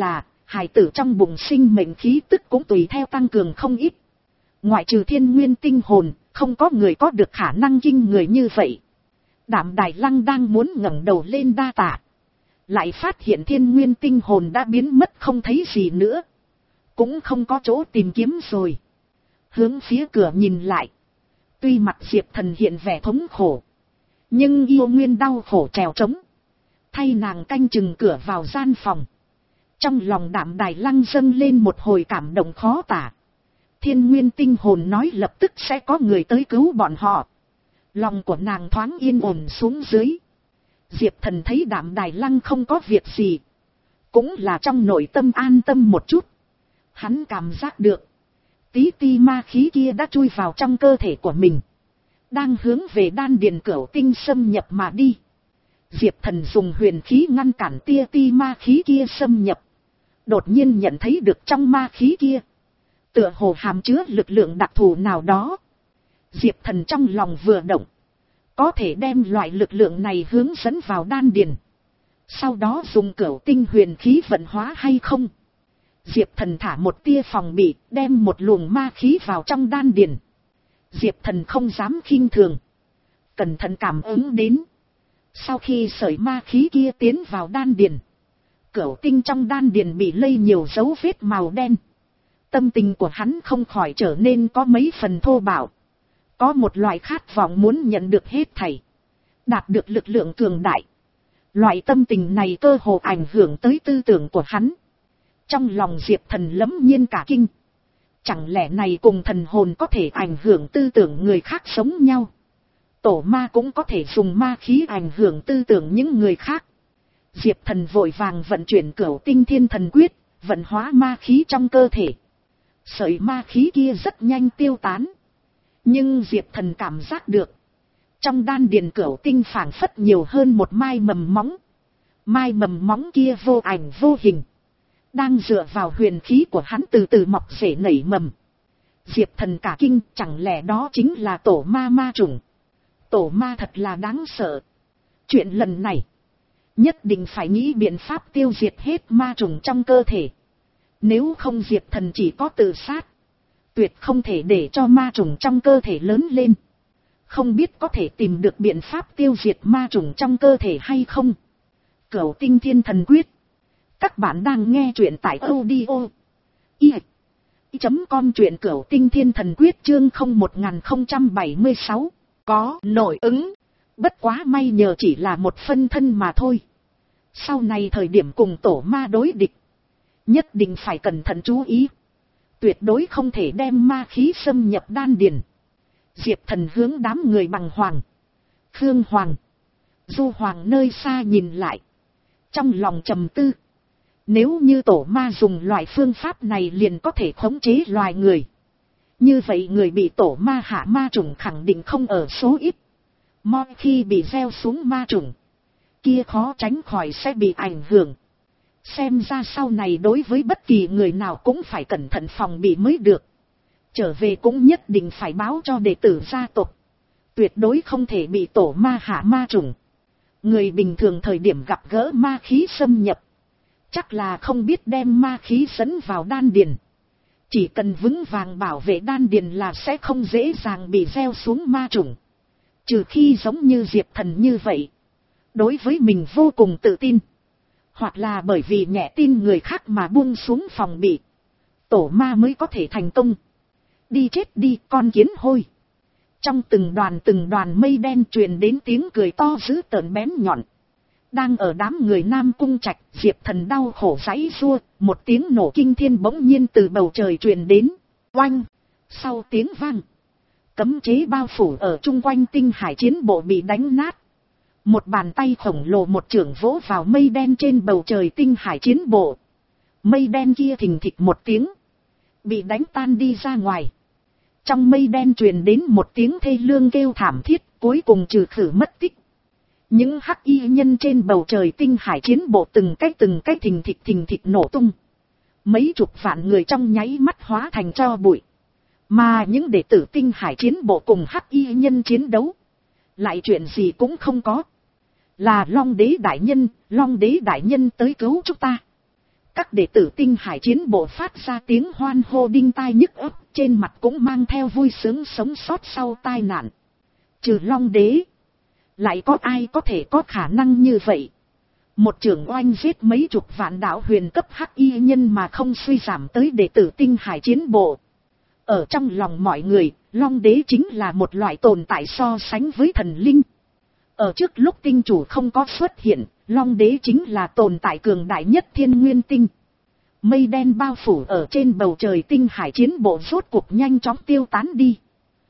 Hải tử trong bụng sinh mệnh khí tức cũng tùy theo tăng cường không ít. Ngoại trừ thiên nguyên tinh hồn, không có người có được khả năng kinh người như vậy. Đạm Đài Lăng đang muốn ngẩng đầu lên đa tạ, lại phát hiện thiên nguyên tinh hồn đã biến mất không thấy gì nữa. Cũng không có chỗ tìm kiếm rồi. Hướng phía cửa nhìn lại. Tuy mặt Diệp Thần hiện vẻ thống khổ, nhưng yêu nguyên đau khổ trèo trống, thay nàng canh chừng cửa vào gian phòng. Trong lòng Đạm Đài Lăng dâng lên một hồi cảm động khó tả. Thiên nguyên tinh hồn nói lập tức sẽ có người tới cứu bọn họ. Lòng của nàng thoáng yên ổn xuống dưới. Diệp Thần thấy Đạm Đài Lăng không có việc gì, cũng là trong nội tâm an tâm một chút. Hắn cảm giác được tí ti ma khí kia đã chui vào trong cơ thể của mình, đang hướng về đan điền cửu tinh xâm nhập mà đi. Diệp Thần dùng huyền khí ngăn cản tia ti ma khí kia xâm nhập. Đột nhiên nhận thấy được trong ma khí kia tựa hồ hàm chứa lực lượng đặc thù nào đó. Diệp Thần trong lòng vừa động, có thể đem loại lực lượng này hướng dẫn vào đan điền, sau đó dùng cửu tinh huyền khí vận hóa hay không. Diệp Thần thả một tia phòng bị, đem một luồng ma khí vào trong đan điền. Diệp Thần không dám khinh thường, cẩn thận cảm ứng đến. Sau khi sợi ma khí kia tiến vào đan điền, cửu tinh trong đan điền bị lây nhiều dấu vết màu đen. Tâm tình của hắn không khỏi trở nên có mấy phần thô bạo. Có một loại khát vọng muốn nhận được hết thảy, đạt được lực lượng cường đại. Loại tâm tình này cơ hồ ảnh hưởng tới tư tưởng của hắn. Trong lòng Diệp Thần lẫm nhiên cả kinh. Chẳng lẽ này cùng thần hồn có thể ảnh hưởng tư tưởng người khác sống nhau? Tổ ma cũng có thể dùng ma khí ảnh hưởng tư tưởng những người khác. Diệp Thần vội vàng vận chuyển cửu tinh thiên thần quyết, vận hóa ma khí trong cơ thể. Sợi ma khí kia rất nhanh tiêu tán. Nhưng Diệp Thần cảm giác được, trong đan điền cửu tinh phảng phất nhiều hơn một mai mầm móng. Mai mầm móng kia vô ảnh vô hình, đang dựa vào huyền khí của hắn từ từ mọc rễ nảy mầm. Diệp Thần cả kinh, chẳng lẽ đó chính là tổ ma ma trùng? Tổ ma thật là đáng sợ. Chuyện lần này, nhất định phải nghĩ biện pháp tiêu diệt hết ma trùng trong cơ thể. Nếu không Diệp Thần chỉ có tự sát, tuyệt không thể để cho ma trùng trong cơ thể lớn lên. Không biết có thể tìm được biện pháp tiêu diệt ma trùng trong cơ thể hay không. Cửu tinh thiên thần quyết. Các bạn đang nghe truyện tại audio i chấm com, truyện cửu tinh thiên thần quyết chương không một không bảy sáu. Có nội ứng, bất quá may nhờ chỉ là một phân thân mà thôi. Sau này thời điểm cùng tổ ma đối địch, nhất định phải cẩn thận chú ý, tuyệt đối không thể đem ma khí xâm nhập đan điền. Diệp Thần hướng đám người Bằng Hoàng, Khương Hoàng, Du Hoàng nơi xa nhìn lại, trong lòng trầm tư. Nếu như tổ ma dùng loại phương pháp này liền có thể khống chế loài người, như vậy người bị tổ ma hạ ma trùng khẳng định không ở số ít. Mỗi khi bị gieo xuống ma trùng, kia khó tránh khỏi sẽ bị ảnh hưởng. Xem ra sau này đối với bất kỳ người nào cũng phải cẩn thận phòng bị mới được. Trở về cũng nhất định phải báo cho đệ tử gia tộc, tuyệt đối không thể bị tổ ma hạ ma trùng. Người bình thường thời điểm gặp gỡ ma khí xâm nhập, chắc là không biết đem ma khí dẫn vào đan điền. Chỉ cần vững vàng bảo vệ đan điền là sẽ không dễ dàng bị gieo xuống ma trùng. Trừ khi giống như Diệp Thần như vậy, đối với mình vô cùng tự tin, hoặc là bởi vì nhẹ tin người khác mà buông xuống phòng bị, tổ ma mới có thể thành công. Đi chết đi con kiến hôi. Trong từng đoàn từng đoàn mây đen truyền đến tiếng cười to dữ tợn bén nhọn. Đang ở đám người Nam Cung Trạch, Diệp Thần đau khổ giãy giụa, một tiếng nổ kinh thiên bỗng nhiên từ bầu trời truyền đến. Oanh! Sau tiếng vang, cấm chế bao phủ ở chung quanh tinh hải chiến bộ bị đánh nát. Một bàn tay khổng lồ một chưởng vỗ vào mây đen trên bầu trời tinh hải chiến bộ. Mây đen kia thình thịch một tiếng, bị đánh tan đi ra ngoài. Trong mây đen truyền đến một tiếng thê lương kêu thảm thiết, cuối cùng trừ khử mất tích. Những hắc y nhân trên bầu trời tinh hải chiến bộ từng cái từng cái thình thịch thình thịch nổ tung. Mấy chục vạn người trong nháy mắt hóa thành tro bụi. Mà những đệ tử tinh hải chiến bộ cùng hắc y nhân chiến đấu, lại chuyện gì cũng không có. Là Long Đế đại nhân, Long Đế đại nhân tới cứu chúng ta. Các đệ tử Tinh Hải chiến bộ phát ra tiếng hoan hô đinh tai nhức óc, trên mặt cũng mang theo vui sướng sống sót sau tai nạn. Trừ Long Đế, lại có ai có thể có khả năng như vậy? Một trưởng oanh giết mấy chục vạn đạo huyền cấp hắc y nhân mà không suy giảm tới đệ tử Tinh Hải chiến bộ. Ở trong lòng mọi người, Long Đế chính là một loại tồn tại so sánh với thần linh. Ở trước lúc tinh chủ không có xuất hiện, Long Đế chính là tồn tại cường đại nhất thiên nguyên tinh. Mây đen bao phủ ở trên bầu trời Tinh Hải chiến bộ rốt cuộc nhanh chóng tiêu tán đi.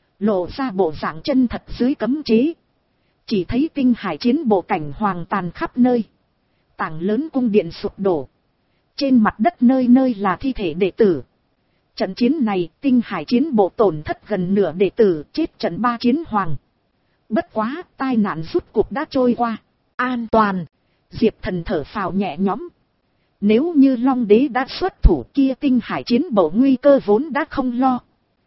Lộ ra bộ dạng chân thật dưới cấm chế. Chỉ thấy Tinh Hải chiến bộ cảnh hoàng tàn khắp nơi. Tảng lớn cung điện sụp đổ. Trên mặt đất nơi nơi là thi thể đệ tử. Trận chiến này Tinh Hải chiến bộ tổn thất gần nửa đệ tử, chết trận ba chiến hoàng. Bất quá, tai nạn rút cuộc đã trôi qua. An toàn. Diệp Thần thở phào nhẹ nhõm. Nếu như Long Đế đã xuất thủ kia Tinh Hải chiến bộ nguy cơ vốn đã không lo.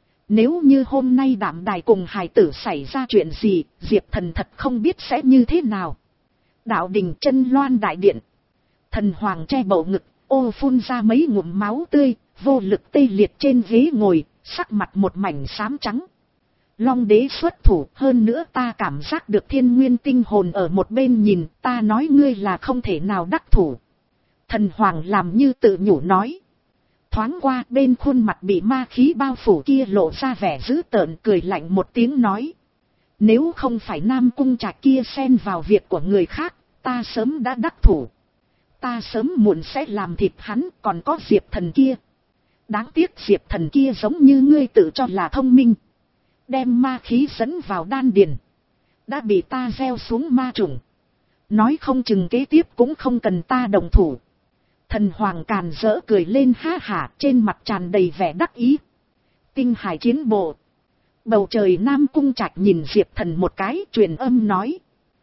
Nếu như hôm nay Đạm Đài cùng Hải tử xảy ra chuyện gì, Diệp Thần thật không biết sẽ như thế nào. Đạo đình chân loan đại điện. Thần hoàng che bầu ngực, ô phun ra mấy ngụm máu tươi, vô lực tê liệt trên ghế ngồi, sắc mặt một mảnh xám trắng. Long Đế xuất thủ, hơn nữa ta cảm giác được thiên nguyên tinh hồn ở một bên nhìn, ta nói ngươi là không thể nào đắc thủ. Thần hoàng làm như tự nhủ nói. Thoáng qua bên khuôn mặt bị ma khí bao phủ kia lộ ra vẻ dữ tợn, cười lạnh một tiếng nói. Nếu không phải Nam Cung Trạch kia xen vào việc của người khác, ta sớm đã đắc thủ. Ta sớm muộn sẽ làm thịt hắn, còn có Diệp Thần kia. Đáng tiếc Diệp Thần kia giống như ngươi tự cho là thông minh. Đem ma khí dẫn vào đan điền. Đã bị ta gieo xuống ma trùng. Nói không chừng kế tiếp cũng không cần ta đồng thủ. Thần hoàng càn rỡ cười lên ha hả, trên mặt tràn đầy vẻ đắc ý. Tinh Hải chiến bộ. Bầu trời Nam Cung Trạch nhìn Diệp Thần một cái, truyền âm nói.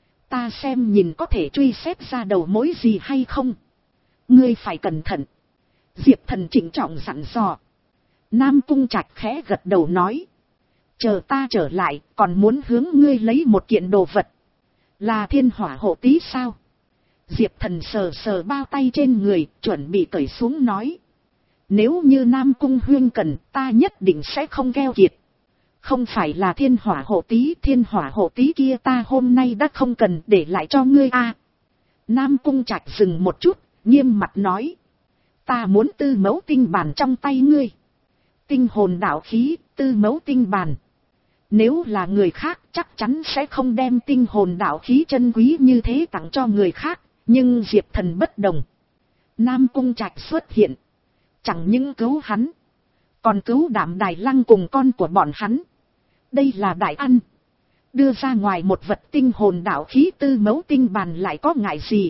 Ta xem nhìn có thể truy xét ra đầu mối gì hay không. Ngươi phải cẩn thận. Diệp Thần trịnh trọng dặn dò. Nam Cung Trạch khẽ gật đầu nói. Chờ ta trở lại, còn muốn hướng ngươi lấy một kiện đồ vật. Là thiên hỏa hộ tí sao? Diệp Thần sờ sờ bao tay trên người, chuẩn bị cởi xuống nói. Nếu như Nam Cung huyên cần, ta nhất định sẽ không keo kiệt. Không phải là thiên hỏa hộ tí, thiên hỏa hộ tí kia ta hôm nay đã không cần, để lại cho ngươi a. À, Nam Cung Trạch dừng một chút, nghiêm mặt nói. Ta muốn tư mẫu tinh bàn trong tay ngươi. Tinh hồn đạo khí, tư mẫu tinh bàn. Nếu là người khác chắc chắn sẽ không đem tinh hồn đạo khí chân quý như thế tặng cho người khác. Nhưng Diệp Thần bất đồng. Nam Cung Trạch xuất hiện. Chẳng những cứu hắn. Còn cứu Đạm Đài Lăng cùng con của bọn hắn. Đây là đại ăn. Đưa ra ngoài một vật tinh hồn đạo khí tư mẫu tinh bàn lại có ngại gì.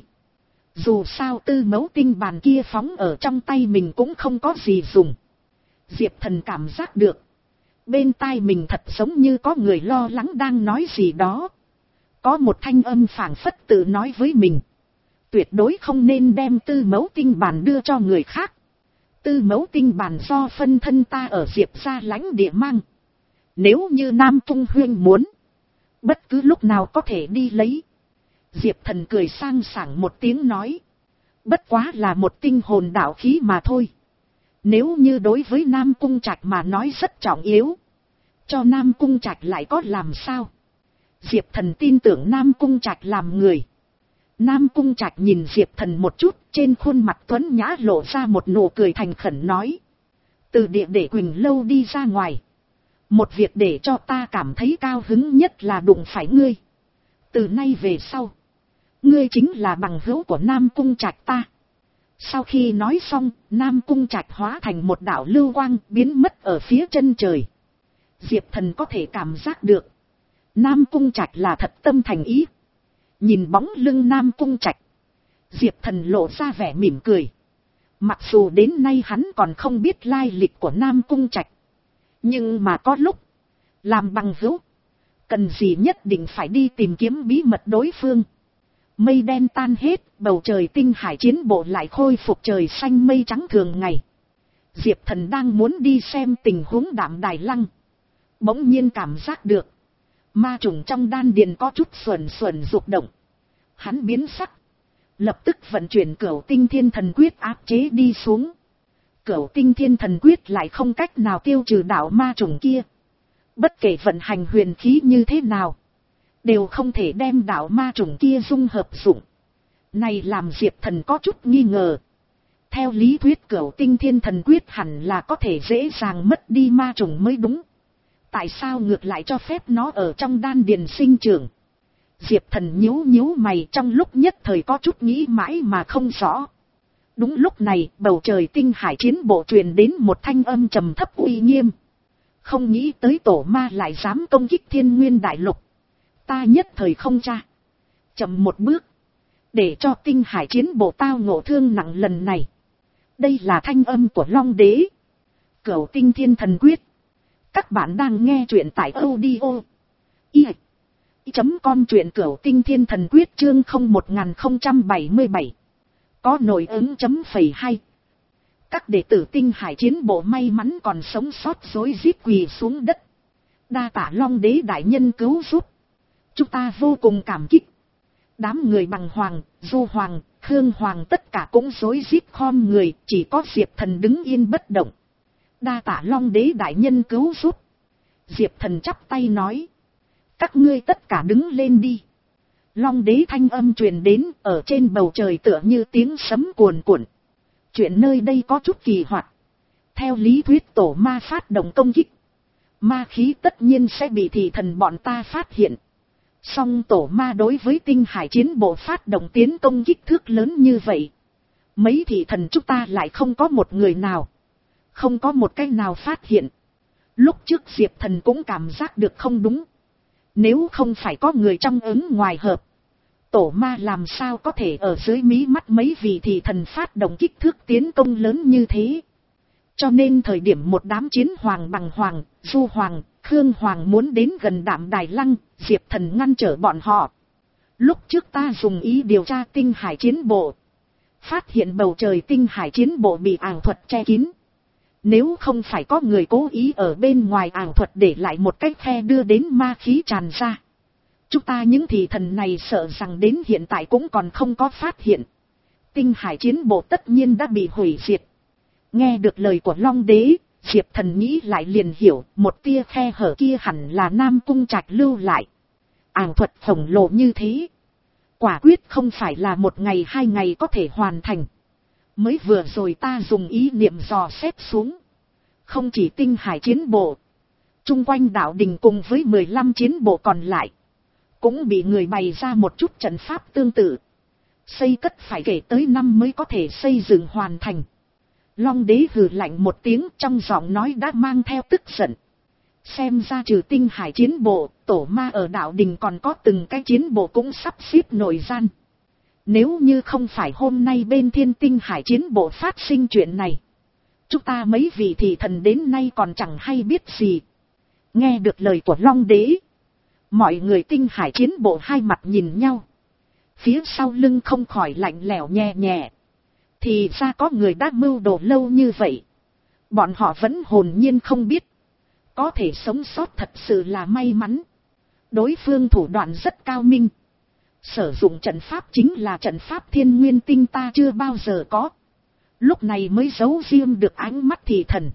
Dù sao tư mẫu tinh bàn kia phóng ở trong tay mình cũng không có gì dùng. Diệp Thần cảm giác được. Bên tai mình thật giống như có người lo lắng đang nói gì đó. Có một thanh âm phảng phất tự nói với mình. Tuyệt đối không nên đem tư mẫu tinh bàn đưa cho người khác. Tư mẫu tinh bàn do phân thân ta ở Diệp gia lãnh địa mang. Nếu như Nam Cung huyên muốn. Bất cứ lúc nào có thể đi lấy. Diệp Thần cười sang sảng một tiếng nói. Bất quá là một tinh hồn đạo khí mà thôi. Nếu như đối với Nam Cung Trạch mà nói rất trọng yếu. Cho Nam Cung Trạch lại có làm sao? Diệp Thần tin tưởng Nam Cung Trạch làm người. Nam Cung Trạch nhìn Diệp Thần một chút, trên khuôn mặt tuấn nhã lộ ra một nụ cười thành khẩn nói. Từ địa để Quỳnh Lâu đi ra ngoài. Một việc để cho ta cảm thấy cao hứng nhất là đụng phải ngươi. Từ nay về sau, ngươi chính là bằng hữu của Nam Cung Trạch ta. Sau khi nói xong, Nam Cung Trạch hóa thành một đạo lưu quang biến mất ở phía chân trời. Diệp Thần có thể cảm giác được. Nam Cung Trạch là thật tâm thành ý. Nhìn bóng lưng Nam Cung Trạch, Diệp Thần lộ ra vẻ mỉm cười. Mặc dù đến nay hắn còn không biết lai lịch của Nam Cung Trạch. Nhưng mà có lúc, làm bằng hữu, cần gì nhất định phải đi tìm kiếm bí mật đối phương. Mây đen tan hết, bầu trời Tinh Hải chiến bộ lại khôi phục trời xanh mây trắng thường ngày. Diệp Thần đang muốn đi xem tình huống Đạm Đài Lăng. Bỗng nhiên cảm giác được. Ma trùng trong đan điền có chút xuẩn xuẩn rục động. Hắn biến sắc. lập tức vận chuyển Cửu Tinh Thiên Thần Quyết áp chế đi xuống. Cửu Tinh Thiên Thần Quyết lại không cách nào tiêu trừ đạo ma chủng kia. Bất kể vận hành huyền khí như thế nào, đều không thể đem đạo ma chủng kia dung hợp dụng. Này làm Diệp Thần có chút nghi ngờ. Theo lý thuyết Cửu Tinh Thiên Thần Quyết hẳn là có thể dễ dàng mất đi ma chủng mới đúng. Tại sao ngược lại cho phép nó ở trong đan điền sinh trưởng? Diệp Thần nhíu nhíu mày, trong lúc nhất thời có chút nghĩ mãi mà không rõ. Đúng lúc này, bầu trời tinh hải chiến bộ truyền đến một thanh âm trầm thấp uy nghiêm. Không nghĩ tới tổ ma lại dám công kích Thiên Nguyên Đại Lục. Ta nhất thời không tra. Chậm một bước. Để cho tinh hải chiến bộ tao ngộ thương nặng lần này. Đây là thanh âm của Long Đế. Cửu Tinh Thiên Thần Quyết. Các bạn đang nghe truyện tại audio. I. Chấm com truyện Cửu Tinh Thiên Thần Quyết chương không một không bảy bảy. Có nội ứng chấm phẩy hay. Các đệ tử tinh hải chiến bộ may mắn còn sống sót rối rít quỳ xuống đất. Đa tạ Long Đế đại nhân cứu giúp. Chúng ta vô cùng cảm kích. Đám người Bằng Hoàng, Du Hoàng, Khương Hoàng tất cả cũng rối rít khom người, chỉ có Diệp Thần đứng yên bất động. Đa tạ Long Đế đại nhân cứu giúp. Diệp Thần chắp tay nói. Các ngươi tất cả đứng lên đi. Long Đế thanh âm truyền đến, ở trên bầu trời tựa như tiếng sấm cuồn cuộn. Chuyện nơi đây có chút kỳ hoạt. Theo lý thuyết tổ ma phát động công kích, ma khí tất nhiên sẽ bị thị thần bọn ta phát hiện. Song tổ ma đối với tinh hải chiến bộ phát động tiến công kích thước lớn như vậy, mấy thị thần chúng ta lại không có một người nào, không có một cái nào phát hiện. Lúc trước Diệp Thần cũng cảm giác được không đúng. Nếu không phải có người trong ứng ngoài hợp, tổ ma làm sao có thể ở dưới mí mắt mấy vị thị thần phát động kích thước tiến công lớn như thế. Cho nên thời điểm một đám chiến hoàng Bằng Hoàng, Du Hoàng, Khương Hoàng muốn đến gần Đạm Đài Lăng, Diệp Thần ngăn trở bọn họ. Lúc trước ta dùng ý điều tra tinh hải chiến bộ, phát hiện bầu trời tinh hải chiến bộ bị ảo thuật che kín. Nếu không phải có người cố ý ở bên ngoài ảo thuật để lại một cái khe đưa đến ma khí tràn ra, chúng ta những thị thần này sợ rằng đến hiện tại cũng còn không có phát hiện. Tinh hải chiến bộ tất nhiên đã bị hủy diệt. Nghe được lời của Long Đế, Diệp Thần nghĩ lại liền hiểu, một tia khe hở kia hẳn là Nam Cung Trạch lưu lại. Ảo thuật khổng lồ như thế, quả quyết không phải là một ngày hai ngày có thể hoàn thành. Mới vừa rồi ta dùng ý niệm dò xét xuống, không chỉ tinh hải chiến bộ, chung quanh đạo đình cùng với mười lăm chiến bộ còn lại, cũng bị người bày ra một chút trận pháp tương tự. Xây cất phải kể tới năm mới có thể xây dựng hoàn thành. Long Đế hừ lạnh một tiếng, trong giọng nói đã mang theo tức giận. Xem ra trừ tinh hải chiến bộ, tổ ma ở đạo đình còn có từng cái chiến bộ cũng sắp xếp nội gian. Nếu như không phải hôm nay bên thiên tinh hải chiến bộ phát sinh chuyện này, chúng ta mấy vị thị thần đến nay còn chẳng hay biết gì. Nghe được lời của Long Đế, mọi người tinh hải chiến bộ hai mặt nhìn nhau. Phía sau lưng không khỏi lạnh lẽo nhẹ nhẹ. Thì ra có người đã mưu đồ lâu như vậy, bọn họ vẫn hồn nhiên không biết. Có thể sống sót thật sự là may mắn. Đối phương thủ đoạn rất cao minh. Sử dụng trận pháp chính là trận pháp thiên nguyên tinh ta chưa bao giờ có. Lúc này mới giấu riêng được ánh mắt thị thần.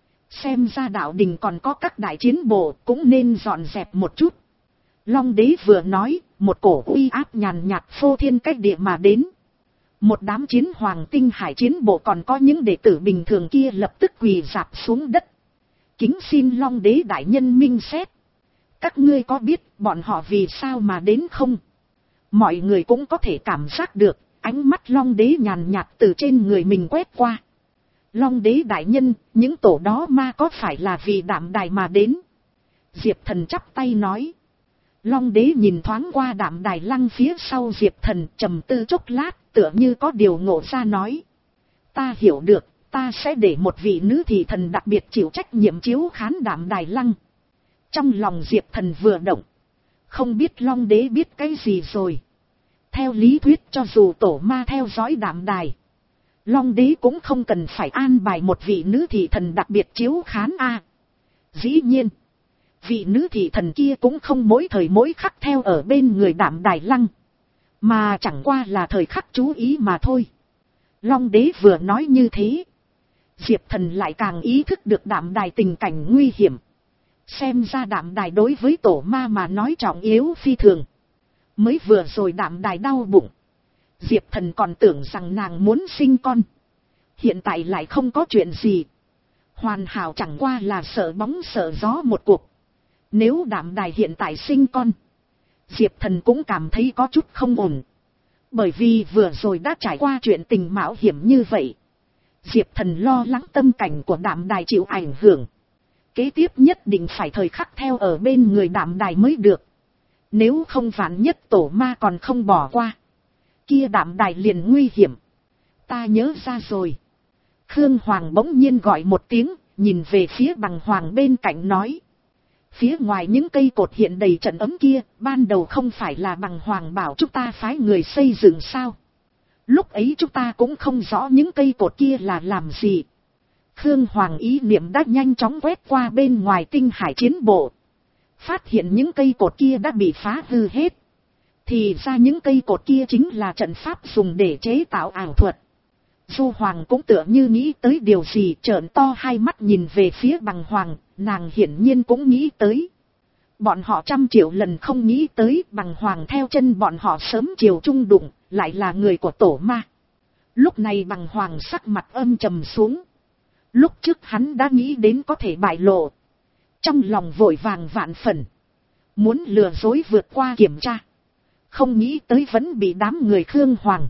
Xem ra đạo đình còn có các đại chiến bộ, cũng nên dọn dẹp một chút. Long Đế vừa nói, một cổ uy áp nhàn nhạt phô thiên cách địa mà đến. Một đám chiến hoàng tinh hải chiến bộ còn có những đệ tử bình thường kia lập tức quỳ rạp xuống đất. Kính xin Long Đế đại nhân minh xét. Các ngươi có biết bọn họ vì sao mà đến không? Mọi người cũng có thể cảm giác được, ánh mắt Long Đế nhàn nhạt từ trên người mình quét qua. Long Đế đại nhân, những tổ đó ma có phải là vì Đạm Đài mà đến? Diệp Thần chắp tay nói. Long Đế nhìn thoáng qua Đạm Đài Lăng phía sau Diệp Thần, trầm tư chốc lát, tựa như có điều ngộ ra nói. Ta hiểu được, ta sẽ để một vị nữ thị thần đặc biệt chịu trách nhiệm chiếu khán Đạm Đài Lăng. Trong lòng Diệp Thần vừa động, không biết Long Đế biết cái gì rồi. Theo lý thuyết cho dù tổ ma theo dõi Đạm Đài, Long Đế cũng không cần phải an bài một vị nữ thị thần đặc biệt chiếu khán a. Dĩ nhiên, vị nữ thị thần kia cũng không mỗi thời mỗi khắc theo ở bên người Đạm Đài Lăng, mà chẳng qua là thời khắc chú ý mà thôi. Long đế vừa nói như thế, Diệp Thần lại càng ý thức được Đạm Đài tình cảnh nguy hiểm. Xem ra Đạm Đài đối với tổ ma mà nói trọng yếu phi thường. Mới vừa rồi Đạm Đài đau bụng, Diệp Thần còn tưởng rằng nàng muốn sinh con. Hiện tại lại không có chuyện gì. Hoàn hảo chẳng qua là sợ bóng sợ gió một cuộc. Nếu Đạm Đài hiện tại sinh con, Diệp Thần cũng cảm thấy có chút không ổn. Bởi vì vừa rồi đã trải qua chuyện tình mạo hiểm như vậy. Diệp Thần lo lắng tâm cảnh của Đạm Đài chịu ảnh hưởng. Kế tiếp nhất định phải thời khắc theo ở bên người Đạm Đài mới được. Nếu không vạn nhất tổ ma còn không bỏ qua, kia Đạm Đài liền nguy hiểm. Ta nhớ ra rồi. Khương Hoàng bỗng nhiên gọi một tiếng, nhìn về phía Bằng Hoàng bên cạnh nói. Phía ngoài những cây cột hiện đầy trận ấm kia, ban đầu không phải là Bằng Hoàng bảo chúng ta phái người xây dựng sao? Lúc ấy chúng ta cũng không rõ những cây cột kia là làm gì. Khương Hoàng ý niệm đã nhanh chóng quét qua bên ngoài tinh hải chiến bộ. Phát hiện những cây cột kia đã bị phá hư hết. Thì ra những cây cột kia chính là trận pháp dùng để chế tạo ảo thuật. Du Hoàng cũng tựa như nghĩ tới điều gì, trợn to hai mắt nhìn về phía Bằng Hoàng, nàng hiển nhiên cũng nghĩ tới. Bọn họ trăm triệu lần không nghĩ tới Bằng Hoàng theo chân bọn họ sớm chiều chung đụng, lại là người của tổ ma. Lúc này Bằng Hoàng sắc mặt âm trầm xuống. Lúc trước hắn đã nghĩ đến có thể bại lộ. Trong lòng vội vàng vạn phần. Muốn lừa dối vượt qua kiểm tra. Không nghĩ tới vẫn bị đám người Khương Hoàng.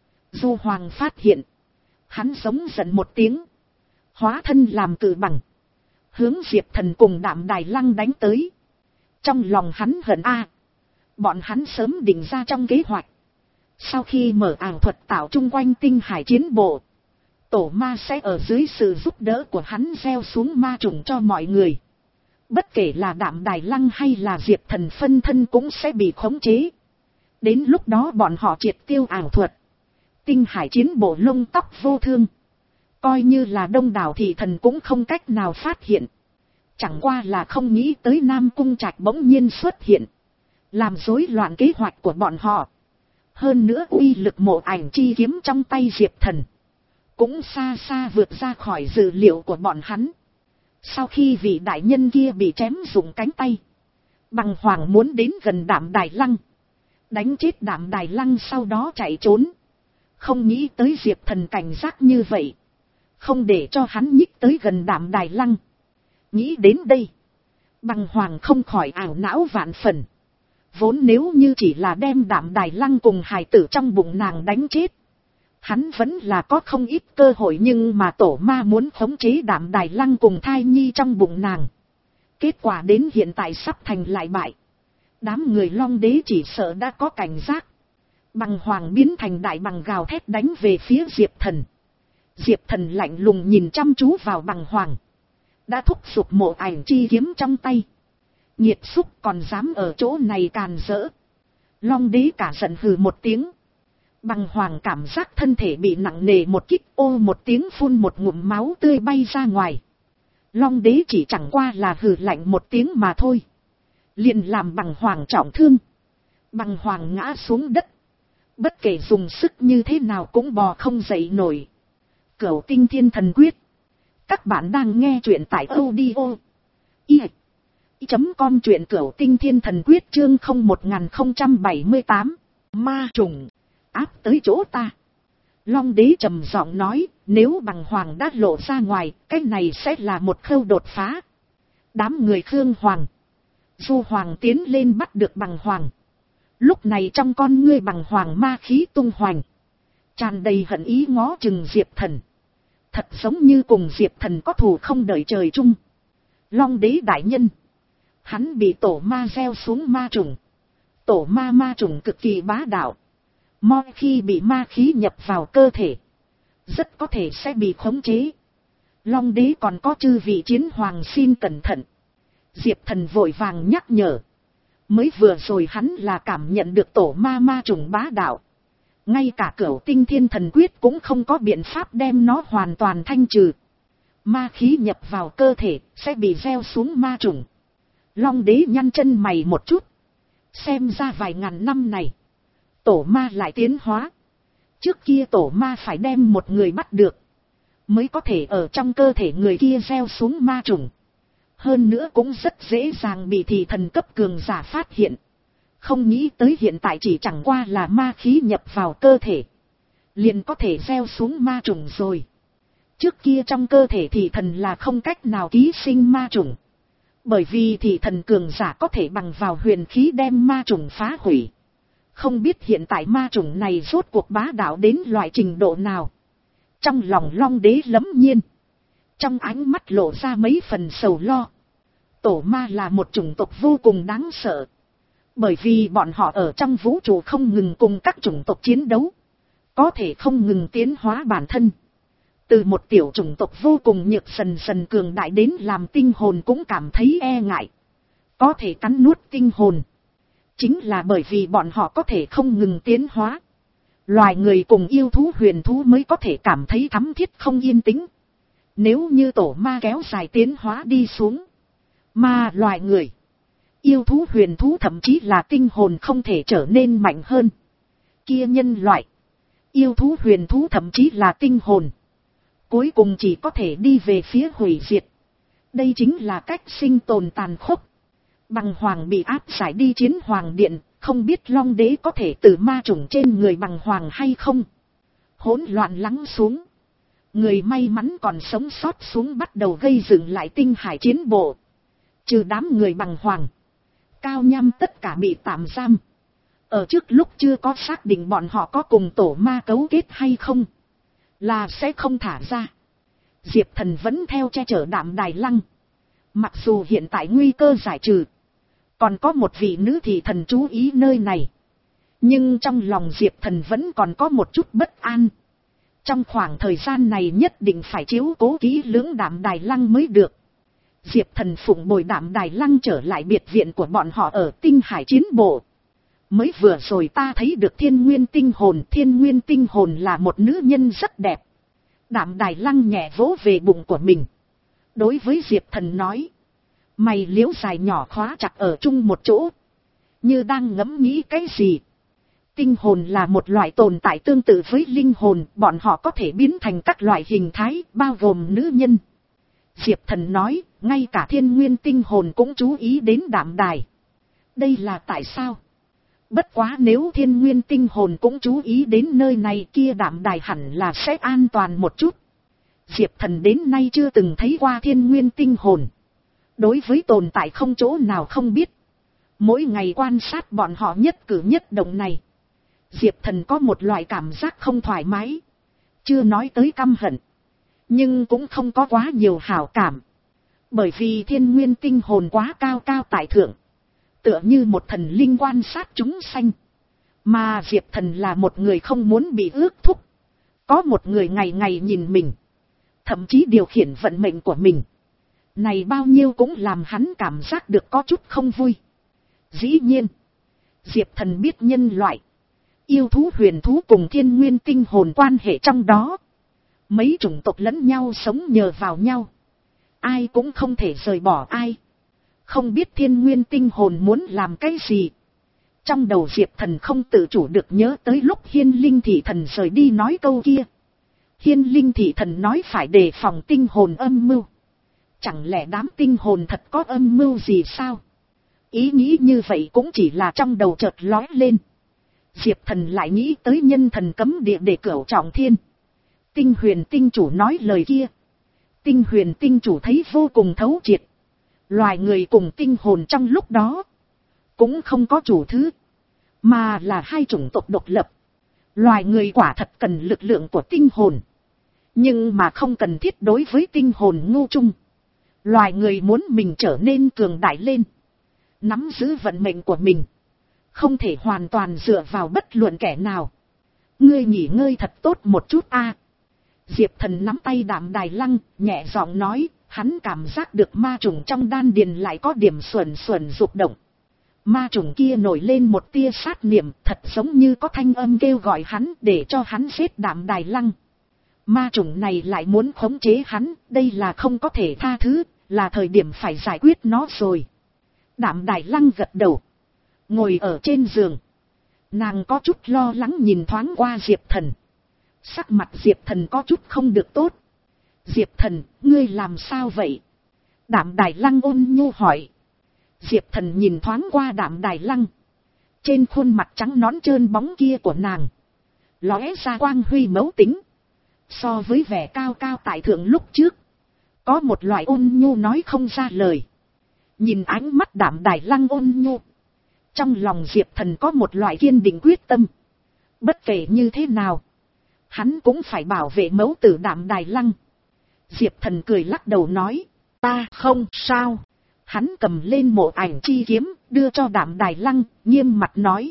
Du Hoàng phát hiện. Hắn giống giận một tiếng. Hóa thân làm cự bằng. Hướng Diệp Thần cùng Đạm Đài Lăng đánh tới. Trong lòng hắn hận a. Bọn hắn sớm định ra trong kế hoạch. Sau khi mở ảo thuật tạo chung quanh tinh hải chiến bộ, tổ ma sẽ ở dưới sự giúp đỡ của hắn gieo xuống ma trùng cho mọi người. Bất kể là Đạm Đài Lăng hay là Diệp Thần phân thân cũng sẽ bị khống chế. Đến lúc đó bọn họ triệt tiêu ảo thuật. Tinh hải chiến bộ lông tóc vô thương. Coi như là đông đảo thị thần cũng không cách nào phát hiện. Chẳng qua là không nghĩ tới Nam Cung Trạch bỗng nhiên xuất hiện. Làm rối loạn kế hoạch của bọn họ. Hơn nữa uy lực mộ ảnh chi kiếm trong tay Diệp Thần. Cũng xa xa vượt ra khỏi dự liệu của bọn hắn. Sau khi vị đại nhân kia bị chém dùng cánh tay, Bằng Hoàng muốn đến gần Đạm Đài Lăng. Đánh chết Đạm Đài Lăng sau đó chạy trốn. Không nghĩ tới Diệp Thần cảnh giác như vậy. Không để cho hắn nhích tới gần Đạm Đài Lăng. Nghĩ đến đây, Bằng Hoàng không khỏi ảo não vạn phần. Vốn nếu như chỉ là đem Đạm Đài Lăng cùng hài tử trong bụng nàng đánh chết, hắn vẫn là có không ít cơ hội, nhưng mà tổ ma muốn khống chế Đạm Đài Lăng cùng thai nhi trong bụng nàng. Kết quả đến hiện tại sắp thành lại bại. Đám người Long Đế chỉ sợ đã có cảnh giác. Bằng Hoàng biến thành đại bằng gào thét đánh về phía Diệp Thần. Diệp Thần lạnh lùng nhìn chăm chú vào Bằng Hoàng. Đã thúc giục mộ ảnh chi kiếm trong tay. Nhiệt xúc còn dám ở chỗ này càn rỡ. Long Đế cả giận hừ một tiếng. Bằng Hoàng cảm giác thân thể bị nặng nề một kích, ô một tiếng phun một ngụm máu tươi bay ra ngoài. Long Đế chỉ chẳng qua là hừ lạnh một tiếng mà thôi. Liền làm Bằng Hoàng trọng thương. Bằng Hoàng ngã xuống đất. Bất kể dùng sức như thế nào cũng bò không dậy nổi. Cửu Tinh Thiên Thần Quyết. Các bạn đang nghe truyện tại audio i chấm com, truyện Cửu Tinh Thiên Thần Quyết chương không một không bảy tám. Ma trùng áp tới chỗ ta. Long Đế trầm giọng nói, nếu Bằng Hoàng đã lộ ra ngoài, cái này sẽ là một khâu đột phá. Đám người Khương Hoàng, Du Hoàng tiến lên bắt được Bằng Hoàng. Lúc này trong con ngươi Bằng Hoàng ma khí tung hoành, tràn đầy hận ý ngó chừng Diệp Thần. Thật giống như cùng Diệp Thần có thù không đợi trời chung. Long Đế đại nhân, hắn bị tổ ma gieo xuống ma trùng. Tổ ma ma trùng cực kỳ bá đạo. Mỗi khi bị ma khí nhập vào cơ thể, rất có thể sẽ bị khống chế. Long Đế còn có chư vị chiến hoàng xin cẩn thận. Diệp Thần vội vàng nhắc nhở. Mới vừa rồi hắn là cảm nhận được tổ ma ma trùng bá đạo. Ngay cả Cửu Tinh Thiên Thần Quyết cũng không có biện pháp đem nó hoàn toàn thanh trừ. Ma khí nhập vào cơ thể sẽ bị gieo xuống ma trùng. Long Đế nhăn chân mày một chút. Xem ra vài ngàn năm này, Tổ ma lại tiến hóa. Trước kia tổ ma phải đem một người bắt được, mới có thể ở trong cơ thể người kia gieo xuống ma trùng. Hơn nữa cũng rất dễ dàng bị thị thần cấp cường giả phát hiện. Không nghĩ tới hiện tại chỉ chẳng qua là ma khí nhập vào cơ thể, liền có thể gieo xuống ma trùng rồi. Trước kia trong cơ thể thị thần là không cách nào ký sinh ma trùng. Bởi vì thị thần cường giả có thể bằng vào huyền khí đem ma trùng phá hủy. Không biết hiện tại ma trùng này rốt cuộc bá đạo đến loại trình độ nào. Trong lòng Long Đế lẫm nhiên, trong ánh mắt lộ ra mấy phần sầu lo. Tổ ma là một chủng tộc vô cùng đáng sợ. Bởi vì bọn họ ở trong vũ trụ không ngừng cùng các chủng tộc chiến đấu, có thể không ngừng tiến hóa bản thân. Từ một tiểu chủng tộc vô cùng nhược dần dần cường đại đến làm tinh hồn cũng cảm thấy e ngại, có thể cắn nuốt tinh hồn. Chính là bởi vì bọn họ có thể không ngừng tiến hóa, loài người cùng yêu thú huyền thú mới có thể cảm thấy thắm thiết không yên tĩnh. Nếu như tổ ma kéo dài tiến hóa đi xuống, mà loài người, yêu thú huyền thú thậm chí là tinh hồn không thể trở nên mạnh hơn, kia nhân loại, yêu thú huyền thú thậm chí là tinh hồn, cuối cùng chỉ có thể đi về phía hủy diệt. Đây chính là cách sinh tồn tàn khốc. Bằng hoàng bị áp giải đi chiến hoàng điện, không biết Long Đế có thể từ ma trùng trên người bằng hoàng hay không. Hỗn loạn lắng xuống, người may mắn còn sống sót xuống bắt đầu gây dựng lại tinh hải chiến bộ. Trừ đám người bằng hoàng, Cao Nham tất cả bị tạm giam. Ở trước lúc chưa có xác định bọn họ có cùng tổ ma cấu kết hay không, là sẽ không thả ra. Diệp Thần vẫn theo che chở Đạm Đài Lăng. Mặc dù hiện tại nguy cơ giải trừ, còn có một vị nữ thị thần chú ý nơi này, nhưng trong lòng Diệp Thần vẫn còn có một chút bất an. Trong khoảng thời gian này nhất định phải chiếu cố kỹ lưỡng Đạm Đài Lăng mới được. Diệp Thần phụng bồi Đạm Đài Lăng trở lại biệt viện của bọn họ ở tinh hải chiến bộ. Mới vừa rồi ta thấy được thiên nguyên tinh hồn. Thiên nguyên tinh hồn là một nữ nhân rất đẹp. Đạm Đài Lăng nhẹ vỗ về bụng của mình, đối với Diệp Thần nói, mày liễu dài nhỏ khóa chặt ở chung một chỗ, như đang ngẫm nghĩ cái gì. Tinh hồn là một loại tồn tại tương tự với linh hồn, bọn họ có thể biến thành các loại hình thái, bao gồm nữ nhân. Diệp Thần nói, ngay cả thiên nguyên tinh hồn cũng chú ý đến Đạm Đài. Đây là tại sao? Bất quá nếu thiên nguyên tinh hồn cũng chú ý đến nơi này, kia Đạm Đài hẳn là sẽ an toàn một chút. Diệp Thần đến nay chưa từng thấy qua thiên nguyên tinh hồn, đối với tồn tại không chỗ nào không biết. Mỗi ngày quan sát bọn họ nhất cử nhất động này, Diệp Thần có một loại cảm giác không thoải mái. Chưa nói tới căm hận, nhưng cũng không có quá nhiều hảo cảm. Bởi vì thiên nguyên tinh hồn quá cao cao tại thượng, tựa như một thần linh quan sát chúng sanh. Mà Diệp Thần là một người không muốn bị ước thúc. Có một người ngày ngày nhìn mình, thậm chí điều khiển vận mệnh của mình. Này bao nhiêu cũng làm hắn cảm giác được có chút không vui. Dĩ nhiên, Diệp Thần biết nhân loại, yêu thú huyền thú cùng thiên nguyên tinh hồn quan hệ trong đó. Mấy chủng tộc lẫn nhau sống nhờ vào nhau, ai cũng không thể rời bỏ ai. Không biết thiên nguyên tinh hồn muốn làm cái gì. Trong đầu Diệp Thần không tự chủ được nhớ tới lúc Hiên Linh thị thần rời đi nói câu kia. Hiên Linh thị thần nói phải đề phòng tinh hồn âm mưu. Chẳng lẽ đám tinh hồn thật có âm mưu gì sao? Ý nghĩ như vậy cũng chỉ là trong đầu chợt lóe lên. Diệp Thần lại nghĩ tới nhân thần cấm địa để cửu trọng thiên. Tinh huyền tinh chủ nói lời kia. Tinh huyền tinh chủ thấy vô cùng thấu triệt. Loài người cùng tinh hồn trong lúc đó cũng không có chủ thứ, mà là hai chủng tộc độc lập. Loài người quả thật cần lực lượng của tinh hồn, nhưng mà không cần thiết đối với tinh hồn ngu trung. Loài người muốn mình trở nên cường đại lên, nắm giữ vận mệnh của mình, không thể hoàn toàn dựa vào bất luận kẻ nào. Ngươi nghỉ ngơi thật tốt một chút a. Diệp Thần nắm tay Đạm Đài Lăng, nhẹ giọng nói. Hắn cảm giác được ma trùng trong đan điền lại có điểm xuẩn xuẩn rục động. Ma trùng kia nổi lên một tia sát niệm, thật giống như có thanh âm kêu gọi hắn để cho hắn giết Đạm Đài Lăng. Ma trùng này lại muốn khống chế hắn, đây là không có thể tha thứ, là thời điểm phải giải quyết nó rồi. Đạm Đài Lăng gật đầu, ngồi ở trên giường. Nàng có chút lo lắng nhìn thoáng qua Diệp Thần. Sắc mặt Diệp Thần có chút không được tốt. Diệp Thần, ngươi làm sao vậy? Đạm Đài Lăng ôn nhu hỏi. Diệp Thần nhìn thoáng qua Đạm Đài Lăng. Trên khuôn mặt trắng nõn trơn bóng kia của nàng, lóe ra quang huy mẫu tính. So với vẻ cao cao tại thượng lúc trước, có một loại ôn nhu nói không ra lời. Nhìn ánh mắt Đạm Đài Lăng ôn nhu, trong lòng Diệp Thần có một loại kiên định quyết tâm. Bất kể như thế nào, hắn cũng phải bảo vệ mẫu tử Đạm Đài Lăng. Diệp Thần cười lắc đầu nói, ta không sao. Hắn cầm lên mộ ảnh chi kiếm, đưa cho Đạm Đài Lăng, nghiêm mặt nói.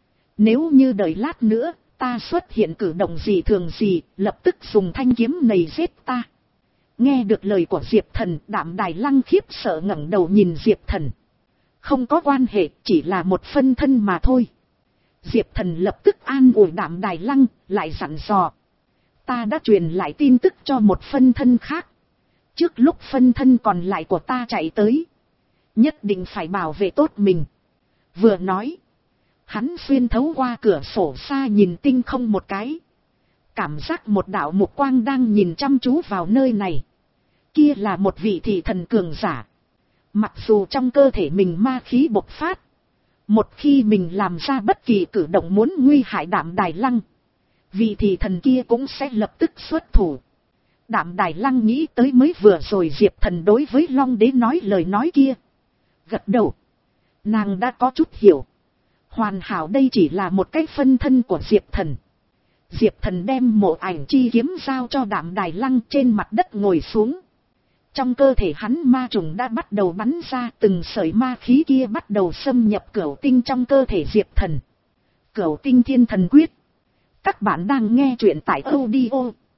Nếu như đợi lát nữa, ta xuất hiện cử động gì thường gì, lập tức dùng thanh kiếm này giết ta. Nghe được lời của Diệp Thần, Đạm Đài Lăng khiếp sợ ngẩng đầu nhìn Diệp Thần. Không có quan hệ, chỉ là một phân thân mà thôi. Diệp Thần lập tức an ủi Đạm Đài Lăng, lại dặn dò. Ta đã truyền lại tin tức cho một phân thân khác. Trước lúc phân thân còn lại của ta chạy tới, nhất định phải bảo vệ tốt mình. Vừa nói, hắn xuyên thấu qua cửa sổ xa nhìn tinh không một cái. Cảm giác một đạo mục quang đang nhìn chăm chú vào nơi này. Kia là một vị thị thần cường giả. Mặc dù trong cơ thể mình ma khí bộc phát, một khi mình làm ra bất kỳ cử động muốn nguy hại Đạm Đài Lăng, vị thị thần kia cũng sẽ lập tức xuất thủ. Đạm Đài Lăng nghĩ tới mới vừa rồi Diệp Thần đối với Long Đế nói lời nói kia, gật đầu. Nàng đã có chút hiểu. Hoàn hảo, đây chỉ là một cái phân thân của Diệp Thần. Diệp Thần đem mộ ảnh chi kiếm giao cho Đạm Đài Lăng, trên mặt đất ngồi xuống. Trong cơ thể hắn ma trùng đã bắt đầu bắn ra, từng sợi ma khí kia bắt đầu xâm nhập cửu tinh trong cơ thể Diệp Thần. Cửu tinh thiên thần quyết. Các bạn đang nghe truyện tại audio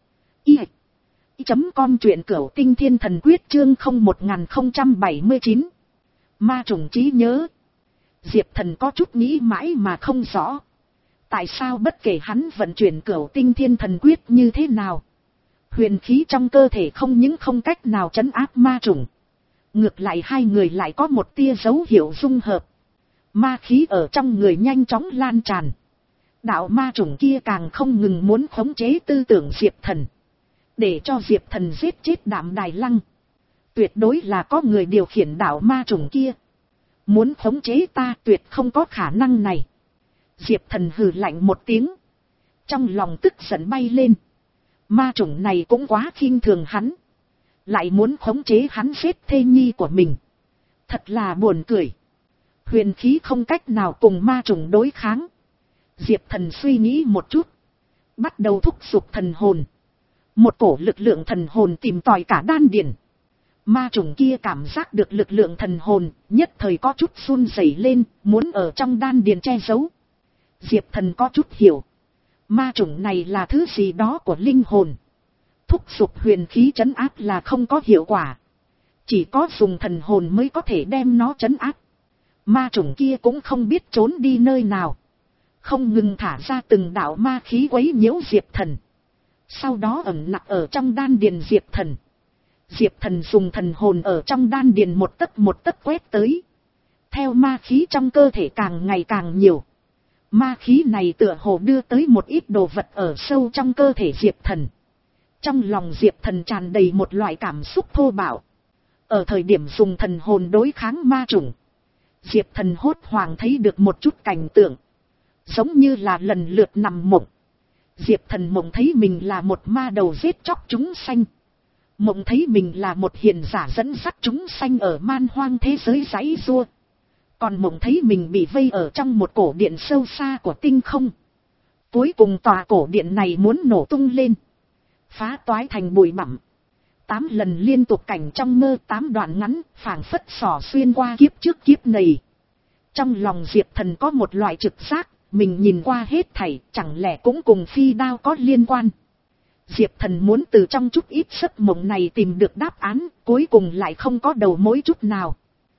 i chấm com, truyện cửu tinh thiên thần quyết chương không một không bảy chín. Ma trùng trí nhớ. Diệp Thần có chút nghĩ mãi mà không rõ. Tại sao bất kể hắn vận chuyển cửu tinh thiên thần quyết như thế nào, huyền khí trong cơ thể không những không cách nào trấn áp ma trùng, ngược lại hai người lại có một tia dấu hiệu dung hợp. Ma khí ở trong người nhanh chóng lan tràn. Đạo ma trùng kia càng không ngừng muốn khống chế tư tưởng Diệp Thần, để cho Diệp Thần giết chết Đạm Đài Lăng. Tuyệt đối là có người điều khiển đạo ma trùng kia. Muốn khống chế ta tuyệt không có khả năng này. Diệp Thần hừ lạnh một tiếng, trong lòng tức giận bay lên. Ma trùng này cũng quá khinh thường hắn, lại muốn khống chế hắn giết thê nhi của mình. Thật là buồn cười. Huyền khí không cách nào cùng ma trùng đối kháng. Diệp Thần suy nghĩ một chút, bắt đầu thúc giục thần hồn. Một cổ lực lượng thần hồn tìm tòi cả đan điền. Ma trùng kia cảm giác được lực lượng thần hồn, nhất thời có chút run rẩy lên, muốn ở trong đan điền che giấu. Diệp Thần có chút hiểu. Ma trùng này là thứ gì đó của linh hồn. Thúc giục huyền khí trấn áp là không có hiệu quả. Chỉ có dùng thần hồn mới có thể đem nó trấn áp. Ma trùng kia cũng không biết trốn đi nơi nào, không ngừng thả ra từng đạo ma khí quấy nhiễu Diệp Thần. Sau đó ẩn nặc ở trong đan điền Diệp Thần. Diệp Thần dùng thần hồn ở trong đan điền một tấc một tấc quét tới. Theo ma khí trong cơ thể càng ngày càng nhiều, ma khí này tựa hồ đưa tới một ít đồ vật ở sâu trong cơ thể Diệp Thần. Trong lòng Diệp Thần tràn đầy một loại cảm xúc thô bạo. Ở thời điểm dùng thần hồn đối kháng ma trùng, Diệp Thần hốt hoảng thấy được một chút cảnh tượng, giống như là lần lượt nằm mộng. Diệp Thần mộng thấy mình là một ma đầu giết chóc chúng sanh. Mộng thấy mình là một hiền giả dẫn dắt chúng sanh ở man hoang thế giới giãy giụa. Còn mộng thấy mình bị vây ở trong một cổ điện sâu xa của tinh không. Cuối cùng tòa cổ điện này muốn nổ tung lên, phá toái thành bụi bặm. Tám lần liên tục cảnh trong mơ, tám đoạn ngắn, phảng phất xỏ xuyên qua kiếp trước kiếp này. Trong lòng Diệp Thần có một loại trực giác, mình nhìn qua hết thảy, chẳng lẽ cũng cùng phi đao có liên quan. Diệp Thần muốn từ trong chút ít giấc mộng này tìm được đáp án, cuối cùng lại không có đầu mối chút nào.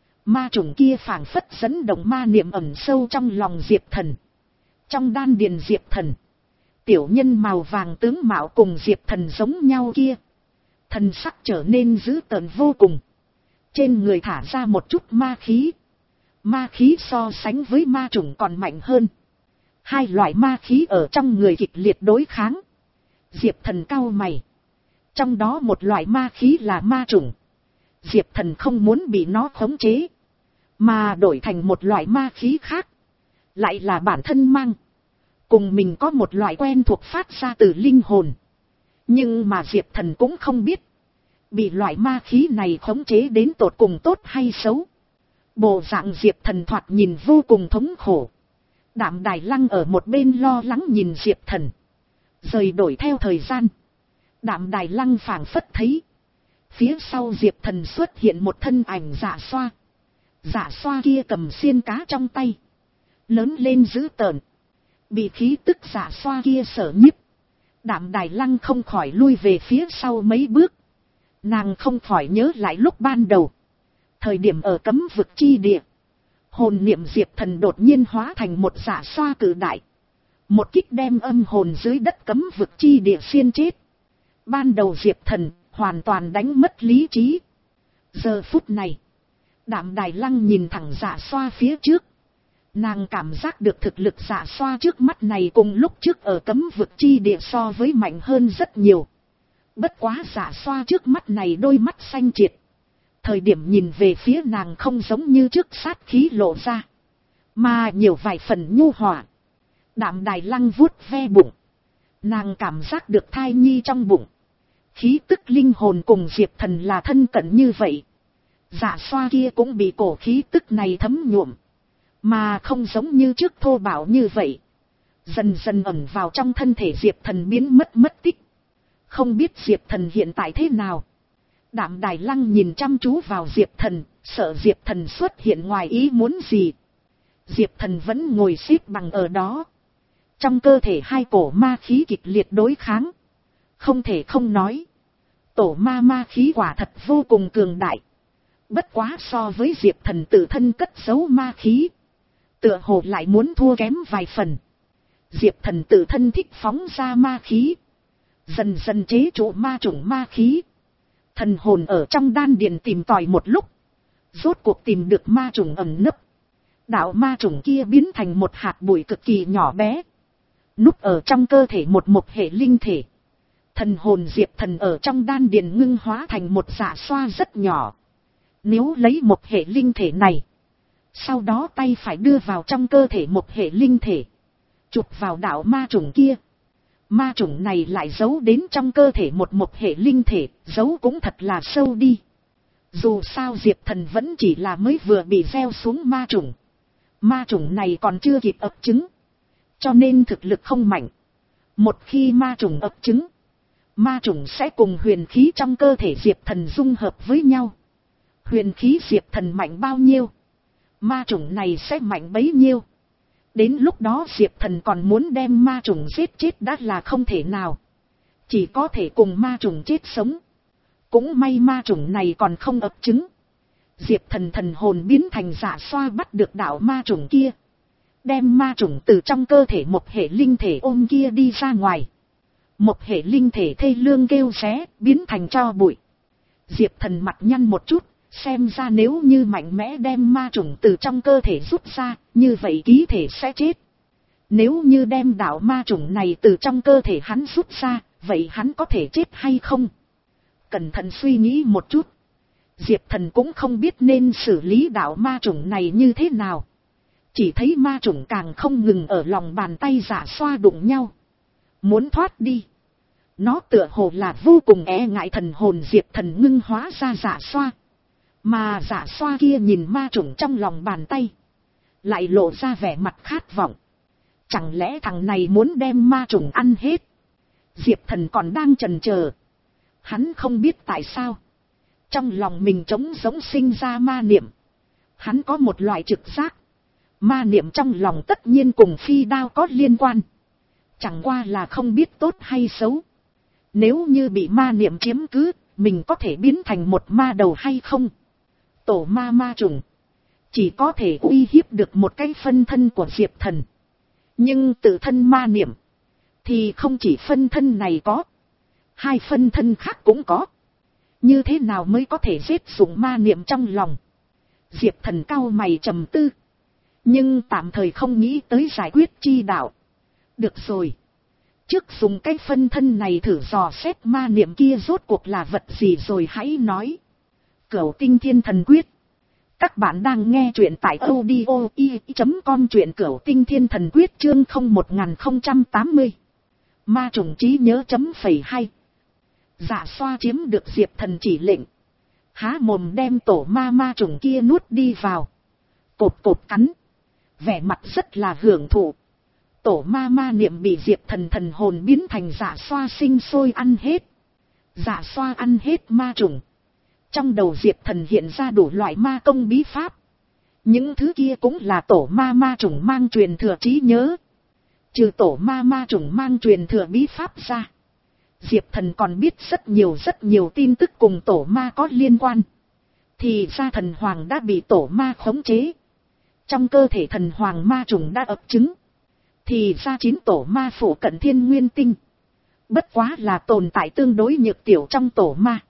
Ma trùng kia phảng phất dẫn động ma niệm ẩn sâu trong lòng Diệp Thần. Trong đan điền Diệp Thần, tiểu nhân màu vàng tướng mạo cùng Diệp Thần giống nhau kia, thần sắc trở nên dữ tợn vô cùng. Trên người thả ra một chút ma khí. Ma khí so sánh với ma trùng còn mạnh hơn. Hai loại ma khí ở trong người kịch liệt đối kháng. Diệp Thần cau mày. Trong đó một loại ma khí là ma trùng. Diệp Thần không muốn bị nó khống chế, mà đổi thành một loại ma khí khác. Lại là bản thân mang. Cùng mình có một loại quen thuộc phát ra từ linh hồn. Nhưng mà Diệp Thần cũng không biết. Bị loại ma khí này khống chế đến tột cùng tốt hay xấu. Bộ dạng Diệp Thần thoạt nhìn vô cùng thống khổ. Đạm Đài Lăng ở một bên lo lắng nhìn Diệp Thần. Rời đổi theo thời gian. Đạm Đài Lăng phảng phất thấy. Phía sau Diệp Thần xuất hiện một thân ảnh Dạ Xoa. Dạ Xoa kia cầm xiên cá trong tay. Lớn lên dữ tợn. Bị khí tức Dạ Xoa kia sở nhiếp. Đạm Đài Lăng không khỏi lui về phía sau mấy bước. Nàng không khỏi nhớ lại lúc ban đầu. Thời điểm ở cấm vực chi địa. Hồn niệm Diệp Thần đột nhiên hóa thành một Dạ Xoa cử đại. Một kích đem âm hồn dưới đất cấm vực chi địa xiên chết. Ban đầu Diệp Thần hoàn toàn đánh mất lý trí. Giờ phút này, Đạm Đài Lăng nhìn thẳng Dạ Xoa phía trước. Nàng cảm giác được thực lực Dạ Xoa trước mắt này cùng lúc trước ở cấm vực chi địa so với mạnh hơn rất nhiều. Bất quá Dạ Xoa trước mắt này đôi mắt xanh triệt. Thời điểm nhìn về phía nàng không giống như trước sát khí lộ ra, mà nhiều vài phần nhu hòa. Đạm Đài Lăng vuốt ve bụng. Nàng cảm giác được thai nhi trong bụng. Khí tức linh hồn cùng Diệp Thần là thân cận như vậy. Dạ Xoa kia cũng bị cổ khí tức này thấm nhuộm. Mà không giống như trước thô bạo như vậy. Dần dần ẩn vào trong thân thể Diệp Thần biến mất mất tích. Không biết Diệp Thần hiện tại thế nào. Đạm Đài Lăng nhìn chăm chú vào Diệp Thần, sợ Diệp Thần xuất hiện ngoài ý muốn gì. Diệp Thần vẫn ngồi xếp bằng ở đó. Trong cơ thể hai cổ ma khí kịch liệt đối kháng. Không thể không nói. Tổ ma ma khí quả thật vô cùng cường đại. Bất quá so với Diệp Thần tự thân cất giấu ma khí. Tựa hồ lại muốn thua kém vài phần. Diệp Thần tự thân thích phóng ra ma khí. Dần dần chế trụ ma chủng ma khí. Thần hồn ở trong đan điền tìm tòi một lúc. Rốt cuộc tìm được ma chủng ẩn nấp. Đạo ma chủng kia biến thành một hạt bụi cực kỳ nhỏ bé. Núp ở trong cơ thể một một hệ linh thể. Thần hồn Diệp Thần ở trong đan điền ngưng hóa thành một Dạ Xoa rất nhỏ. Nếu lấy một hệ linh thể này. Sau đó tay phải đưa vào trong cơ thể một hệ linh thể. Chụp vào đạo ma chủng kia. Ma chủng này lại giấu đến trong cơ thể một một hệ linh thể. Giấu cũng thật là sâu đi. Dù sao Diệp Thần vẫn chỉ là mới vừa bị gieo xuống ma chủng. Ma chủng này còn chưa kịp ấp trứng. Cho nên thực lực không mạnh. Một khi ma chủng ấp trứng. Ma chủng sẽ cùng huyền khí trong cơ thể Diệp Thần dung hợp với nhau. Huyền khí Diệp Thần mạnh bao nhiêu. Ma chủng này sẽ mạnh bấy nhiêu. Đến lúc đó Diệp Thần còn muốn đem ma chủng giết chết đã là không thể nào. Chỉ có thể cùng ma chủng chết sống. Cũng may ma chủng này còn không ấp trứng. Diệp Thần thần hồn biến thành Dạ Xoa bắt được đạo ma chủng kia. Đem ma chủng từ trong cơ thể một hệ linh thể ôm kia đi ra ngoài. Một hệ linh thể thê lương kêu xé, biến thành tro bụi. Diệp Thần mặt nhăn một chút, xem ra nếu như mạnh mẽ đem ma chủng từ trong cơ thể rút ra, như vậy ký thể sẽ chết. Nếu như đem đạo ma chủng này từ trong cơ thể hắn rút ra, vậy hắn có thể chết hay không? Cẩn thận suy nghĩ một chút. Diệp Thần cũng không biết nên xử lý đạo ma chủng này như thế nào. Chỉ thấy ma chủng càng không ngừng ở lòng bàn tay Dạ Xoa đụng nhau. Muốn thoát đi. Nó tựa hồ là vô cùng e ngại thần hồn Diệp Thần ngưng hóa ra Dạ Xoa. Mà Dạ Xoa kia nhìn ma chủng trong lòng bàn tay. Lại lộ ra vẻ mặt khát vọng. Chẳng lẽ thằng này muốn đem ma chủng ăn hết? Diệp Thần còn đang chần chờ. Hắn không biết tại sao. Trong lòng mình trống rỗng sinh ra ma niệm. Hắn có một loại trực giác. Ma niệm trong lòng tất nhiên cùng phi đao có liên quan. Chẳng qua là không biết tốt hay xấu. Nếu như bị ma niệm chiếm cứ, mình có thể biến thành một ma đầu hay không? Tổ ma ma trùng. Chỉ có thể uy hiếp được một cái phân thân của Diệp Thần. Nhưng tự thân ma niệm. Thì không chỉ phân thân này có. Hai phân thân khác cũng có. Như thế nào mới có thể giết dụng ma niệm trong lòng? Diệp Thần cau mày trầm tư. Nhưng tạm thời không nghĩ tới giải quyết chi đạo. Được rồi. Trước dùng cái phân thân này thử dò xét ma niệm kia rốt cuộc là vật gì rồi hãy nói. Cửu Tinh Thiên Thần Quyết. Các bạn đang nghe truyện tại audio i chấm com, truyện Cửu Tinh Thiên Thần Quyết chương không một không tám mươi. Ma trùng trí nhớ chấm phẩy hai. Dạ Xoa chiếm được Diệp Thần chỉ lệnh. Há mồm đem tổ ma ma trùng kia nuốt đi vào. Cột cột cắn. Vẻ mặt rất là hưởng thụ. Tổ ma ma niệm bị Diệp Thần thần hồn biến thành Dạ Xoa sinh sôi ăn hết. Dạ Xoa ăn hết ma trùng. Trong đầu Diệp Thần hiện ra đủ loại ma công bí pháp. Những thứ kia cũng là tổ ma ma trùng mang truyền thừa trí nhớ. Trừ tổ ma ma trùng mang truyền thừa bí pháp ra, Diệp Thần còn biết rất nhiều rất nhiều tin tức cùng tổ ma có liên quan. Thì ra thần hoàng đã bị tổ ma khống chế. Trong cơ thể thần hoàng ma trùng đã ấp trứng. Thì ra chín tổ ma phủ cận thiên nguyên tinh. Bất quá là tồn tại tương đối nhược tiểu trong tổ ma.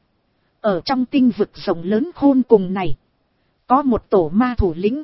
Ở trong tinh vực rộng lớn khôn cùng này, có một tổ ma thủ lĩnh.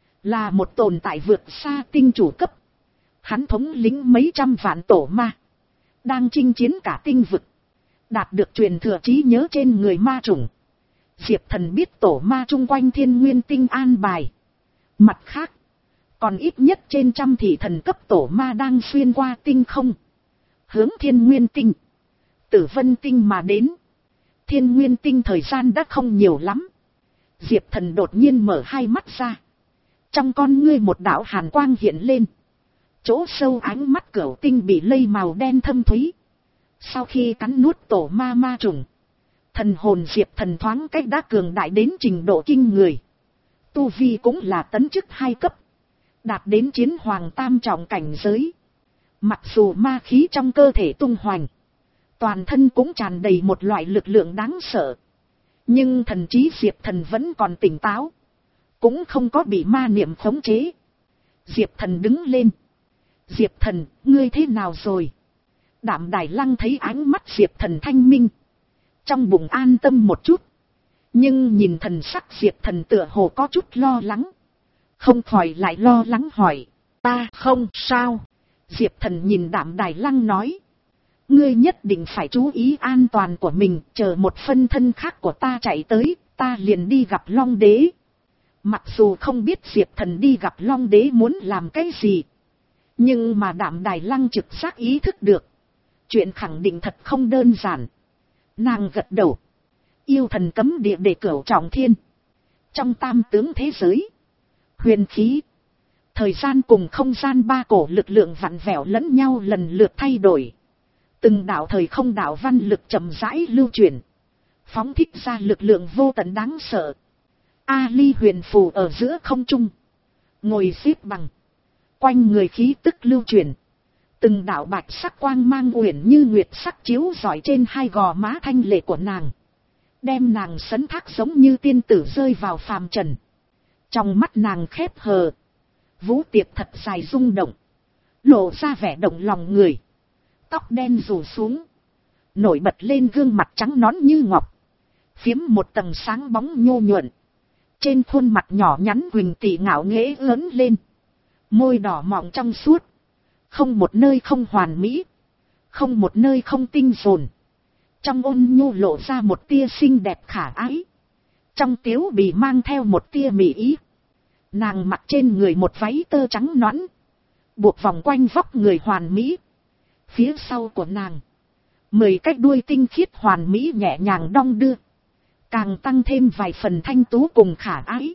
Là một tồn tại vượt xa tinh chủ cấp. Hắn thống lĩnh mấy trăm vạn tổ ma. Đang chinh chiến cả tinh vực. Đạt được truyền thừa trí nhớ trên người ma trùng. Diệp Thần biết tổ ma chung quanh thiên nguyên tinh an bài. Mặt khác, còn ít nhất trên trăm thị thần cấp tổ ma đang xuyên qua tinh không. Hướng thiên nguyên tinh, Tử Vân tinh mà đến. Thiên nguyên tinh thời gian đã không nhiều lắm. Diệp Thần đột nhiên mở hai mắt ra. Trong con ngươi một đạo hàn quang hiện lên. Chỗ sâu ánh mắt cửu tinh bị lây màu đen thâm thúy. Sau khi cắn nuốt tổ ma ma trùng, thần hồn Diệp Thần thoáng cách đã cường đại đến trình độ kinh người. Tu vi cũng là tấn chức hai cấp. Đạt đến chiến hoàng tam trọng cảnh giới. Mặc dù ma khí trong cơ thể tung hoành, toàn thân cũng tràn đầy một loại lực lượng đáng sợ. Nhưng thần trí Diệp Thần vẫn còn tỉnh táo. Cũng không có bị ma niệm khống chế. Diệp Thần đứng lên. Diệp Thần, ngươi thế nào rồi? Đạm Đài Lăng thấy ánh mắt Diệp Thần thanh minh. Trong bụng an tâm một chút. Nhưng nhìn thần sắc Diệp Thần tựa hồ có chút lo lắng. Không khỏi lại lo lắng hỏi. Ta không sao. Diệp Thần nhìn Đạm Đài Lăng nói. Ngươi nhất định phải chú ý an toàn của mình. Chờ một phân thân khác của ta chạy tới, ta liền đi gặp Long Đế. Mặc dù không biết Diệp Thần đi gặp Long Đế muốn làm cái gì. Nhưng mà Đạm Đài Lăng trực giác ý thức được. Chuyện khẳng định thật không đơn giản. Nàng gật đầu. Yêu thần cấm địa để cửu trọng thiên. Trong tam tướng thế giới, huyền khí, thời gian cùng không gian ba cổ lực lượng vặn vẹo lẫn nhau lần lượt thay đổi. Từng đạo thời không đạo văn lực chậm rãi lưu chuyển. Phóng thích ra lực lượng vô tận đáng sợ. A Ly huyền phù ở giữa không trung. Ngồi xếp bằng. Quanh người khí tức lưu chuyển. Từng đạo bạch sắc quang mang uyển như nguyệt sắc chiếu rọi trên hai gò má thanh lệ của nàng. Đem nàng sấn thác giống như tiên tử rơi vào phàm trần. Trong mắt nàng khép hờ. Vũ tiệp thật dài rung động. Lộ ra vẻ động lòng người. Tóc đen rủ xuống. Nổi bật lên gương mặt trắng nõn như ngọc. Phiếm một tầng sáng bóng nhô nhuận. Trên khuôn mặt nhỏ nhắn huỳnh tỉ ngạo nghễ lớn lên. Môi đỏ mọng trong suốt. Không một nơi không hoàn mỹ. Không một nơi không tinh dồn. Trong ôn nhu lộ ra một tia xinh đẹp khả ái. Trong tiếu bì mang theo một tia mị ý. Nàng mặc trên người một váy tơ trắng nõn. Buộc vòng quanh vóc người hoàn mỹ. Phía sau của nàng, mười cái đuôi tinh khiết hoàn mỹ nhẹ nhàng đong đưa. Càng tăng thêm vài phần thanh tú cùng khả ái.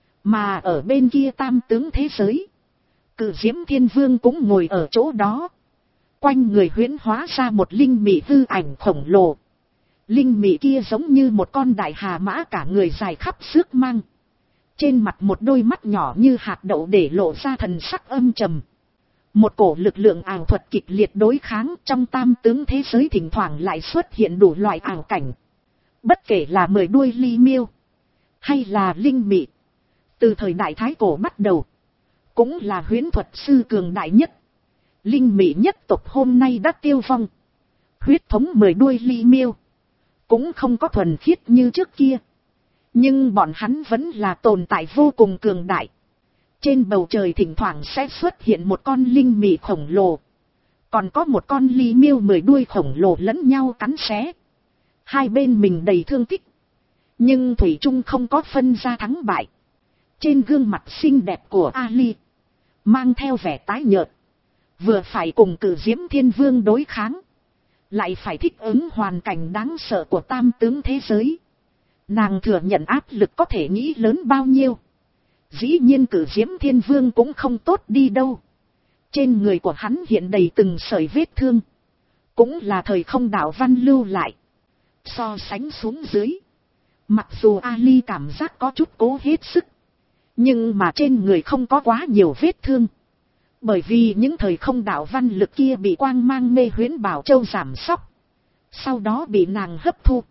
Mà ở bên kia tam tướng thế giới, Cự Diễm Thiên Vương cũng ngồi ở chỗ đó. Quanh người huyễn hóa ra một linh mị hư ảnh khổng lồ. Linh mị kia giống như một con đại hà mã cả người dài khắp xước mang. Trên mặt một đôi mắt nhỏ như hạt đậu để lộ ra thần sắc âm trầm. Một cổ lực lượng ảo thuật kịch liệt đối kháng trong tam tướng thế giới thỉnh thoảng lại xuất hiện đủ loại ảo cảnh. Bất kể là mười đuôi ly miêu, hay là linh mị, từ thời đại Thái Cổ bắt đầu, cũng là huyễn thuật sư cường đại nhất. Linh mị nhất tộc hôm nay đã tiêu vong. Huyết thống mười đuôi ly miêu cũng không có thuần khiết như trước kia. Nhưng bọn hắn vẫn là tồn tại vô cùng cường đại. Trên bầu trời thỉnh thoảng sẽ xuất hiện một con linh mị khổng lồ. Còn có một con ly miêu mười đuôi khổng lồ lẫn nhau cắn xé. Hai bên mình đầy thương tích. Nhưng thủy chung không có phân ra thắng bại. Trên gương mặt xinh đẹp của Ali, mang theo vẻ tái nhợt. Vừa phải cùng Cử Diễm Thiên Vương đối kháng, lại phải thích ứng hoàn cảnh đáng sợ của tam tướng thế giới. Nàng thừa nhận áp lực có thể nghĩ lớn bao nhiêu. Dĩ nhiên Cử Diễm Thiên Vương cũng không tốt đi đâu. Trên người của hắn hiện đầy từng sợi vết thương. Cũng là thời không đạo văn lưu lại. So sánh xuống dưới, mặc dù Ali cảm giác có chút cố hết sức, nhưng mà trên người không có quá nhiều vết thương. Bởi vì những thời không đạo văn lực kia bị quang mang mê huyễn bảo châu giảm sóc. Sau đó bị nàng hấp thu.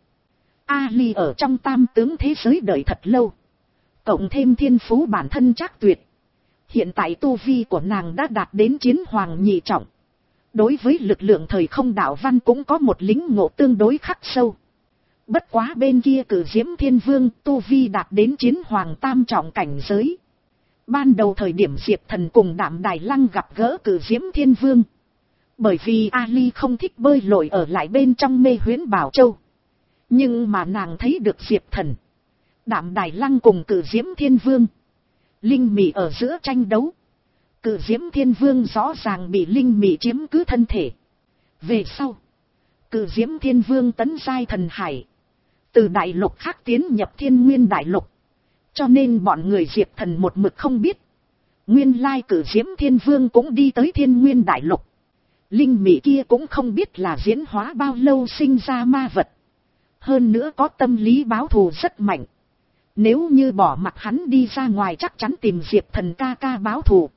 Ali ở trong tam tướng thế giới đợi thật lâu. Cộng thêm thiên phú bản thân chắc tuyệt. Hiện tại tu vi của nàng đã đạt đến chiến hoàng nhị trọng. Đối với lực lượng thời không đạo văn cũng có một lính ngộ tương đối khắc sâu. Bất quá bên kia Cử Diễm Thiên Vương tu vi đạt đến chiến hoàng tam trọng cảnh giới. Ban đầu thời điểm Diệp Thần cùng Đạm Đài Lăng gặp gỡ Cử Diễm Thiên Vương. Bởi vì Ali không thích bơi lội ở lại bên trong mê huyễn bảo châu. Nhưng mà nàng thấy được Diệp Thần, Đạm Đài Lăng cùng Cử Diễm Thiên Vương Linh Mị ở giữa tranh đấu. Cử Diễm Thiên Vương rõ ràng bị Linh Mị chiếm cứ thân thể. Về sau, Cử Diễm Thiên Vương tấn giai thần hải, từ đại lục khác tiến nhập Thiên Nguyên đại lục. Cho nên bọn người Diệp Thần một mực không biết, nguyên lai Cử Diễm Thiên Vương cũng đi tới Thiên Nguyên đại lục. Linh Mị kia cũng không biết là diễn hóa bao lâu sinh ra ma vật. Hơn nữa có tâm lý báo thù rất mạnh. Nếu như bỏ mặc hắn đi ra ngoài chắc chắn tìm Diệp Thần ca ca báo thù.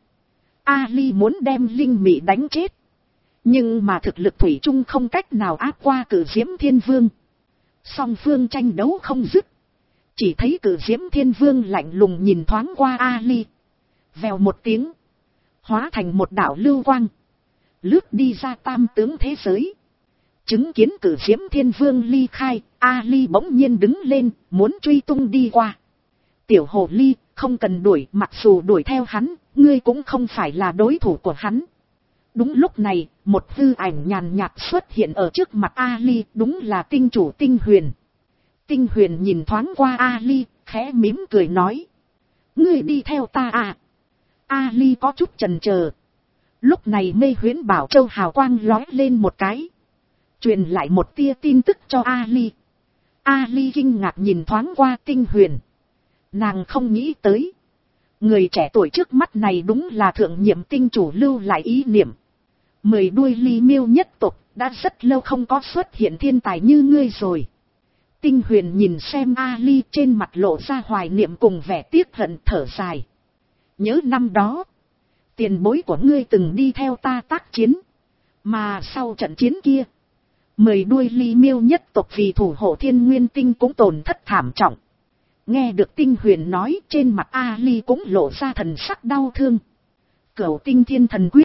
Ali muốn đem Linh Mị đánh chết. Nhưng mà thực lực thủy chung không cách nào áp qua Cử Diễm Thiên Vương. Song phương tranh đấu không dứt. Chỉ thấy Cử Diễm Thiên Vương lạnh lùng nhìn thoáng qua Ali. Vèo một tiếng, hóa thành một đạo lưu quang, lướt đi ra tam tướng thế giới. Chứng kiến Cử Diễm Thiên Vương ly khai, Ali bỗng nhiên đứng lên, muốn truy tung đi qua. Tiểu hồ ly, không cần đuổi, mặc dù đuổi theo hắn, ngươi cũng không phải là đối thủ của hắn. Đúng lúc này, một hư ảnh nhàn nhạt xuất hiện ở trước mặt Ali, đúng là tinh chủ Tinh Huyền. Tinh Huyền nhìn thoáng qua Ali, khẽ mỉm cười nói: ngươi đi theo ta à? Ali có chút chần chờ. Lúc này mê huyễn bảo châu hào quang lóe lên một cái, truyền lại một tia tin tức cho Ali. Ali kinh ngạc nhìn thoáng qua Tinh Huyền. Nàng không nghĩ tới, người trẻ tuổi trước mắt này đúng là thượng nhiệm tinh chủ lưu lại ý niệm. Mười đuôi ly miêu nhất tộc, đã rất lâu không có xuất hiện thiên tài như ngươi rồi. Tinh Huyền nhìn xem Ali, trên mặt lộ ra hoài niệm cùng vẻ tiếc hận, thở dài. Nhớ năm đó, tiền bối của ngươi từng đi theo ta tác chiến. Mà sau trận chiến kia, mười đuôi ly miêu nhất tộc vì thủ hộ Thiên Nguyên Tinh cũng tổn thất thảm trọng. Nghe được Tinh Huyền nói, trên mặt Ali cũng lộ ra thần sắc đau thương. Cửu Tinh Thiên Thần Quyết.